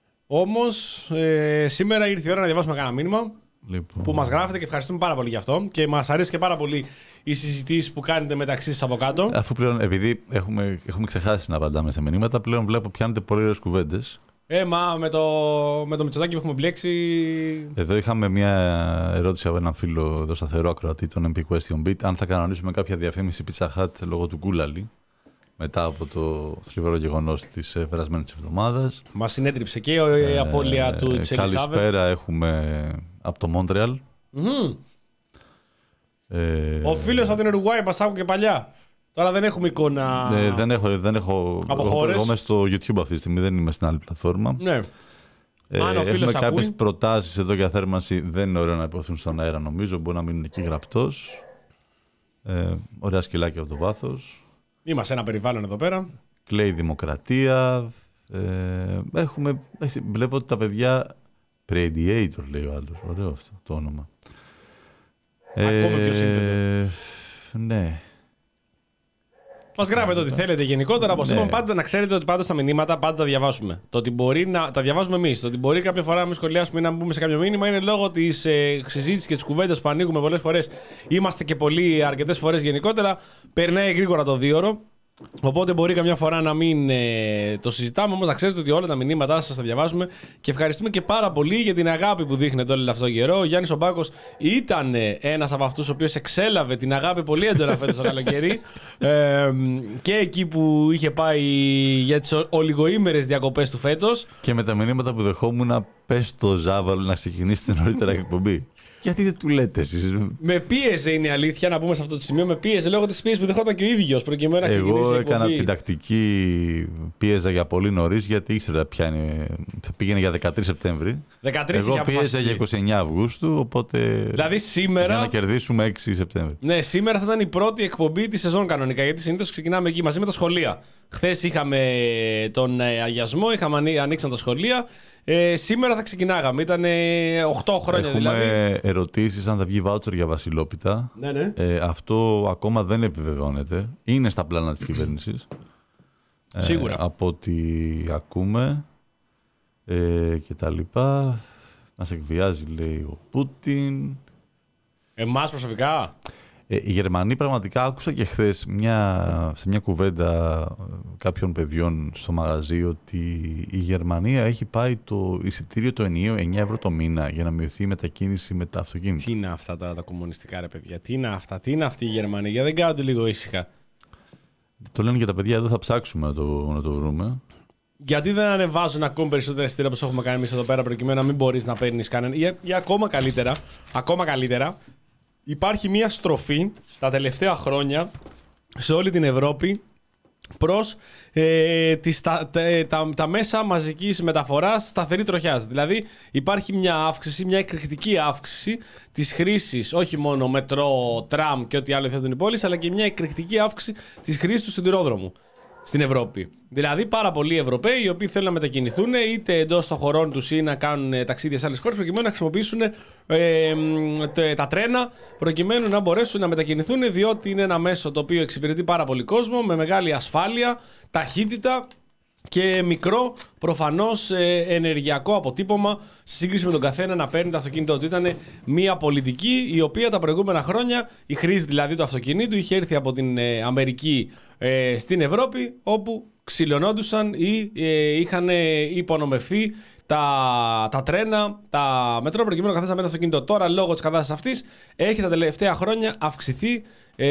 [SPEAKER 2] Όμως, ε, σήμερα ήρθε η ώρα να διαβάσουμε κανένα μήνυμα λοιπόν. Που μας γράφετε και ευχαριστούμε πάρα πολύ γι' αυτό. Και μας αρέσει και πάρα πολύ οι συζητήσεις που κάνετε μεταξύ σας από κάτω.
[SPEAKER 3] Αφού πλέον, επειδή έχουμε, έχουμε ξεχάσει να απαντάμε σε μηνύματα, πλέον βλέπω πιάνετε πολύ ωραίες κουβέντες.
[SPEAKER 2] Ε, μα με το, με το Μητσοτάκη που έχουμε μπλέξει.
[SPEAKER 3] Εδώ είχαμε μια ερώτηση από έναν φίλο εδώ σταθερό ακροατή, τον εμ πι Question Beat, αν θα κανονίσουμε κάποια διαφήμιση Pizza Hut λόγω του Κούλαλη. Μετά από το θλιβερό γεγονός της περασμένης εβδομάδας.
[SPEAKER 2] Μας συνέτριψε και η απώλεια ε, του της Ελισάβετ.
[SPEAKER 3] Καλησπέρα έχουμε από το Μόντρεαλ.
[SPEAKER 2] Mm-hmm. Ε, Ο φίλος από την Ουρουγουάη μας άκουγε παλιά. Τώρα δεν έχουμε εικόνα.
[SPEAKER 3] Ε, δεν έχω. Δεν έχω
[SPEAKER 2] από χώρες.
[SPEAKER 3] Εγώ είμαι στο YouTube αυτή τη στιγμή, δεν είμαι στην άλλη πλατφόρμα.
[SPEAKER 2] Ναι.
[SPEAKER 3] Ε, έχουμε κάποιες προτάσεις εδώ για θέρμανση. Δεν είναι ωραίο να υποθούν στον αέρα, νομίζω. Μπορεί να μείνουν εκεί γραπτός. Ε, ωραία σκυλάκια από το βάθος.
[SPEAKER 2] Είμαστε ένα περιβάλλον εδώ πέρα.
[SPEAKER 3] Κλαίει δημοκρατία. Ε, έχουμε, βλέπω ότι τα παιδιά. Predator λέει ο άλλος. Ωραίο αυτό το όνομα.
[SPEAKER 2] Ακόμα πιο σύνθετο.
[SPEAKER 3] Ναι.
[SPEAKER 2] Μας γράφετε ό,τι θέλετε γενικότερα. Όπως είπαμε, πάντα να ξέρετε ότι πάντα στα μηνύματα πάντα τα διαβάσουμε. Το ότι μπορεί να τα διαβάζουμε εμείς. Το ότι μπορεί κάποια φορά να μην σχολιάσουμε ή να μπούμε σε κάποιο μήνυμα είναι λόγω της ε, συζήτησης και της κουβέντας που ανοίγουμε πολλές φορές. Είμαστε και πολλοί αρκετές φορές γενικότερα. Περνάει γρήγορα το δίωρο. Οπότε μπορεί καμιά φορά να μην ε, το συζητάμε, όμως να ξέρετε ότι όλα τα μηνύματά σας τα διαβάζουμε και ευχαριστούμε και πάρα πολύ για την αγάπη που δείχνετε όλο αυτό τον καιρό. Ο Γιάννης ο Μπάκος ήταν ένας από αυτούς ο οποίος εξέλαβε την αγάπη πολύ έντονα φέτος το καλοκαίρι ε, και εκεί που είχε πάει για τις ολιγοήμερες διακοπές του φέτος.
[SPEAKER 3] Και με τα μηνύματα που δεχόμουν να πες το Ζάβαλο να ξεκινήσει την νωρίτερα εκπομπή. Γιατί δεν του λέτε εσείς?
[SPEAKER 2] Με πίεζε, είναι η αλήθεια, να πούμε σε αυτό το σημείο. Με πίεζε λόγω της πίεσης που δεχόταν και ο ίδιος προκειμένου να ξεκινήσει.
[SPEAKER 3] Εγώ έκανα την τακτική πίεζα για πολύ νωρίς, γιατί ήξερα ποια είναι. Θα πήγαινε για δεκατρείς Σεπτέμβρη.
[SPEAKER 2] δεκατρείς
[SPEAKER 3] Εγώ πίεζα για είκοσι εννέα Αυγούστου, οπότε.
[SPEAKER 2] Δηλαδή σήμερα.
[SPEAKER 3] Για να κερδίσουμε έξι Σεπτέμβρη.
[SPEAKER 2] Ναι, σήμερα θα ήταν η πρώτη εκπομπή τη σεζόν κανονικά, γιατί συνήθως ξεκινάμε εκεί μαζί με τα σχολεία. Χθες είχαμε τον αγιασμό, είχαμε ανοίξαν τα σχολεία. Ε, σήμερα θα ξεκινάγαμε. Ήταν οκτώ χρόνια
[SPEAKER 3] Έχουμε
[SPEAKER 2] δηλαδή.
[SPEAKER 3] Έχουμε ερωτήσεις αν θα βγει βάουτσερ για βασιλόπιτα.
[SPEAKER 2] Ναι, ναι.
[SPEAKER 3] Ε, αυτό ακόμα δεν επιβεβαιώνεται. Είναι στα πλάνα της κυβέρνησης.
[SPEAKER 2] Σίγουρα.
[SPEAKER 3] Ε, από ό,τι ακούμε ε, και τα λοιπά. Μας εκβιάζει, λέει, ο Πούτιν.
[SPEAKER 2] Εμάς προσωπικά.
[SPEAKER 3] Ε, οι Γερμανοί, πραγματικά άκουσα και χθες μια, σε μια κουβέντα κάποιων παιδιών στο μαγαζί ότι η Γερμανία έχει πάει το εισιτήριο το ενιαίο εννιά ευρώ το μήνα για να μειωθεί η μετακίνηση με τα αυτοκίνητα.
[SPEAKER 2] Τι είναι αυτά τώρα τα κομμουνιστικά, ρε παιδιά? Τι είναι αυτά, τι είναι αυτή η Γερμανία? Για δεν κάνετε λίγο ήσυχα?
[SPEAKER 3] Το λένε και τα παιδιά εδώ, θα ψάξουμε να το, να το βρούμε.
[SPEAKER 2] Γιατί δεν ανεβάζουν ακόμη περισσότερα εισιτήρια όπως έχουμε κάνει εμείς εδώ πέρα, προκειμένου να μην μπορείς να παίρνεις κανένα? Ή, ή ακόμα καλύτερα, ακόμα καλύτερα. Υπάρχει μια στροφή τα τελευταία χρόνια σε όλη την Ευρώπη προς ε, τις, τα, τα, τα, τα μέσα μαζικής μεταφοράς σταθερή τροχιάς. Δηλαδή υπάρχει μια αύξηση, μια εκρηκτική αύξηση της χρήσης όχι μόνο μετρό, τραμ και ό,τι άλλο θέτουν οι πόλεις, αλλά και μια εκρηκτική αύξηση της χρήσης του σιδηρόδρομου στην Ευρώπη. Δηλαδή, πάρα πολλοί Ευρωπαίοι οι οποίοι θέλουν να μετακινηθούν είτε εντός των χωρών τους ή να κάνουν ταξίδια σε άλλες χώρες, προκειμένου να χρησιμοποιήσουν ε, τα τρένα, προκειμένου να μπορέσουν να μετακινηθούν, διότι είναι ένα μέσο το οποίο εξυπηρετεί πάρα πολύ κόσμο, με μεγάλη ασφάλεια, ταχύτητα και μικρό προφανώς ε, ενεργειακό αποτύπωμα σε σύγκριση με τον καθένα να παίρνει το αυτοκίνητο του. Ήταν μια πολιτική η οποία τα προηγούμενα χρόνια, η χρήση δηλαδή του αυτοκινήτου, είχε έρθει από την ε, Αμερική ε, στην Ευρώπη, όπου ξυλωνόντουσαν ή ε, είχαν υπονομευθεί τα, τα τρένα, τα μετρό, προκειμένου να καθίσει με το αυτοκίνητο. Τώρα, λόγω της κατάστασης αυτής, έχει τα τελευταία χρόνια αυξηθεί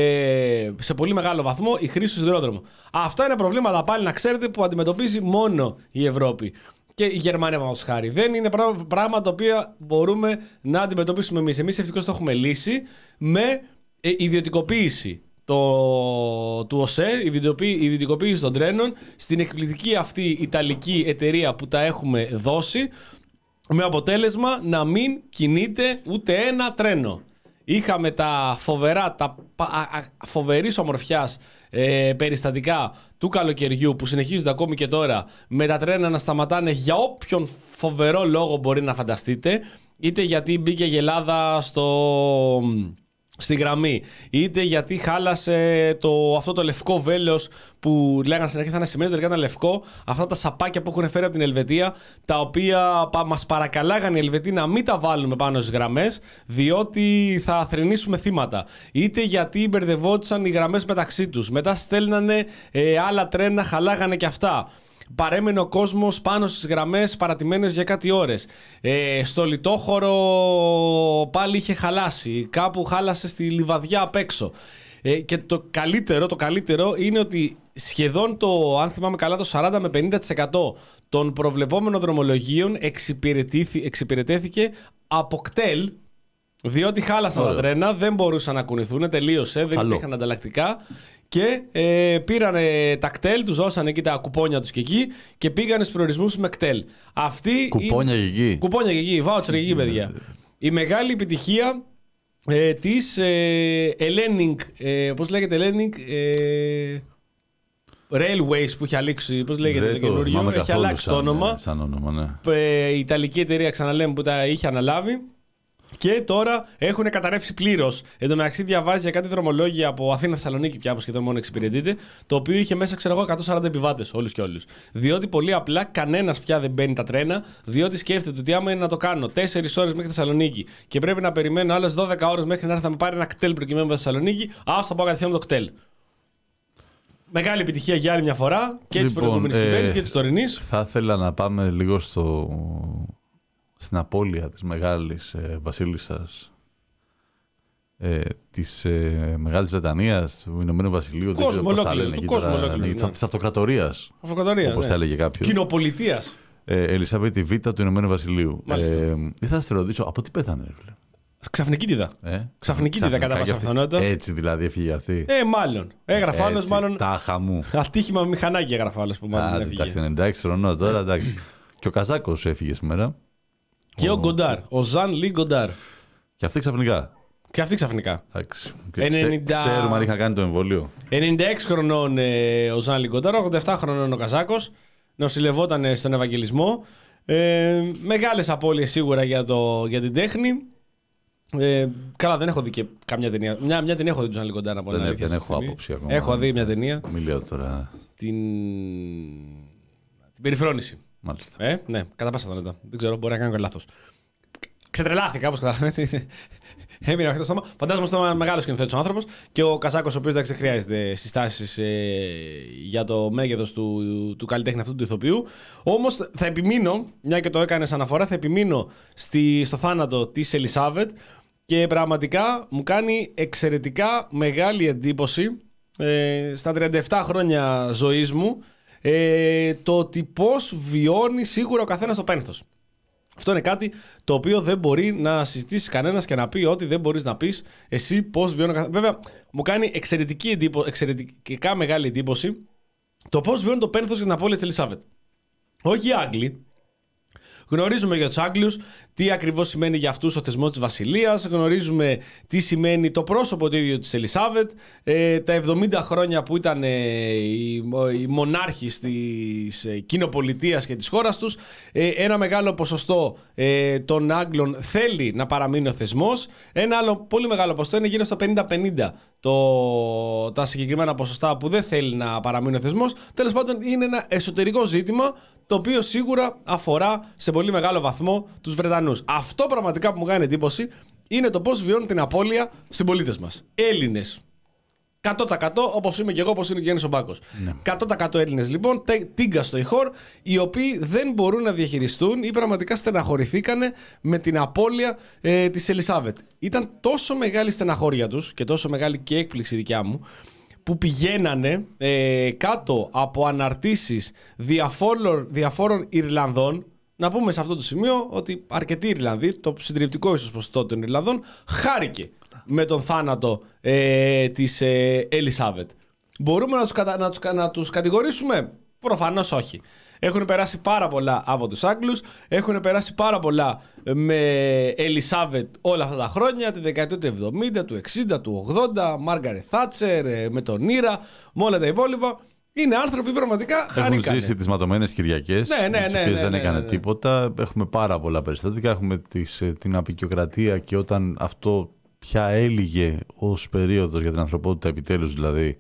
[SPEAKER 2] ε, σε πολύ μεγάλο βαθμό η χρήση του σιδηρόδρομου. Αυτά είναι προβλήματα, πάλι να ξέρετε, που αντιμετωπίζει μόνο η Ευρώπη. Και η Γερμανία, παραδείγματος χάρη. Δεν είναι πράγματα τα οποία μπορούμε να αντιμετωπίσουμε εμείς. Εμείς ευτυχώς το έχουμε λύσει με ε, ιδιωτικοποίηση το, του ΟΣΕ, η ιδιωτικοποίηση των τρένων, στην εκπληκτική αυτή Ιταλική εταιρεία που τα έχουμε δώσει, με αποτέλεσμα να μην κινείται ούτε ένα τρένο. Είχαμε τα φοβερά, τα φοβερής ομορφιάς ε, περιστατικά του καλοκαιριού που συνεχίζονται ακόμη και τώρα, με τα τρένα να σταματάνε για όποιον φοβερό λόγο μπορεί να φανταστείτε, είτε γιατί μπήκε γελάδα στο... στη γραμμή, είτε γιατί χάλασε το, αυτό το λευκό βέλος που λέγανε στην αρχή θα είναι σημαίνει, τελικά ήταν λευκό. Αυτά τα σαπάκια που έχουν φέρει από την Ελβετία, τα οποία μας παρακαλάγανε οι Ελβετοί να μην τα βάλουμε πάνω στις γραμμές, διότι θα θρηνήσουμε θύματα. Είτε γιατί μπερδευόντουσαν οι γραμμές μεταξύ τους. Μετά στέλνανε ε, άλλα τρένα, χαλάγανε και αυτά. Παρέμενε ο κόσμος πάνω στις γραμμές παρατημένες για κάτι ώρες. Ε, στο λιτόχωρο πάλι είχε χαλάσει. Κάπου χάλασε στη λιβαδιά απ' έξω. Ε, και το καλύτερο, το καλύτερο είναι ότι σχεδόν το, αν θυμάμαι καλά, το σαράντα με πενήντα τοις εκατό των προβλεπόμενων δρομολογίων εξυπηρετέθηκε από κτέλ, διότι χάλασαν τα τρένα, δεν μπορούσαν να κουνηθούν, τελείωσε, δεν υπήρχαν ανταλλακτικά. και ε, πήραν τα κτέλ, τους δώσανε εκεί τα κουπόνια τους και εκεί και πήγανε στους προορισμούς με κτέλ. Αυτή
[SPEAKER 3] κουπόνια και εκεί.
[SPEAKER 2] Κουπόνια και εκεί, βάουτσερ και εκεί, παιδιά. Η μεγάλη επιτυχία ε, της ε, Hellenic, ε, πώς λέγεται Hellenic, ε, Railways που είχε αλλάξει, πώς λέγεται το καινούριο, έχει αλλάξει το όνομα.
[SPEAKER 3] Σαν όνομα, ναι.
[SPEAKER 2] Ε, η Ιταλική εταιρεία, ξαναλέμε, που τα είχε αναλάβει. Και τώρα έχουν καταρρεύσει πλήρως. Εν τω μεταξύ, διαβάζει για κάτι δρομολόγια από Αθήνα Θεσσαλονίκη, πια που σχεδόν μόνο εξυπηρετείται, το οποίο είχε μέσα, ξέρω εγώ, εκατόν σαράντα επιβάτες, όλους και όλους. Διότι πολύ απλά κανένας πια δεν μπαίνει τα τρένα, διότι σκέφτεται ότι άμα είναι να το κάνω τέσσερις ώρες μέχρι Θεσσαλονίκη και πρέπει να περιμένω άλλες δώδεκα ώρες μέχρι να έρθει να με πάρει ένα κτέλ προκειμένου με Θεσσαλονίκη, ας το πάω κατευθείαν με το κτέλ. Μεγάλη επιτυχία για άλλη μια φορά και λοιπόν, της προηγούμενης ε, κυβέρνησης και της τωρινής.
[SPEAKER 3] Θα ήθελα να πάμε λίγο στο... στην απώλεια της μεγάλης ε, βασίλισσας ε, της ε, Μεγάλης Βρετανίας, του Ηνωμένου Βασιλείου, δεν ξέρω πώς θα λένε εκεί τώρα, ναι, της αυτοκρατορίας,
[SPEAKER 2] Αυτοκρατορία,
[SPEAKER 3] όπως
[SPEAKER 2] ναι.
[SPEAKER 3] θα έλεγε κάποιος.
[SPEAKER 2] Κοινοπολιτείας.
[SPEAKER 3] Ε, Ελισάβετη Β' του Ηνωμένου Βασιλείου. Ε, ήθελα να σε ρωτήσω, από τι πέθανε, ρε.
[SPEAKER 2] Ξαφνικίτιδα.
[SPEAKER 3] Ε,
[SPEAKER 2] Ξαφνικίτιδα κατά πάσα πιθανότητα.
[SPEAKER 3] Έτσι δηλαδή έφυγε αυτή.
[SPEAKER 2] Ε, μάλλον. Έγραφε άλλος, μάλλον.
[SPEAKER 3] Τάχα μου.
[SPEAKER 2] Ατύχημα με μηχανάκι έγραφε άλλος που μάλλον έφυγε.
[SPEAKER 3] Εντάξει, ενενήντα έξι χρονών τώρα, εντάξει. Και ο Καζάκος έφυγε σήμερα.
[SPEAKER 2] Και ο, ο Γκοντάρ, ο Ζαν Λι Γκοντάρ.
[SPEAKER 3] Και αυτή ξαφνικά.
[SPEAKER 2] Και αυτή ξαφνικά.
[SPEAKER 3] Εντάξει.
[SPEAKER 2] ενενήντα...
[SPEAKER 3] Ξέρουμε αν είχα κάνει το εμβόλιο.
[SPEAKER 2] ενενήντα έξι χρονών ε, ο Ζαν Λι Γκοντάρ, ογδόντα επτά χρονών ο Καζάκος. Νοσηλευόταν στον Ευαγγελισμό. Ε, μεγάλες απώλειες σίγουρα για, το, για την τέχνη. Ε, καλά, δεν έχω δει και καμιά ταινία. Μια, μια ταινία έχω δει του Ζαν Λι Γκοντάρ από
[SPEAKER 3] Δεν, δεν έχω άποψη ακόμα.
[SPEAKER 2] Έχω δει μια ταινία.
[SPEAKER 3] Μην λέω τώρα.
[SPEAKER 2] Την, την Περιφρόνηση.
[SPEAKER 3] Μάλιστα.
[SPEAKER 2] Ε, ναι, κατά πάσα πιθανότητα. Δεν ξέρω, μπορεί να κάνω και λάθος. Ξετρελάθηκα, όπως καταλαβαίνετε. Έμεινα αυτό το στόμα. Φαντάζομαι ότι ήταν μεγάλο σκηνοθέτης ο άνθρωπος και ο Καζάκος, ο οποίος δεν χρειάζεται συστάσεις ε, για το μέγεθος του, του καλλιτέχνη αυτού του ηθοποιού. Όμως θα επιμείνω, μια και το έκανες αναφορά, θα επιμείνω στη, στο θάνατο της Ελισάβετ και πραγματικά μου κάνει εξαιρετικά μεγάλη εντύπωση ε, στα τριάντα επτά χρόνια ζωής μου ε, το ότι πώς βιώνει σίγουρα ο καθένας το πένθος. Αυτό είναι κάτι το οποίο δεν μπορεί να συζητήσει κανένας και να πει ότι δεν μπορείς να πεις εσύ πώς βιώνει ο καθένας. Βέβαια, μου κάνει εξαιρετική εντύπωση, εξαιρετικά μεγάλη εντύπωση το πώς βιώνει το πένθος για την απώλεια της Ελισάβετ. Όχι οι Άγγλοι. Γνωρίζουμε για τους Άγγλους τι ακριβώς σημαίνει για αυτούς ο θεσμός της βασιλείας, γνωρίζουμε τι σημαίνει το πρόσωπο το ίδιο της Ελισάβετ, ε, τα εβδομήντα χρόνια που ήταν ε, οι, οι μονάρχοι της ε, κοινοπολιτείας και της χώρας τους, ε, ένα μεγάλο ποσοστό ε, των Άγγλων θέλει να παραμείνει ο θεσμός, ένα άλλο πολύ μεγάλο ποσοστό είναι γύρω στα πενήντα πενήντα το, τα συγκεκριμένα ποσοστά που δεν θέλει να παραμείνει ο θεσμός. Τέλος πάντων είναι ένα εσωτερικό ζήτημα το οποίο σίγουρα αφορά σε πολύ μεγάλο βαθμό τους Βρετανούς. Αυτό πραγματικά που μου κάνει εντύπωση είναι το πώς βιώνουν την απώλεια συμπολίτες μας. Έλληνες. εκατό τοις εκατό όπως είμαι και εγώ, όπως είναι και ο Γιάννης ο Μπάκος. Ναι. εκατό τοις εκατό Έλληνες λοιπόν, τίγκα στο ηχόρ, οι οποίοι δεν μπορούν να διαχειριστούν ή πραγματικά στεναχωρηθήκανε με την απώλεια ε, της Ελισάβετ. Ήταν τόσο μεγάλη στεναχώρια τους και τόσο μεγάλη και έκπληξη δικιά μου, που πηγαίνανε ε, κάτω από αναρτήσεις διαφόρων, διαφόρων Ιρλανδών. Να πούμε σε αυτό το σημείο ότι αρκετοί Ιρλανδοί, το συντριπτικό ίσως ποσοστό των Ιρλανδών, χάρηκε με τον θάνατο ε, της ε, Ελισάβετ. Μπορούμε να τους, κατα... να, τους... να τους κατηγορήσουμε? Προφανώς όχι. Έχουν περάσει πάρα πολλά από τους Άγγλους, έχουν περάσει πάρα πολλά με Ελισάβετ όλα αυτά τα χρόνια, τη δεκαετία του εβδομήντα, του εξήντα, του ογδόντα, Μάργαρετ Θάτσερ, με τον Ήρα, με όλα τα υπόλοιπα. Είναι άνθρωποι που πραγματικά χαρήκανε.
[SPEAKER 3] Έχουν ζήσει τις ματωμένες Κυριακές,
[SPEAKER 2] ναι, ναι,
[SPEAKER 3] τις
[SPEAKER 2] ναι,
[SPEAKER 3] οποίες
[SPEAKER 2] ναι,
[SPEAKER 3] δεν
[SPEAKER 2] ναι,
[SPEAKER 3] έκανε
[SPEAKER 2] ναι, ναι.
[SPEAKER 3] τίποτα. Έχουμε πάρα πολλά περιστατικά. Έχουμε τις, την απεικιοκρατία και όταν αυτό πια έλυγε ως περίοδος για την ανθρωπότητα, επιτέλους δηλαδή,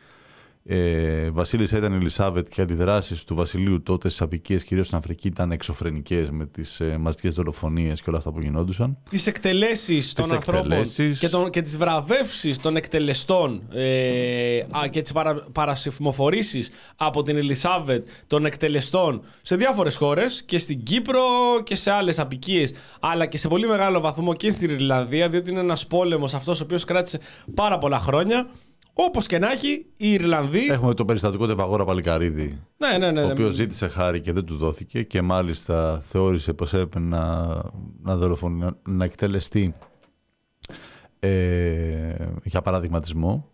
[SPEAKER 3] Ε, βασίλισσα ήταν η Ελισάβετ και οι αντιδράσεις του βασιλείου τότε στις αποικίες, κυρίως στην Αφρική, ήταν εξωφρενικές με τις ε, μαζικές δολοφονίες και όλα αυτά που γινόντουσαν.
[SPEAKER 2] Τις εκτελέσεις των ανθρώπων και, τον, και τις βραβεύσεις των εκτελεστών ε, α, και τις παρα, παρασυμφορήσεις από την Ελισάβετ των εκτελεστών σε διάφορες χώρες και στην Κύπρο και σε άλλες αποικίες, αλλά και σε πολύ μεγάλο βαθμό και στην Ιρλανδία, διότι είναι ένας πόλεμος αυτός ο οποίος κράτησε πάρα πολλά χρόνια. Όπως και να έχει, οι Ιρλανδοί.
[SPEAKER 3] Έχουμε το περιστατικό του Ευαγόρα Παλικαρίδη.
[SPEAKER 2] Ναι, ναι, ναι,
[SPEAKER 3] ο οποίος
[SPEAKER 2] ναι.
[SPEAKER 3] ζήτησε χάρη και δεν του δόθηκε και μάλιστα θεώρησε πως έπρεπε να, να, δολοφονη, να εκτελεστεί ε, για παραδειγματισμό.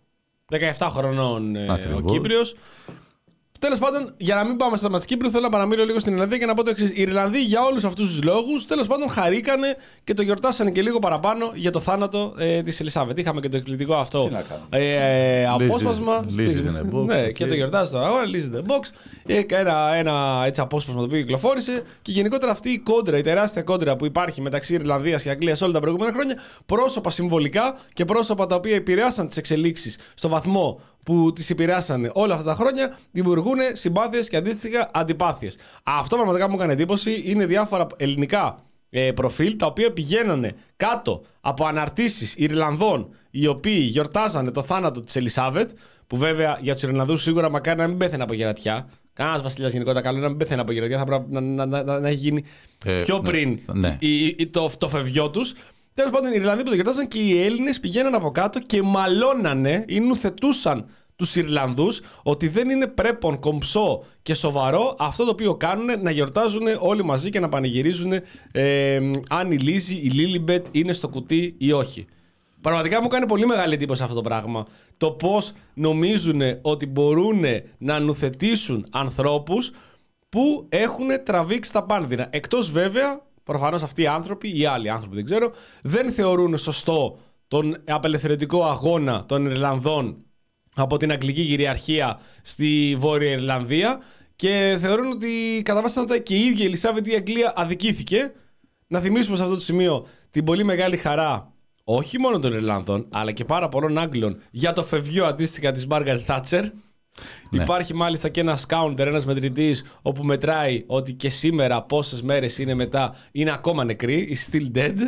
[SPEAKER 2] δεκαεπτά χρονών ε, ο Κύπριος. Τέλος πάντων, για να μην πάμε στα θέματα της Κύπρου, θέλω να παραμείνω λίγο στην Ιρλανδία και να πω το εξής. Οι Ιρλανδοί για όλους αυτούς τους λόγους, τέλος πάντων, χαρήκανε και το γιορτάσανε και λίγο παραπάνω για το θάνατο ε, της Ελισάβετ. Είχαμε και το εκπληκτικό αυτό ε, ε, απόσπασμα.
[SPEAKER 3] Lizzie box.
[SPEAKER 2] Ναι, okay. Και το γιορτάζει τώρα. Lizzie the box. Ένα, ένα έτσι, απόσπασμα το οποίο κυκλοφόρησε. Και γενικότερα αυτή η κόντρα, η τεράστια κόντρα που υπάρχει μεταξύ Ιρλανδίας και Αγγλίας όλα τα προηγούμενα χρόνια, πρόσωπα συμβολικά και πρόσωπα τα οποία επηρεάσαν τις εξελίξεις στο βαθμό που τις επηρεάσανε όλα αυτά τα χρόνια, δημιουργούν συμπάθειες και αντίστοιχα αντιπάθειες. Αυτό πραγματικά μου έκανε εντύπωση. Είναι διάφορα ελληνικά ε, προφίλ τα οποία πηγαίνανε κάτω από αναρτήσεις Ιρλανδών οι οποίοι γιορτάζανε το θάνατο της Ελισάβετ, που βέβαια για τους Ιρλανδούς σίγουρα μακάρι να μην πέθανε από γερατιά. Κανένας βασιλιάς γενικότερα καλό να μην πέθανε από γερατιά, θα πρέπει να, να, να, να, να έχει γίνει ε, πιο ναι, πριν ναι. η, η, το, το φευγιό τους. Τέλος πάντων, οι Ιρλανδοί που το γιορτάζαν και οι Έλληνες πηγαίναν από κάτω και μαλώνανε ή νουθετούσαν τους Ιρλανδούς ότι δεν είναι πρέπον, κομψό και σοβαρό αυτό το οποίο κάνουν, να γιορτάζουν όλοι μαζί και να πανηγυρίζουν ε, αν η Λίζη, η Λίλιμπετ είναι στο κουτί ή όχι. Πραγματικά μου κάνει πολύ μεγάλη εντύπωση αυτό το πράγμα. Το πώς νομίζουν ότι μπορούν να νουθετήσουν ανθρώπους που έχουν τραβήξει τα πάνδυνα. Εκτός βέβαια, προφανώς αυτοί οι άνθρωποι ή άλλοι άνθρωποι δεν ξέρω, δεν θεωρούν σωστό τον απελευθερωτικό αγώνα των Ιρλανδών από την αγγλική κυριαρχία στη Βόρεια Ιρλανδία και θεωρούν ότι κατά βάση και η ίδια η Ελισάβετ η Αγγλία αδικήθηκε. Να θυμίσουμε σε αυτό το σημείο την πολύ μεγάλη χαρά όχι μόνο των Ιρλανδών αλλά και πάρα πολλών Άγγλων για το φευγιό αντίστοιχα της Μάργαρετ Θάτσερ. Ναι. Υπάρχει μάλιστα και ένας counter, ένας μετρητής όπου μετράει ότι και σήμερα πόσες μέρες είναι μετά είναι ακόμα νεκρή, is still dead,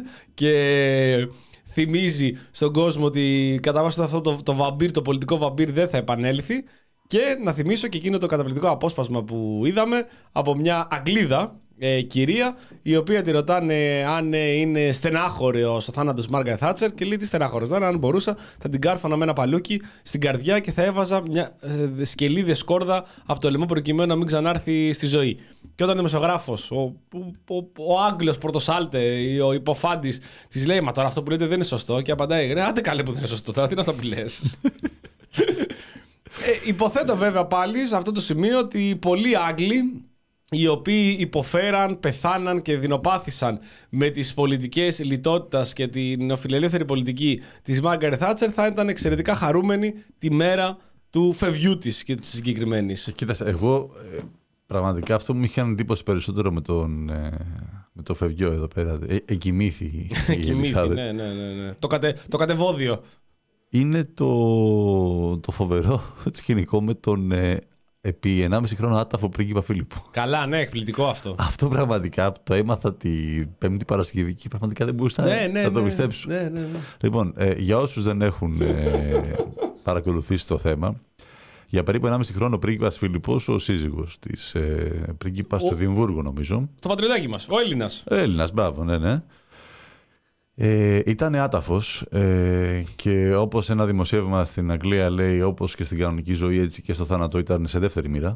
[SPEAKER 2] και θυμίζει στον κόσμο ότι κατά βάση αυτό το, το βαμπύρ, το πολιτικό βαμπύρ δεν θα επανέλθει. Και να θυμίσω και εκείνο το καταπληκτικό απόσπασμα που είδαμε από μια Αγγλίδα ε, κυρία, η οποία τη ρωτάνε αν ε, είναι στενάχωρος ο θάνατος Μάργαρετ Θάτσερ και λέει τι στενάχωρος. Δεν, αν μπορούσα θα την κάρφανα με ένα παλούκι στην καρδιά και θα έβαζα μια ε, σκελίδε σκόρδα από το λαιμό προκειμένου να μην ξανάρθει στη ζωή. Και όταν ο δημοσιογράφος, ο, ο, ο, ο Άγγλος πρωτοσάλτε, ο υποφάντης, της λέει μα τώρα αυτό που λέτε δεν είναι σωστό, και απαντάει ρε άντε καλέ που δεν είναι σωστό, τώρα τι είναι αυτό που λες. ε, υποθέτω βέβαια πάλι σε αυτό το σημείο ότι πολλοί Άγγλοι οι οποίοι υποφέραν, πεθάναν και δεινοπάθησαν με τις πολιτικές λιτότητας και την νεοφιλελεύθερη πολιτική της Μάργαρετ Θάτσερ θα ήταν εξαιρετικά χαρούμενοι τη μέρα του φευγιού της και της συγκεκριμένης. Κοίταξε,
[SPEAKER 3] εγώ ε, πραγματικά αυτό μου είχε εντύπωση περισσότερο με τον, ε, με το φευγιό εδώ πέρα. Ε, εκοιμήθη η Ελισάβετ.
[SPEAKER 2] Ναι, ναι, ναι, ναι. Το, κατε, το κατεβόδιο.
[SPEAKER 3] Είναι το, το φοβερό σκηνικό με τον... Ε, επί ενάμιση χρόνο άταφο πρίγκιπα Φίλιππο.
[SPEAKER 2] Καλά, ναι, εκπληκτικό αυτό.
[SPEAKER 3] Αυτό πραγματικά το έμαθα την Πέμπτη Παρασκευή και πραγματικά δεν μπορούσα ναι, ναι, να το ναι, πιστέψω. Ναι, ναι, ναι. Λοιπόν, ε, για όσους δεν έχουν ε, παρακολουθήσει το θέμα, για περίπου ενάμιση χρόνο ο πρίγκιπας Φίλιππος, ο σύζυγος της ε, πρίγκιπας ο... του Εδιμβούργου, νομίζω.
[SPEAKER 2] Το πατριωτάκι μας, ο Έλληνας.
[SPEAKER 3] Έλληνας, μπράβο, ναι, ναι. Ε, ήταν άταφος ε, και όπως ένα δημοσίευμα στην Αγγλία λέει, όπως και στην κανονική ζωή έτσι και στο θάνατο ήταν σε δεύτερη μοίρα.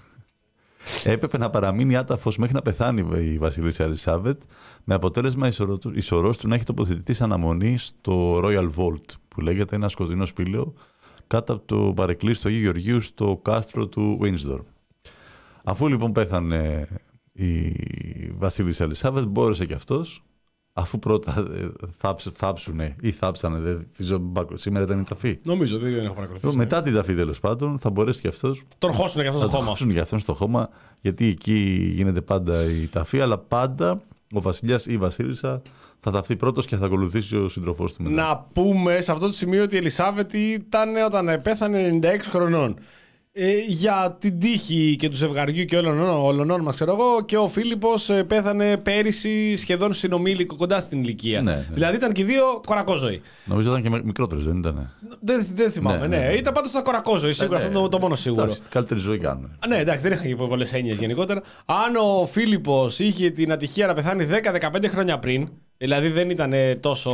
[SPEAKER 3] Έπρεπε να παραμείνει άταφος μέχρι να πεθάνει η βασίλισσα Ελισάβετ, με αποτέλεσμα η σωρός του να έχει τοποθετηθεί σε αναμονή στο Royal Vault, που λέγεται ένα σκοτεινό σπήλαιο κάτω από το παρεκκλήσι του Αγίου Γεωργίου στο κάστρο του Windsor. Αφού λοιπόν πέθανε η βασίλισσα Ελισάβετ, μπόρεσε και αυτός, αφού πρώτα θάψουνε ή θάψανε, δεν σήμερα ήταν η ταφή.
[SPEAKER 2] Νομίζω, δεν έχω παρακολουθήσει.
[SPEAKER 3] Μετά την ταφή τέλος πάντων θα μπορέσει και αυτός.
[SPEAKER 2] Τον χώσουνε και αυτό στο χώμα.
[SPEAKER 3] Τον χώσουνε και αυτόν στο χώμα, γιατί εκεί γίνεται πάντα η ταφή, αλλά πάντα ο βασιλιάς ή η βασίλισσα θα ταφθεί πρώτος και θα ακολουθήσει ο σύντροφός του μετά.
[SPEAKER 2] Να πούμε σε αυτό το σημείο ότι η Ελισάβετ ήταν όταν πέθανε ενενήντα έξι χρονών. Ε, για την τύχη και του ζευγαριού και όλων, όλων μας, ξέρω εγώ, και ο Φίλιππος πέθανε πέρυσι σχεδόν συνομήλικο, κοντά στην ηλικία. Ναι, ναι. Δηλαδή ήταν και οι δύο κορακόζωοι.
[SPEAKER 3] Νομίζω ήταν και μικρότερος, δεν ήταν.
[SPEAKER 2] Δεν, δεν θυμάμαι, ναι, ναι, ναι. Ήταν πάντως στα κορακόζωοι, σίγουρα, ναι, ναι, αυτό το, το μόνο σίγουρο.
[SPEAKER 3] Εντάξει, καλύτερη ζωή κάνουν.
[SPEAKER 2] Ναι, εντάξει, δεν είχαν πολλές έννοιες γενικότερα. Αν ο Φίλιππος είχε την ατυχία να πεθάνει δέκα με δεκαπέντε χρόνια πριν, δηλαδή δεν ήταν τόσο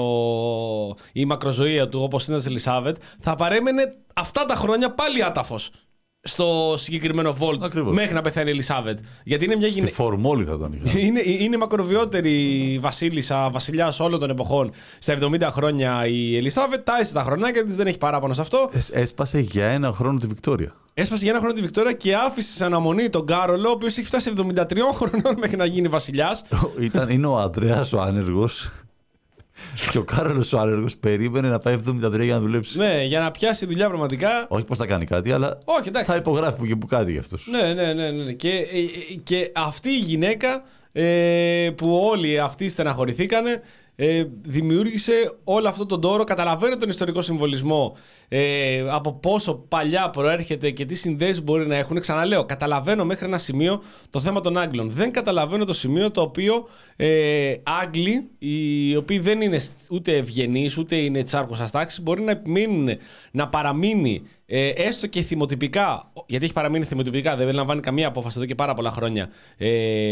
[SPEAKER 2] η μακροζωία του όπως ήταν της Ελισάβετ, θα παρέμενε αυτά τα χρόνια πάλι άταφος. στο συγκεκριμένο Volt
[SPEAKER 3] Ακριβώς.
[SPEAKER 2] μέχρι να πεθαίνει η Ελισάβετ. Γιατί είναι μια γυναίκα.
[SPEAKER 3] Στη Φορμόλη θα τον είχα.
[SPEAKER 2] είναι, είναι η μακροβιότερη βασίλισσα, βασιλιάς όλων των εποχών. Στα εβδομήντα χρόνια η Ελισάβετ, τάισε τα χρονάκια της, δεν έχει παράπονο σε αυτό.
[SPEAKER 3] Έσπασε για ένα χρόνο τη Βικτόρια.
[SPEAKER 2] Έσπασε για ένα χρόνο τη Βικτόρια και άφησε σε αναμονή τον Κάρολο, ο οποίος έχει φτάσει εβδομήντα τριών χρονών μέχρι να γίνει βασιλιάς.
[SPEAKER 3] Ήταν, είναι ο Ανδρέας ο άνεργος. Και ο Κάρολος ο άνεργος περίμενε να πάει εβδομήντα τρία για να δουλέψει.
[SPEAKER 2] Ναι, για να πιάσει δουλειά πραγματικά.
[SPEAKER 3] Όχι πως θα κάνει κάτι, αλλά
[SPEAKER 2] Όχι, εντάξει.
[SPEAKER 3] θα υπογράφει και που κάτι γι' αυτός.
[SPEAKER 2] Ναι, ναι, ναι. ναι. Και, και αυτή η γυναίκα ε, που όλοι αυτοί στεναχωρηθήκανε, ε, δημιούργησε όλο αυτό τον τόρο. Καταλαβαίνω τον ιστορικό συμβολισμό, ε, από πόσο παλιά προέρχεται και τι συνδέσεις μπορεί να έχουν. Ξαναλέω, καταλαβαίνω μέχρι ένα σημείο το θέμα των Άγγλων. Δεν καταλαβαίνω το σημείο το οποίο ε, Άγγλοι, οι οποίοι δεν είναι ούτε ευγενείς ούτε είναι τσάρκος τάξης, μπορεί να επιμείνουν να παραμείνει ε, έστω και θυμοτυπικά, γιατί έχει παραμείνει θυμοτυπικά, δεν λαμβάνει καμία απόφαση εδώ και πάρα πολλά χρόνια ε,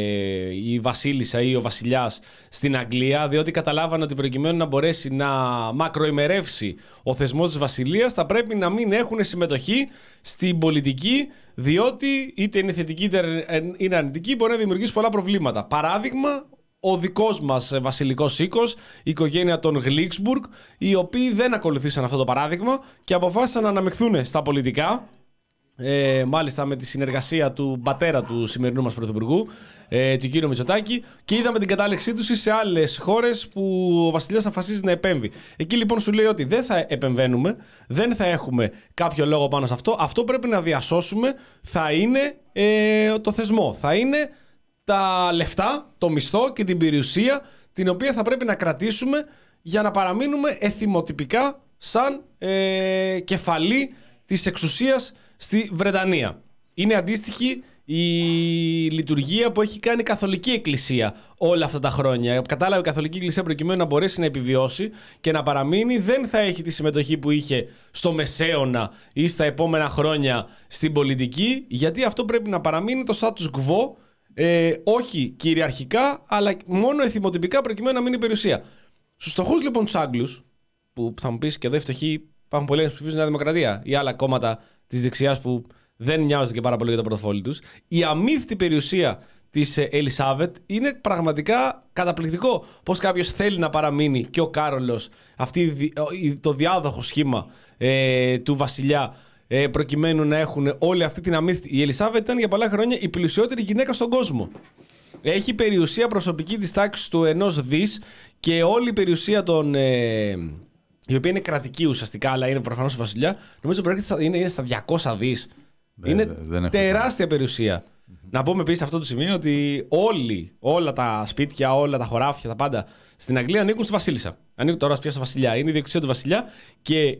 [SPEAKER 2] η βασίλισσα ή ο βασιλιάς στην Αγγλία, διότι καταλάβανε ότι προκειμένου να μπορέσει να μακροημερεύσει ο θεσμός της βασιλείας θα πρέπει να μην έχουν συμμετοχή στην πολιτική, διότι είτε είναι θετική είτε είναι αρνητική μπορεί να δημιουργήσει πολλά προβλήματα. Παράδειγμα, ο δικός μας βασιλικός οίκος, η οικογένεια των Γλίξμπουργκ, οι οποίοι δεν ακολουθήσαν αυτό το παράδειγμα και αποφάσισαν να αναμειχθούν στα πολιτικά, ε, μάλιστα με τη συνεργασία του πατέρα του σημερινού μας πρωθυπουργού, ε, του κύριου Μητσοτάκη, και είδαμε την κατάληξή τους σε άλλες χώρες που ο βασιλιάς αποφασίζει να επέμβει. Εκεί λοιπόν σου λέει ότι δεν θα επεμβαίνουμε, δεν θα έχουμε κάποιο λόγο πάνω σε αυτό, αυτό πρέπει να διασώσουμε, θα είναι ε, το θεσμό, θα είναι τα λεφτά, το μισθό και την περιουσία την οποία θα πρέπει να κρατήσουμε για να παραμείνουμε εθιμοτυπικά σαν ε, κεφαλή της εξουσίας στη Βρετανία. Είναι αντίστοιχη η λειτουργία που έχει κάνει η Καθολική Εκκλησία όλα αυτά τα χρόνια. Κατάλαβε η Καθολική Εκκλησία προκειμένου να μπορέσει να επιβιώσει και να παραμείνει, δεν θα έχει τη συμμετοχή που είχε στο Μεσαίωνα ή στα επόμενα χρόνια στην πολιτική, γιατί αυτό πρέπει να παραμείνει το status quo. Ε, όχι κυριαρχικά, αλλά μόνο εθιμοτυπικά προκειμένου να μείνει η περιουσία. Στους φτωχούς λοιπόν τους Άγγλους, που θα μου πεις και εδώ οι φτωχοί υπάρχουν πολλοί να ψηφίζουν Νέα Δημοκρατία ή άλλα κόμματα της δεξιάς που δεν νοιάζονται και πάρα πολύ για το πορτοφόλι τους, η αμύθιτη περιουσία της Ελισάβετ είναι πραγματικά καταπληκτικό. Πώς κάποιος θέλει να παραμείνει και ο Κάρολος, αυτή, το διάδοχο σχήμα ε, του βασιλιά, προκειμένου να έχουν όλη αυτή την αμύθιτη. Η Ελισάβετ ήταν για πολλά χρόνια η πλουσιότερη γυναίκα στον κόσμο. Έχει περιουσία προσωπική της τάξης του ενός δις και όλη η περιουσία των... Ε, η οποία είναι κρατική ουσιαστικά, αλλά είναι προφανώς η βασιλιά, νομίζω προέρχεται είναι, είναι στα διακόσια δις.
[SPEAKER 3] Δε,
[SPEAKER 2] είναι
[SPEAKER 3] δεν
[SPEAKER 2] τεράστια περιουσία. Mm-hmm. Να πούμε επίσης σε αυτό το σημείο ότι όλοι, όλα τα σπίτια, όλα τα χωράφια, τα πάντα στην Αγγλία ανήκουν στη βασίλισσα. Ανήκουν τώρα πια στο βασιλιά. Είναι η διοικησία του βασιλιά και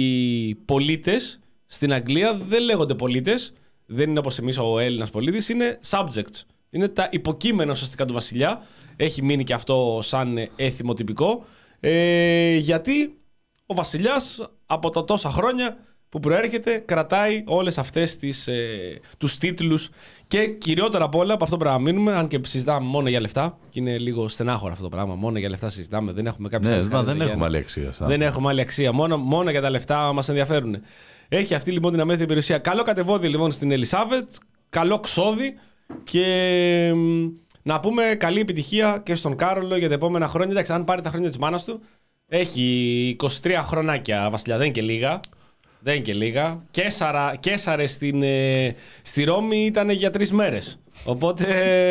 [SPEAKER 2] οι πολίτες στην Αγγλία δεν λέγονται πολίτες, δεν είναι όπως εμείς ο Έλληνας πολίτης, είναι subjects. Είναι τα υποκείμενα ουσιαστικά του βασιλιά. Έχει μείνει και αυτό σαν έθιμο τυπικό. Ε, γιατί ο βασιλιάς από τα τόσα χρόνια που προέρχεται κρατάει όλες αυτές τις, ε, τους τίτλους και κυριότερα απ' όλα από αυτό πρέπει να μείνουμε, αν και συζητάμε μόνο για λεφτά και είναι λίγο στενάχωρο αυτό το πράγμα, μόνο για λεφτά συζητάμε, δεν έχουμε κάποια
[SPEAKER 3] ναι, μα δεν έχουμε άλλη αξία.
[SPEAKER 2] Δεν έχουμε άλλη αξία, μόνο, μόνο για τα λεφτά μας ενδιαφέρουν. Έχει αυτή λοιπόν την αμέθη περιουσία. Καλό κατεβόδι λοιπόν στην Ελισάβετ, καλό ξόδι και να πούμε καλή επιτυχία και στον Κάρολο για τα επόμενα χρόνια. Εντάξει, αν πάρει τα χρόνια της μάνας του, έχει είκοσι τρία χρονάκια βασιλιά, δεν είναι και λίγα. Δεν είναι και λίγα. Κέσαρα, κέσαρες στην, ε, στη Ρώμη ήταν για τρεις μέρες. Οπότε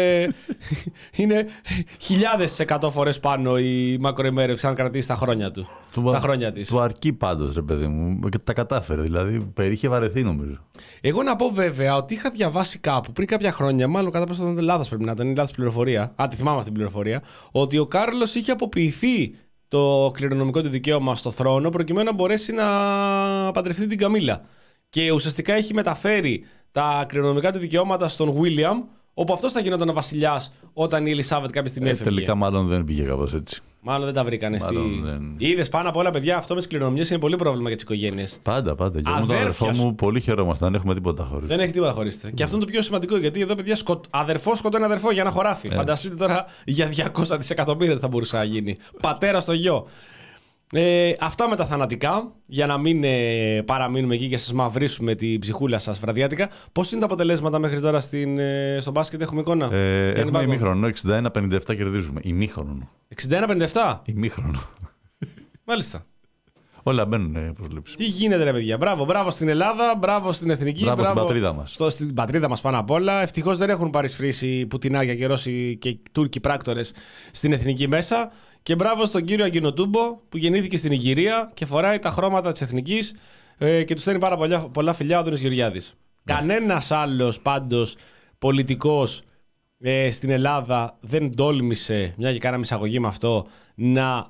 [SPEAKER 2] είναι χιλιάδες εκατό φορές πάνω η μακροημέρευση αν κρατήσει τα χρόνια του.
[SPEAKER 3] Του,
[SPEAKER 2] τα χρόνια της.
[SPEAKER 3] Του αρκεί πάντως ρε παιδί μου. Τα κατάφερε. Δηλαδή είχε βαρεθεί νομίζω.
[SPEAKER 2] Εγώ να πω βέβαια ότι είχα διαβάσει κάπου πριν κάποια χρόνια, μάλλον κατά πόσο ήταν λάθος πρέπει να ήταν, λάθος πληροφορία. Α, τη θυμάμαι αυτή την πληροφορία. Ότι ο Κάρολος είχε αποποιηθεί το κληρονομικό του δικαίωμα στο θρόνο προκειμένου να μπορέσει να παντρευτεί την Καμίλα. Και ουσιαστικά έχει μεταφέρει τα κληρονομικά του δικαιώματα στον Βίλιαμ, όπου αυτός θα γινόταν ο βασιλιάς όταν η Ελισάβετ κάποια στιγμή
[SPEAKER 3] ε,
[SPEAKER 2] έφευγε.
[SPEAKER 3] Τελικά μάλλον δεν πήγε κάπως έτσι.
[SPEAKER 2] Μάλλον δεν τα βρήκανε. Στη...
[SPEAKER 3] Δεν...
[SPEAKER 2] Είδες πάνω από όλα, παιδιά, αυτό με τις κληρονομιές είναι πολύ πρόβλημα για τις οικογένειες.
[SPEAKER 3] Πάντα, πάντα. Και εγώ με τον αδερφό μου πολύ χαιρόμαστε, δεν έχουμε τίποτα χωρίς.
[SPEAKER 2] Δεν έχει τίποτα χωρίς. Mm. Και αυτό είναι το πιο σημαντικό, γιατί εδώ, παιδιά, σκοτ... αδερφό σκοτώνει αδερφό για ένα χωράφι. Ε. Φανταστείτε τώρα για διακόσια δισεκατομμύρια θα μπορούσε να γίνει. Πατέρα στο γιο. Ε, αυτά με τα θανατικά, για να μην ε, παραμείνουμε εκεί και σας μαυρίσουμε την ψυχούλα σας βραδιάτικα. Πώς είναι τα αποτελέσματα μέχρι τώρα στην, ε, στο μπάσκετ, έχουμε εικόνα?
[SPEAKER 3] Ε, έχουμε ημίχρονο, εξήντα ένα πενήντα επτά κερδίζουμε. Ημίχρονο.
[SPEAKER 2] εξήντα ένα πενήντα επτά.
[SPEAKER 3] Ημίχρονο.
[SPEAKER 2] Μάλιστα.
[SPEAKER 3] Όλα μπαίνουν προσλήψεις.
[SPEAKER 2] Τι γίνεται, ρε παιδιά. Μπράβο, μπράβο στην Ελλάδα, μπράβο στην εθνική.
[SPEAKER 3] Μπράβο, μπράβο στην πατρίδα μας.
[SPEAKER 2] Στο, στην πατρίδα μας πάνω απ' όλα. Ευτυχώς δεν έχουν παρισφρήσει Πουτινάκια και Ρώσοι και Τούρκοι πράκτορες στην εθνική μέσα. Και μπράβο στον κύριο Αγκινοτούμπο που γεννήθηκε στην Ιγυρία και φοράει τα χρώματα της εθνικής ε, και του στέλνει πάρα πολλά, πολλά φιλιά ο Άδωνης Γεωργιάδης. Yeah. Κανένας άλλος πάντως πολιτικός ε, στην Ελλάδα δεν τόλμησε, μια και κάναμε εισαγωγή με αυτό, να,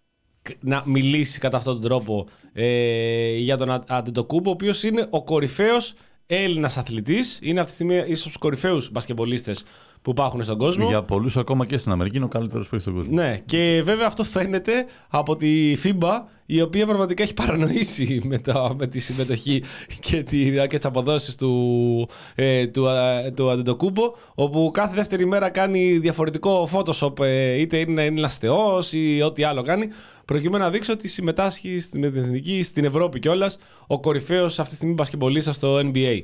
[SPEAKER 2] να μιλήσει κατά αυτόν τον τρόπο ε, για τον Αντετοκούμπο, ο οποίος είναι ο κορυφαίος Έλληνας αθλητής. Είναι αυτή τη στιγμή ίσως τους κορυφαίους μπασκετμπολίστες που υπάρχουν στον κόσμο.
[SPEAKER 3] Για πολλούς ακόμα και στην Αμερική είναι ο καλύτερος παίκτης στον κόσμο.
[SPEAKER 2] Ναι, και βέβαια αυτό φαίνεται από τη φίμπα, η οποία πραγματικά έχει παρανοήσει με, τα, με τη συμμετοχή και, τη, και τις αποδόσεις του, ε, του, ε, του Αντετοκούμπο, όπου κάθε δεύτερη μέρα κάνει διαφορετικό Photoshop, ε, είτε είναι ένας θεός ή ό,τι άλλο κάνει, προκειμένου να δείξει ότι συμμετάσχει στην εθνική, στην Ευρώπη κιόλας, ο κορυφαίος αυτή τη στιγμή μπασκετμπολίστας στο N B A.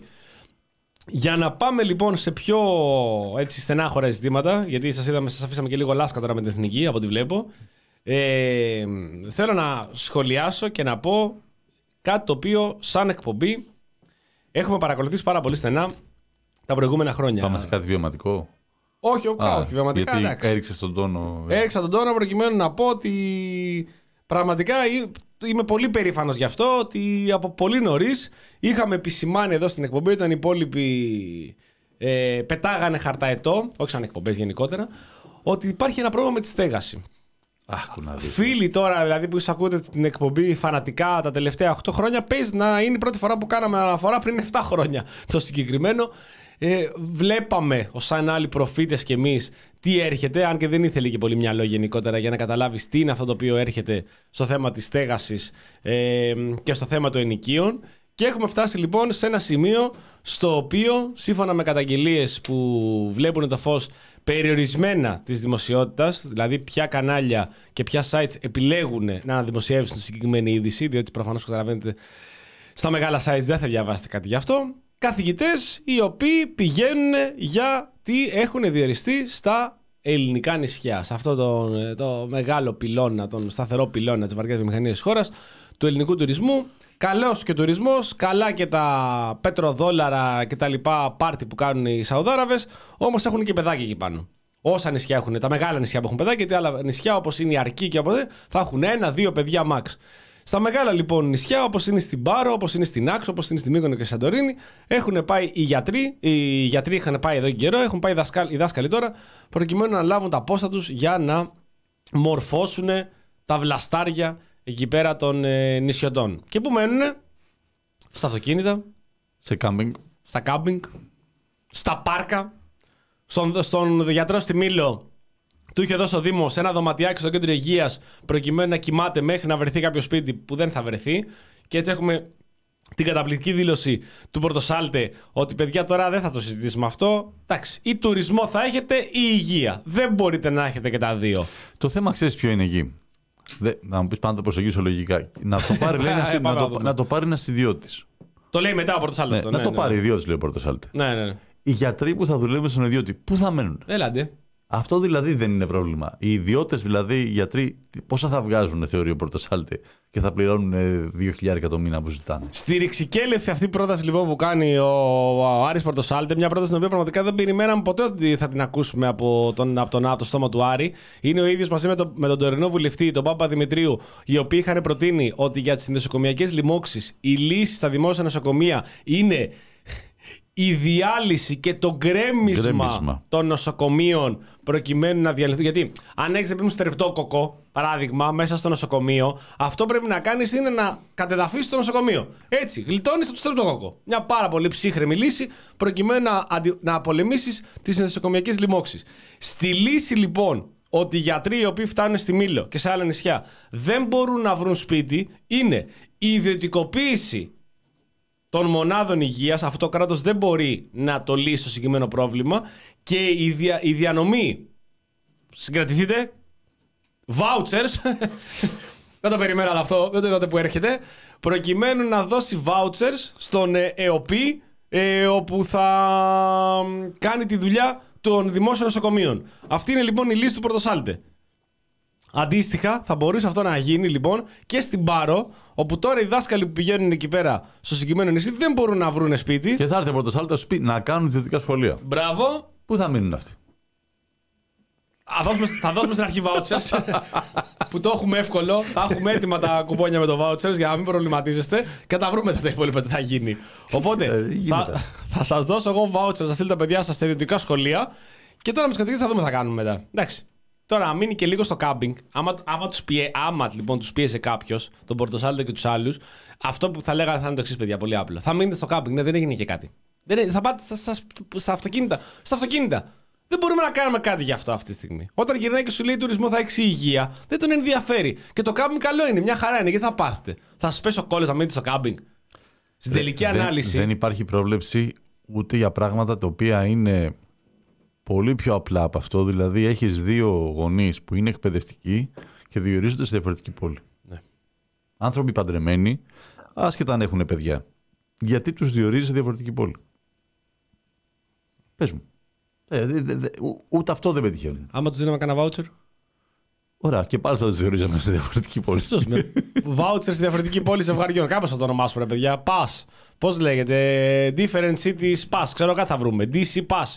[SPEAKER 2] Για να πάμε λοιπόν σε πιο έτσι, στενάχωρα ζητήματα, γιατί σας, είδαμε, σας αφήσαμε και λίγο λάσκα τώρα με την εθνική, από ό,τι βλέπω. Ε, θέλω να σχολιάσω και να πω κάτι το οποίο σαν εκπομπή έχουμε παρακολουθήσει πάρα πολύ στενά τα προηγούμενα χρόνια.
[SPEAKER 3] Πάμε σε κάτι βιωματικό.
[SPEAKER 2] Όχι, όχι,
[SPEAKER 3] Α,
[SPEAKER 2] όχι βιωματικά.
[SPEAKER 3] Γιατί
[SPEAKER 2] εντάξει.
[SPEAKER 3] έριξες τον τόνο.
[SPEAKER 2] Έριξα τον τόνο προκειμένου να πω ότι πραγματικά είμαι πολύ περήφανος γι' αυτό, ότι από πολύ νωρίς είχαμε επισημάνει εδώ στην εκπομπή, όταν οι υπόλοιποι ε, πετάγανε χαρταετό, όχι σαν εκπομπές γενικότερα, ότι υπάρχει ένα πρόβλημα με τη στέγαση.
[SPEAKER 3] Αχ, να δεις.
[SPEAKER 2] Φίλοι τώρα δηλαδή που εισακούτε την εκπομπή φανατικά τα τελευταία οκτώ χρόνια, παίζει να είναι η πρώτη φορά που κάναμε αναφορά πριν επτά χρόνια το συγκεκριμένο. Ε, βλέπαμε ως σαν άλλοι προφήτες κι εμείς τι έρχεται, αν και δεν ήθελε και πολύ μυαλό γενικότερα για να καταλάβεις τι είναι αυτό το οποίο έρχεται στο θέμα της στέγασης ε, και στο θέμα των ενοικίων. Και έχουμε φτάσει λοιπόν σε ένα σημείο στο οποίο, σύμφωνα με καταγγελίες που βλέπουν το φως περιορισμένα της δημοσιότητας, δηλαδή ποια κανάλια και ποια sites επιλέγουν να αναδημοσιεύσουν τη συγκεκριμένη είδηση, διότι προφανώς καταλαβαίνετε στα μεγάλα sites δεν θα διαβάσετε κάτι γι' αυτό, καθηγητές οι οποίοι πηγαίνουν γιατί έχουν διοριστεί στα ελληνικά νησιά, σε αυτό το, το μεγάλο πυλώνα, τον σταθερό πυλώνα της βαριάς βιομηχανίας της χώρας, του ελληνικού τουρισμού. Καλός και τουρισμός, καλά και τα πετροδόλαρα και τα λοιπά πάρτι που κάνουν οι Σαουδάραβες, όμως έχουν και παιδάκια εκεί πάνω. Όσα νησιά έχουν, τα μεγάλα νησιά που έχουν παιδάκια, γιατί άλλα νησιά όπως είναι η Αρκή και όπως θα έχουν ένα-δύο παιδιά max. Στα μεγάλα λοιπόν νησιά, όπως είναι στην Πάρο, όπως είναι στην Άξο, όπως είναι στη Μύκονο και στη Σαντορίνη, έχουν πάει οι γιατροί. Οι γιατροί είχαν πάει εδώ και καιρό, έχουν πάει οι δάσκαλοι τώρα, προκειμένου να λάβουν τα πόστα τους για να μορφώσουν τα βλαστάρια εκεί πέρα των ε, νησιωτών. Και που μένουνε στα αυτοκίνητα,
[SPEAKER 3] σε κάμπινγκ,
[SPEAKER 2] στα κάμπινγκ, στα πάρκα, στον, στον γιατρό στη Μήλο. Του είχε δώσει ο Δήμος ένα δωματιάκι στο κέντρο υγείας προκειμένου να κοιμάται μέχρι να βρεθεί κάποιο σπίτι που δεν θα βρεθεί. Και έτσι έχουμε την καταπληκτική δήλωση του Πορτοσάλτε ότι παιδιά τώρα δεν θα το συζητήσουμε αυτό. Εντάξει, ή τουρισμό θα έχετε ή υγεία. Δεν μπορείτε να έχετε και τα δύο.
[SPEAKER 3] Το θέμα ξέρεις ποιο είναι εκεί. Δε, να μου πεις πάντα το προσεγγίσω λογικά. Να το πάρει, λέει, να, να, το, να το πάρει ένας ιδιώτης.
[SPEAKER 2] Το λέει μετά ο Πορτοσάλτε.
[SPEAKER 3] Ναι,
[SPEAKER 2] ναι,
[SPEAKER 3] να
[SPEAKER 2] ναι,
[SPEAKER 3] το
[SPEAKER 2] ναι.
[SPEAKER 3] πάρει ιδιώτης, λέει ο Πορτοσάλτε.
[SPEAKER 2] Ναι, ναι, ναι.
[SPEAKER 3] Οι γιατροί που θα δουλεύουν στον ιδιώτη, πού θα μένουν?
[SPEAKER 2] Έλαντε.
[SPEAKER 3] Αυτό δηλαδή δεν είναι πρόβλημα. Οι ιδιώτες, δηλαδή οι γιατροί, πόσα θα βγάζουν, θεωρεί ο Πορτοσάλτε, και θα πληρώνουν δύο χιλιάδες το μήνα που ζητάνε.
[SPEAKER 2] Στη ρηξικέλευθη αυτή η πρόταση λοιπόν που κάνει ο, ο Άρης Πορτοσάλτε, μια πρόταση την οποία πραγματικά δεν περιμέναμε ποτέ ότι θα την ακούσουμε από τον, από τον, από το στόμα του Άρη. Είναι ο ίδιος μαζί με, το, με τον τωρινό βουλευτή, τον Πάπα Δημητρίου, οι οποίοι είχαν προτείνει ότι για τις νοσοκομιακές λοιμώξεις η λύση στα δημόσια νοσοκομεία είναι η διάλυση και το γκρέμισμα, γκρέμισμα των νοσοκομείων προκειμένου να διαλυθούν. Γιατί αν έχεις επειδή στρεπτόκοκο, παράδειγμα, μέσα στο νοσοκομείο, αυτό πρέπει να κάνεις είναι να κατεδαφίσεις το νοσοκομείο. Έτσι, γλιτώνεις από το στρεπτόκοκο. Μια πάρα πολύ ψύχρεμη λύση προκειμένου να, αντι... να πολεμήσεις τις νοσοκομιακές λοιμώξεις. Στη λύση λοιπόν ότι οι γιατροί οι οποίοι φτάνουν στη Μήλο και σε άλλα νησιά δεν μπορούν να βρουν σπίτι είναι η ιδιωτικοποίηση των μονάδων υγείας. Αυτό το κράτος δεν μπορεί να το λύσει το συγκεκριμένο πρόβλημα, και η, δια, η διανομή, συγκρατηθείτε, vouchers Δεν το περιμένατε αυτό, δεν το είδατε που έρχεται. Προκειμένου να δώσει vouchers στον ΕΟΠΗ, ε, όπου θα κάνει τη δουλειά των δημόσιων νοσοκομείων. Αυτή είναι λοιπόν η λύση του Πορτοσάλτε. Αντίστοιχα, θα μπορούσε αυτό να γίνει λοιπόν και στην Πάρο, όπου τώρα οι δάσκαλοι που πηγαίνουν εκεί πέρα στο συγκεκριμένο νησί δεν μπορούν να βρουν σπίτι.
[SPEAKER 3] Και θα έρθει ο Πορτοσάλτε στο σπίτι να κάνουν ιδιωτικά σχολεία.
[SPEAKER 2] Μπράβο.
[SPEAKER 3] Πού θα μείνουν αυτοί?
[SPEAKER 2] Θα δώσουμε, θα δώσουμε στην αρχή vouchers που το έχουμε εύκολο. Θα έχουμε έτοιμα τα κουπόνια με το vouchers για να μην προβληματίζεστε και θα τα βρούμε τα υπόλοιπα τι θα γίνει. Οπότε θα, θα σας δώσω εγώ vouchers να στείλετε τα παιδιά σας στα ιδιωτικά σχολεία και τώρα με τους καθηγητές θα δούμε τι θα κάνουμε μετά. Εντάξει. Τώρα μείνει και λίγο στο κάμπινγκ. Άμα, άμα, τους, πιέ, άμα λοιπόν τους πίεσε κάποιος, τον Πορτοσάλτε και τους άλλους, αυτό που θα λέγανε θα είναι το εξής, παιδιά, πολύ απλό. Θα μείνετε στο κάμπινγκ, ναι, δεν έγινε και κάτι. Δεν, θα πάτε στα, στα, στα αυτοκίνητα. Στα αυτοκίνητα. Δεν μπορούμε να κάνουμε κάτι γι' αυτό αυτή τη στιγμή. Όταν γυρνάει και σου λέει τουρισμό θα έχει υγεία, δεν τον ενδιαφέρει. Και το κάμπινγκ καλό είναι, μια χαρά είναι. Γιατί θα πάθετε? Θα σα πέσει ο κόλλος να μείνετε στο κάμπινγκ? Στην τελική
[SPEAKER 3] δεν,
[SPEAKER 2] ανάλυση.
[SPEAKER 3] Δεν υπάρχει πρόβλεψη ούτε για πράγματα τα οποία είναι πολύ πιο απλά από αυτό. Δηλαδή, έχεις δύο γονείς που είναι εκπαιδευτικοί και διορίζονται σε διαφορετική πόλη.
[SPEAKER 2] Ναι.
[SPEAKER 3] Άνθρωποι παντρεμένοι, άσχετα αν έχουν παιδιά. Γιατί τους διορίζει σε διαφορετική πόλη? Πες μου. Ε, δε, δε, δε, ούτε αυτό δεν πετυχαίνουν.
[SPEAKER 2] Άμα τους δίναμε κανένα voucher.
[SPEAKER 3] Ωραία, και πάλι θα τους διορίζαμε σε διαφορετική πόλη.
[SPEAKER 2] Voucher σε διαφορετική πόλη ζευγαριών. Κάπως θα το ονομάσουμε, ρε παιδιά. Pass. Πώς λέγεται? Different cities pass. Ξέρω κάτι θα βρούμε. ντι σι pass.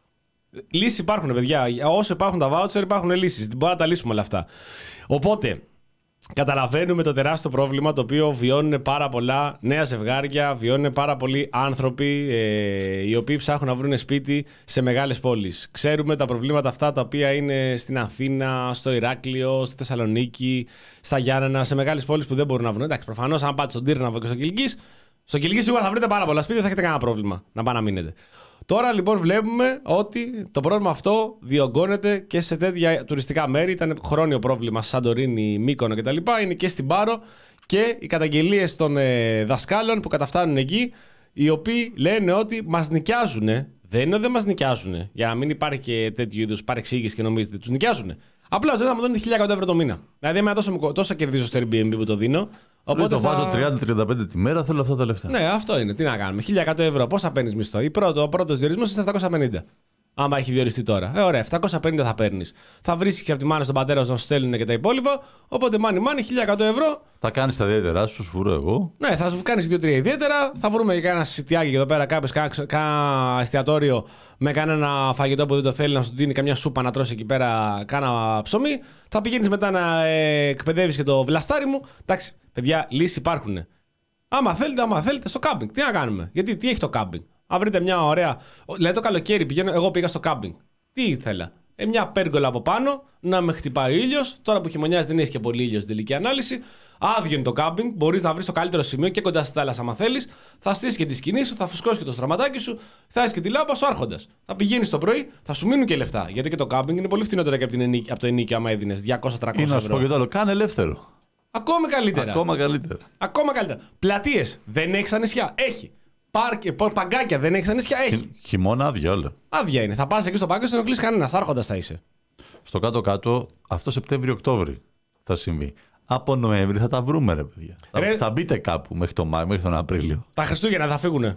[SPEAKER 2] Λύσεις υπάρχουν, παιδιά. Όσο υπάρχουν τα voucher, υπάρχουν λύσεις. Μπορούμε να τα λύσουμε όλα αυτά. Οπότε, καταλαβαίνουμε το τεράστιο πρόβλημα το οποίο βιώνουν πάρα πολλά νέα ζευγάρια, βιώνουν πάρα πολλοί άνθρωποι ε, οι οποίοι ψάχνουν να βρουν σπίτι σε μεγάλες πόλεις. Ξέρουμε τα προβλήματα αυτά τα οποία είναι στην Αθήνα, στο Ηράκλειο, στη Θεσσαλονίκη, στα Γιάννενα, σε μεγάλες πόλεις που δεν μπορούν να βρουν. Εντάξει, προφανώς, αν πάτε στον Τύρναβο και στο Κιλκής, στο Κιλκής σίγουρα θα βρείτε πάρα πολλά σπίτια, θα έχετε κανένα πρόβλημα να πάνε να μείνετε. Τώρα λοιπόν βλέπουμε ότι το πρόβλημα αυτό διωγγώνεται και σε τέτοια τουριστικά μέρη. Ήταν χρόνιο πρόβλημα σε Σαντορίνη, Μύκονο κτλ. Είναι και στην Πάρο και οι καταγγελίες των ε, δασκάλων που καταφτάνουν εκεί, οι οποίοι λένε ότι μας νοικιάζουν. Δεν είναι ότι δεν μας νοικιάζουν. Για να μην υπάρχει και τέτοιου είδους παρεξήγηση και νομίζετε, τους νοικιάζουν. Απλά ζητάνε να μου δίνουν χίλια εκατό ευρώ το μήνα. Δηλαδή, με τόσο, τόσο κερδίζω στο Airbnb που το δίνω.
[SPEAKER 3] Οπότε το θα... βάζω τριάντα με τριάντα πέντε τη μέρα, θέλω αυτά τα λεφτά.
[SPEAKER 2] Ναι, αυτό είναι. Τι να κάνουμε. χίλια εκατό ευρώ. Πόσα παίρνει μισθό? Η πρώτο, ο πρώτο διορισμό είναι επτακόσια πενήντα. Άμα έχει διοριστεί τώρα. Ε, ωραία, επτακόσια πενήντα θα παίρνει. Θα βρίσκει και από τη μάνα στον πατέρα σου να σου στέλνουν και τα υπόλοιπα. Οπότε μάνι μάνι, χίλια εκατό ευρώ.
[SPEAKER 3] Θα κάνει τα ιδιαίτερά σου, σου φουρώ εγώ.
[SPEAKER 2] Ναι, θα σου κάνει δύο-τρία ιδιαίτερα. Θα βρούμε και κανένα σιτιάκι εδώ πέρα, κάποιο, κάνα εστιατόριο με κανένα φαγητό που δεν το θέλει να σου δίνει καμιά σούπα να τρώσει εκεί πέρα, κάνα ψωμί. Θα πηγαίνει μετά να ε, εκπαιδεύει και το βλαστάρι μου. Εντάξει, παιδιά, λύσεις υπάρχουν. Άμα θέλετε, άμα θέλετε, στο κάμπινγκ. Τι να κάνουμε? Γιατί τι έχει το κάμπινγκ? Αν βρείτε μια ωραία. Δηλαδή το καλοκαίρι πηγαίνω, εγώ πήγα στο κάμπινγκ. Τι ήθελα? Ε, μια πέργολα από πάνω, να με χτυπάει ο ήλιος. Τώρα που χειμωνιάζει δεν έχει και πολύ ήλιο στην τελική ανάλυση. Άδειο είναι το κάμπινγκ. Μπορείς να βρεις το καλύτερο σημείο και κοντά στη θάλασσα, άμα θέλεις. Θα στήσεις και τη σκηνή σου, θα φουσκώσει και το στραματάκι σου, θα έχει και τη λάμπα σου άρχοντας. Θα πηγαίνεις το πρωί, θα σου μείνουν και λεφτά. Γιατί και το κάμπινγκ είναι πολύ φθηνότερο και από, την ενίκη, από το ενίκιο, άμα έδινες διακόσια με τριακόσια ευρώ.
[SPEAKER 3] Ή να σου πω και το άλλο, κάνε ελεύθερο.
[SPEAKER 2] Ακόμα καλύτερα.
[SPEAKER 3] Ακόμα καλύτερα.
[SPEAKER 2] Ακόμα καλύτερα. Πλατείες δεν έχει στα νησιά? Έχει. Πάρκε, παγκάκια δεν έχει στα νησιά? Έχει.
[SPEAKER 3] Χει, χειμώνα άδεια όλα.
[SPEAKER 2] Άδεια είναι. Θα πας εκεί στο πάγκο και δεν ενοχλείς κανένα. Άρχοντας θα είσαι.
[SPEAKER 3] Στο κάτω-κάτω, αυτό Σεπτέμβριο-Οκτώβρη θα συμβεί. Από Νοέμβρη θα τα βρούμε, ρε παιδιά. Ρε... Θα, θα μπείτε κάπου μέχρι τον Μάιο, μέχρι τον Απρίλιο.
[SPEAKER 2] Τα Χριστούγεννα θα φύγουνε.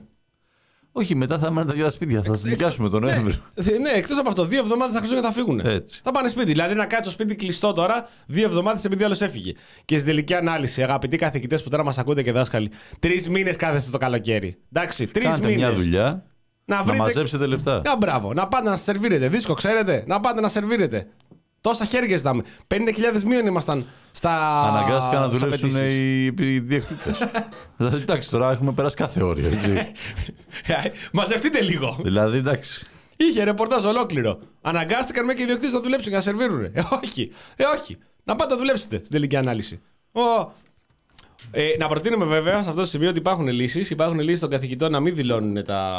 [SPEAKER 3] Όχι, μετά θα μένουν τα δύο σπίτια. Θα νοικιάσουμε τον Νοέμβριο.
[SPEAKER 2] Ναι, ναι, εκτός από αυτό, δύο εβδομάδες τα Χριστούγεννα θα φύγουν.
[SPEAKER 3] Έτσι.
[SPEAKER 2] Θα πάνε σπίτι. Δηλαδή να κάτσει το σπίτι κλειστό τώρα, δύο εβδομάδες επειδή άλλο έφυγε. Και στην τελική ανάλυση, αγαπητοί καθηγητές που τώρα μας ακούτε και δάσκαλοι, τρεις μήνες κάθεστε το καλοκαίρι. Εντάξει, τρεις μήνες.
[SPEAKER 3] Κάντε μια δουλειά.
[SPEAKER 2] Να, βρείτε...
[SPEAKER 3] να μαζέψετε λεφτά.
[SPEAKER 2] Α, μπράβο. Να πάτε να σερβίρετε. Δίσκο, ξέρετε. Να πάτε να σερβίρετε. Τόσα χέρια ζητάμε. πενήντα χιλιάδες μείον ήμασταν στα.
[SPEAKER 3] Αναγκάστηκαν να δουλέψουν οι, οι διεκτήτες. Δηλαδή, εντάξει, τώρα έχουμε περάσει κάθε όριο, έτσι.
[SPEAKER 2] Μαζευτείτε λίγο.
[SPEAKER 3] Δηλαδή, εντάξει.
[SPEAKER 2] Είχε ρεπορτάζ ολόκληρο. Αναγκάστηκαν με και οι διεκτήτες να δουλέψουν και να σερβίρουν. Ε, όχι. Ε, όχι. Να πάτε να δουλέψετε στην τελική ανάλυση. Oh. Ε, να προτείνουμε βέβαια σε αυτό το σημείο ότι υπάρχουν λύσεις. Υπάρχουν λύσεις των καθηγητών να μην δηλώνουν τα,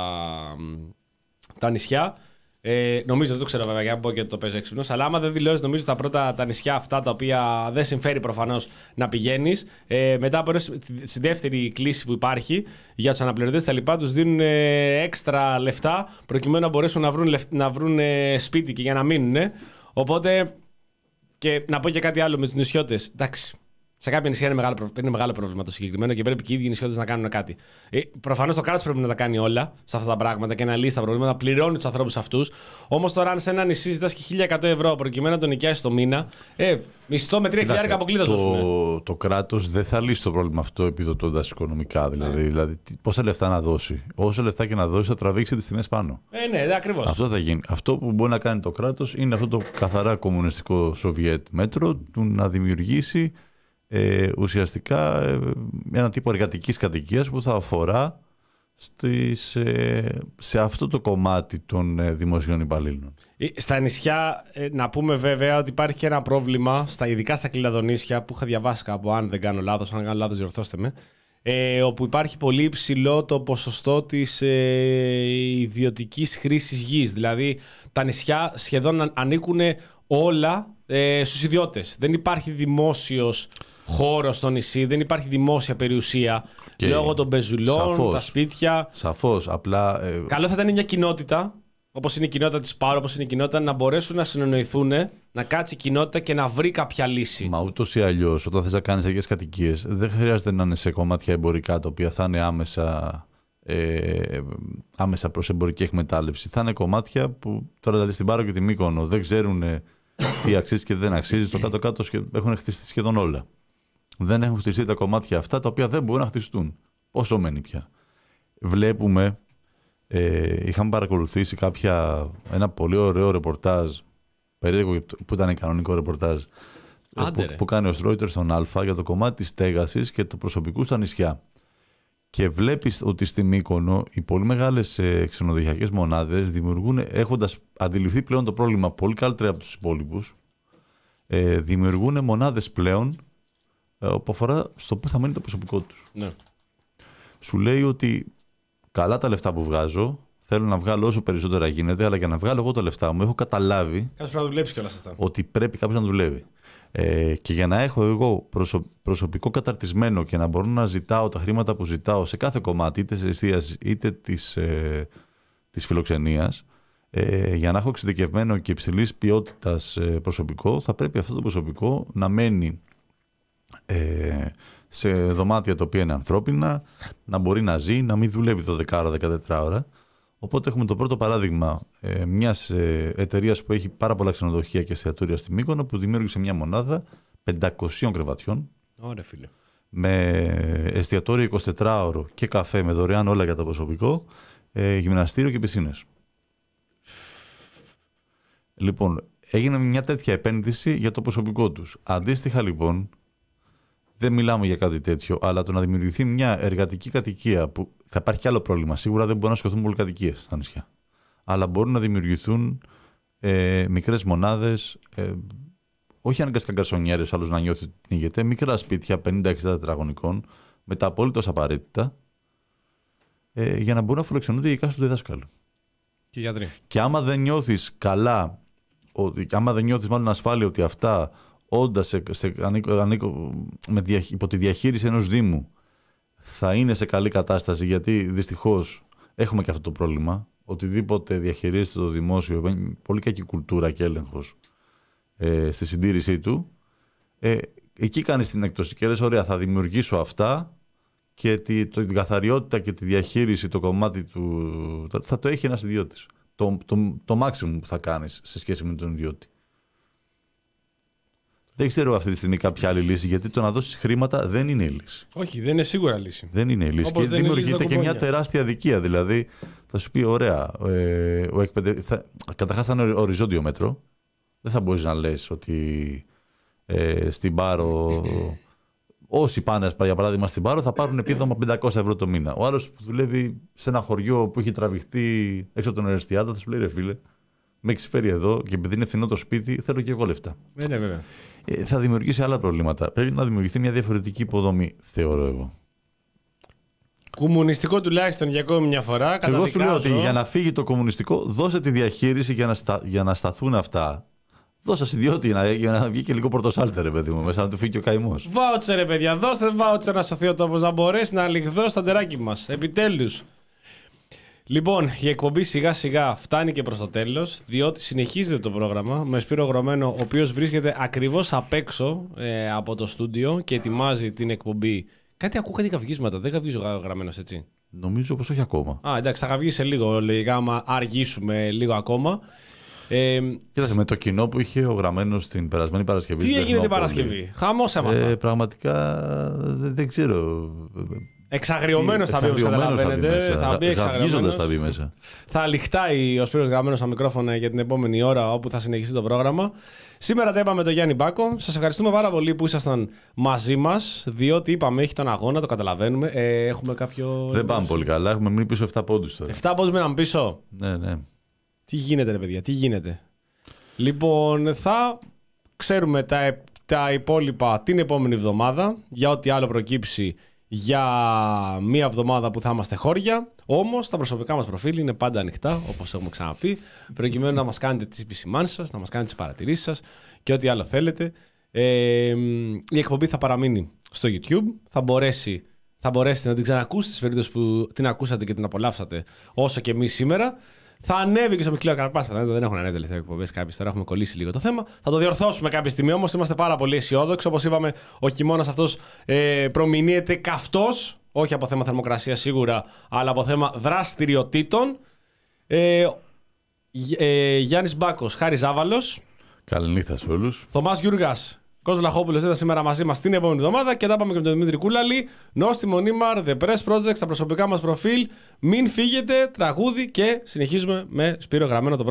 [SPEAKER 2] τα νησιά. Ε, νομίζω, δεν το ξέρω βέβαια, για να πω και το παίζω έξυπνος. Αλλά άμα δεν δηλώσει, νομίζω τα πρώτα τα νησιά αυτά τα οποία δεν συμφέρει προφανώς να πηγαίνεις. Ε, μετά από στη δεύτερη κλίση που υπάρχει για τους αναπληρωτές τα λοιπά, τους δίνουν ε, έξτρα λεφτά προκειμένου να μπορέσουν να βρουν, να βρουν ε, σπίτι και για να μείνουν. Οπότε. Και να πω και κάτι άλλο με τους νησιώτες. Εντάξει. Σε κάποια νησιά είναι μεγάλο, είναι μεγάλο πρόβλημα το συγκεκριμένο και πρέπει και οι ίδιοι νησιώτες να κάνουν κάτι. Ε, προφανώς το κράτος πρέπει να τα κάνει όλα σε αυτά τα πράγματα και να λύσει τα προβλήματα, να πληρώνει τους ανθρώπους αυτούς. Όμως τώρα, αν σε ένα νησί ζητάς και χίλια εκατό ευρώ προκειμένου να τον νοικιάσεις το μήνα, ε, μισθό με τρία χιλιάρικα αποκλείδα σου.
[SPEAKER 3] Το, το κράτος δεν θα λύσει το πρόβλημα αυτό επιδοτώντας οικονομικά. Δηλαδή, ε. δηλαδή πόσα λεφτά να δώσει. Όσα λεφτά και να δώσει, θα τραβήξει τις τιμές πάνω.
[SPEAKER 2] Ε, ναι, ναι, ακριβώς.
[SPEAKER 3] Αυτό θα γίνει. Αυτό που μπορεί να κάνει το κράτος είναι αυτό το καθαρά κομμουνιστικό Σοβιέτ μέτρο του να δημιουργήσει. Ε, ουσιαστικά ε, ένα τύπο εργατικής κατοικίας που θα αφορά στις, ε, σε αυτό το κομμάτι των ε, δημοσίων υπαλλήλων.
[SPEAKER 2] Στα νησιά, ε, να πούμε βέβαια ότι υπάρχει και ένα πρόβλημα, στα, ειδικά στα Κλειδονήσια, που είχα διαβάσει κάπου, αν δεν κάνω λάθος, αν κάνω λάθος διορθώστε με, ε, όπου υπάρχει πολύ υψηλό το ποσοστό της ε, ιδιωτικής χρήσης γης. Δηλαδή τα νησιά σχεδόν ανήκουν όλα ε, στους ιδιώτες. Δεν υπάρχει δημόσιος χώρο στο νησί, δεν υπάρχει δημόσια περιουσία και λόγω των πεζουλών, σαφώς, τα σπίτια.
[SPEAKER 3] Σαφώς, απλά. Ε...
[SPEAKER 2] Καλό θα ήταν μια κοινότητα, όπως είναι η κοινότητα της Πάρου, όπως είναι η κοινότητα, να μπορέσουν να συνεννοηθούν, να κάτσει η κοινότητα και να βρει κάποια λύση.
[SPEAKER 3] Μα ούτως ή αλλιώς, όταν θες να κάνεις τέτοιες κατοικίες, δεν χρειάζεται να είναι σε κομμάτια εμπορικά τα οποία θα είναι άμεσα, ε, άμεσα προς εμπορική εκμετάλλευση. Θα είναι κομμάτια που τώρα δηλαδή στην Πάρο και τη Μύκονο δεν ξέρουν τι αξίζει και δεν αξίζει. Στο κάτω-κάτω έχουν χτιστεί σχεδόν όλα. Δεν έχουν χτιστεί τα κομμάτια αυτά τα οποία δεν μπορούν να χτιστούν. Πόσο μένει πια. Βλέπουμε, ε, είχαμε παρακολουθήσει κάποια, ένα πολύ ωραίο ρεπορτάζ, περίεργο που ήταν κανονικό ρεπορτάζ, που, που κάνει ο Στρόιτερ στον Α για το κομμάτι της στέγασης και του προσωπικού στα νησιά. Και βλέπεις ότι στη Μύκονο οι πολύ μεγάλες ε, ξενοδοχειακές μονάδες δημιουργούν, έχοντας αντιληφθεί πλέον το πρόβλημα πολύ καλύτερα από τους υπόλοιπους, ε, δημιουργούν μονάδες πλέον που αφορά στο πού θα μένει το προσωπικό τους.
[SPEAKER 2] Ναι.
[SPEAKER 3] Σου λέει ότι καλά τα λεφτά που βγάζω, θέλω να βγάλω όσο περισσότερα γίνεται, αλλά για να βγάλω εγώ τα λεφτά μου έχω καταλάβει
[SPEAKER 2] κάποιος πρέπει να δουλέψει κιόλας αυτά.
[SPEAKER 3] Ότι πρέπει κάποιος να δουλεύει. Ε, και για να έχω εγώ προσω... προσωπικό καταρτισμένο και να μπορώ να ζητάω τα χρήματα που ζητάω σε κάθε κομμάτι, είτε της εστίασης είτε της, ε, της φιλοξενίας, ε, για να έχω εξειδικευμένο και υψηλής ποιότητας ε, προσωπικό, θα πρέπει αυτό το προσωπικό να μένει Ε, σε δωμάτια τα οποία είναι ανθρώπινα, να μπορεί να ζει, να μην δουλεύει δώδεκα ώρα, δεκατέσσερις ώρα. Οπότε έχουμε το πρώτο παράδειγμα ε, μιας ε, εταιρείας που έχει πάρα πολλά ξενοδοχεία και εστιατόρια στη Μύκονο, που δημιούργησε μια μονάδα πεντακόσιων κρεβατιών.
[SPEAKER 2] Ωραία, φίλε.
[SPEAKER 3] Με εστιατόριο εικοσιτετράωρο και καφέ με δωρεάν όλα για το προσωπικό, ε, γυμναστήριο και πισίνες. Λοιπόν, έγινε μια τέτοια επένδυση για το προσωπικό τους. Αντίστοιχα λοιπόν, δεν μιλάμε για κάτι τέτοιο, αλλά το να δημιουργηθεί μια εργατική κατοικία που θα υπάρχει κι άλλο πρόβλημα. Σίγουρα δεν μπορούν να σκοθούν πολυκατοικίες στα νησιά. Αλλά μπορούν να δημιουργηθούν ε, μικρές μονάδες, ε, όχι αναγκαστικά γκαρσονιέρες, άλλος να νιώθει ότι πνίγεται, μικρά σπίτια πενήντα εξήντα τετραγωνικών, με τα απόλυτος απαραίτητα, ε, για να μπορούν να φιλοξενούνται οι εκάστοτε διδάσκαλοι.
[SPEAKER 2] Και γιατροί.
[SPEAKER 3] Και άμα δεν νιώθεις καλά, ότι, άμα δεν νιώθεις μάλλον ασφάλεια ότι αυτά όντας σε, σε, ανήκω, ανήκω, με δια, υπό τη διαχείριση ενός Δήμου θα είναι σε καλή κατάσταση, γιατί δυστυχώς έχουμε και αυτό το πρόβλημα. Οτιδήποτε διαχειρίζεται το δημόσιο, πολύ κακή κουλτούρα και έλεγχος ε, στη συντήρησή του, ε, εκεί κάνεις την έκπτωση και λες ωραία, θα δημιουργήσω αυτά και τη, το, την καθαριότητα και τη διαχείριση, το κομμάτι του θα το έχει ένας ιδιώτης. Το, το, το, το maximum που θα κάνεις σε σχέση με τον ιδιώτη. Δεν ξέρω αυτή τη στιγμή κάποια άλλη λύση, γιατί το να δώσεις χρήματα δεν είναι η λύση.
[SPEAKER 2] Όχι, δεν είναι σίγουρα λύση.
[SPEAKER 3] Δεν είναι η λύση.
[SPEAKER 2] Όπως
[SPEAKER 3] και δημιουργείται και μια τεράστια αδικία. Δηλαδή, θα σου πει, ωραία, ε, ο εκπαιδευ... θα... καταρχάς θα είναι οριζόντιο μέτρο. Δεν θα μπορείς να λες ότι ε, στην Πάρο, όσοι πάνε, για παράδειγμα, στην Πάρο, θα πάρουν επίδομα πεντακόσια ευρώ το μήνα. Ο άλλος που δουλεύει σε ένα χωριό που έχει τραβηχτεί έξω από τον Ερεστιάδα, θα σου λέει, ρε φίλε, με έχεις φέρει εδώ και επειδή είναι φθηνό το σπίτι, θέλω και εγώ λεφτά.
[SPEAKER 2] Ναι, ναι, βέβαια.
[SPEAKER 3] Ε, θα δημιουργήσει άλλα προβλήματα. Πρέπει να δημιουργηθεί μια διαφορετική υποδομή, θεωρώ εγώ.
[SPEAKER 2] Κομμουνιστικό τουλάχιστον για ακόμη μια φορά.
[SPEAKER 3] Εγώ σου λέω ότι για να φύγει το κομμουνιστικό, δώσε τη διαχείριση για να, στα... για να σταθούν αυτά. Δώσε ιδιώτη για να... για να βγει και λίγο πορτοσάλτερ, παιδί μου, μέσα να του φύγει και ο καημός.
[SPEAKER 2] Βάουτσερ, ρε παιδιά, δώστε βάουτσερ να σωθεί ο τόπος, να μπορέσει να λιγδώσει το αντεράκι μας. Επιτέλους. Λοιπόν, η εκπομπή σιγά σιγά φτάνει και προς το τέλος, διότι συνεχίζεται το πρόγραμμα με Σπύρο Γραμμένο, ο οποίος βρίσκεται ακριβώς απ' έξω ε, από το στούντιο και ετοιμάζει την εκπομπή. Κάτι ακούω, κάτι καυγίσματα. Δεν καυγίζει ο Γραμμένος, έτσι?
[SPEAKER 3] Νομίζω πως όχι ακόμα.
[SPEAKER 2] Α, εντάξει, θα καυγίσει σε λίγο, λογικά, άμα αργήσουμε λίγο ακόμα. Ε,
[SPEAKER 3] Κοίταξε, με το κοινό που είχε ο Γραμμένος την περασμένη Παρασκευή.
[SPEAKER 2] Τι έγινε την Παρασκευή? Χαμός έμαθα.
[SPEAKER 3] Ε, πραγματικά δεν, δεν ξέρω.
[SPEAKER 2] Εξαγριωμένος θα μπει, όπως καταλαβαίνετε. Θα μπει
[SPEAKER 3] εξαγριωμένος. Θα μπει μέσα.
[SPEAKER 2] Θα λιχτάει ο Σπύρος Γραμμένος στα μικρόφωνα για την επόμενη ώρα, όπου θα συνεχίσει το πρόγραμμα. Σήμερα τα είπαμε με τον Γιάννη Μπάκο. Σας ευχαριστούμε πάρα πολύ που ήσασταν μαζί μας, διότι είπαμε, έχει τον αγώνα, το καταλαβαίνουμε. Ε, έχουμε κάποιο.
[SPEAKER 3] Δεν πάμε πολύ καλά. Έχουμε μείνει πίσω επτά πόντους τώρα.
[SPEAKER 2] επτά πόντους μείναμε πίσω.
[SPEAKER 3] Ναι, ναι.
[SPEAKER 2] Τι γίνεται, ρε παιδιά, τι γίνεται? Λοιπόν, θα ξέρουμε τα, τα υπόλοιπα την επόμενη εβδομάδα για ό,τι άλλο προκύψει για μία εβδομάδα που θα είμαστε χώρια. Όμως τα προσωπικά μας προφίλ είναι πάντα ανοιχτά, όπως έχουμε ξαναπεί, προκειμένου να μας κάνετε τις επισημάνσεις σας, να μας κάνετε τις παρατηρήσεις σας και ό,τι άλλο θέλετε. Ε, η εκπομπή θα παραμείνει στο YouTube, θα μπορέσει, θα μπορέσετε να την ξανακούσετε σε περίπτωση που την ακούσατε και την απολαύσατε όσο και εμείς σήμερα. Θα ανέβει και στο Μικλείο Καρπάς. Δεν έχουν ανέβει τελευταία εκπομπές κάποιες. Τώρα έχουμε κολλήσει λίγο το θέμα. Θα το διορθώσουμε κάποια στιγμή όμως. Είμαστε πάρα πολύ αισιόδοξοι. Όπως είπαμε, ο χειμώνας αυτός ε, προμηνύεται καυτός. Όχι από θέμα θερμοκρασίας σίγουρα, αλλά από θέμα δραστηριοτήτων. Ε, ε, Γιάννης Μπάκος, Χάρης Ζάβαλος.
[SPEAKER 3] Καληνύχτα σε όλους.
[SPEAKER 2] Θωμάς Γιούργας. Κώστας Λαχόπουλος ήταν σήμερα μαζί μας την επόμενη εβδομάδα και τα πάμε και με τον Δημήτρη Κούλαλη. Νόστιμο Νίμαρ, The Press Project, στα προσωπικά μας προφίλ. Μην φύγετε, τραγούδι και συνεχίζουμε με Σπύρο Γραμμένο το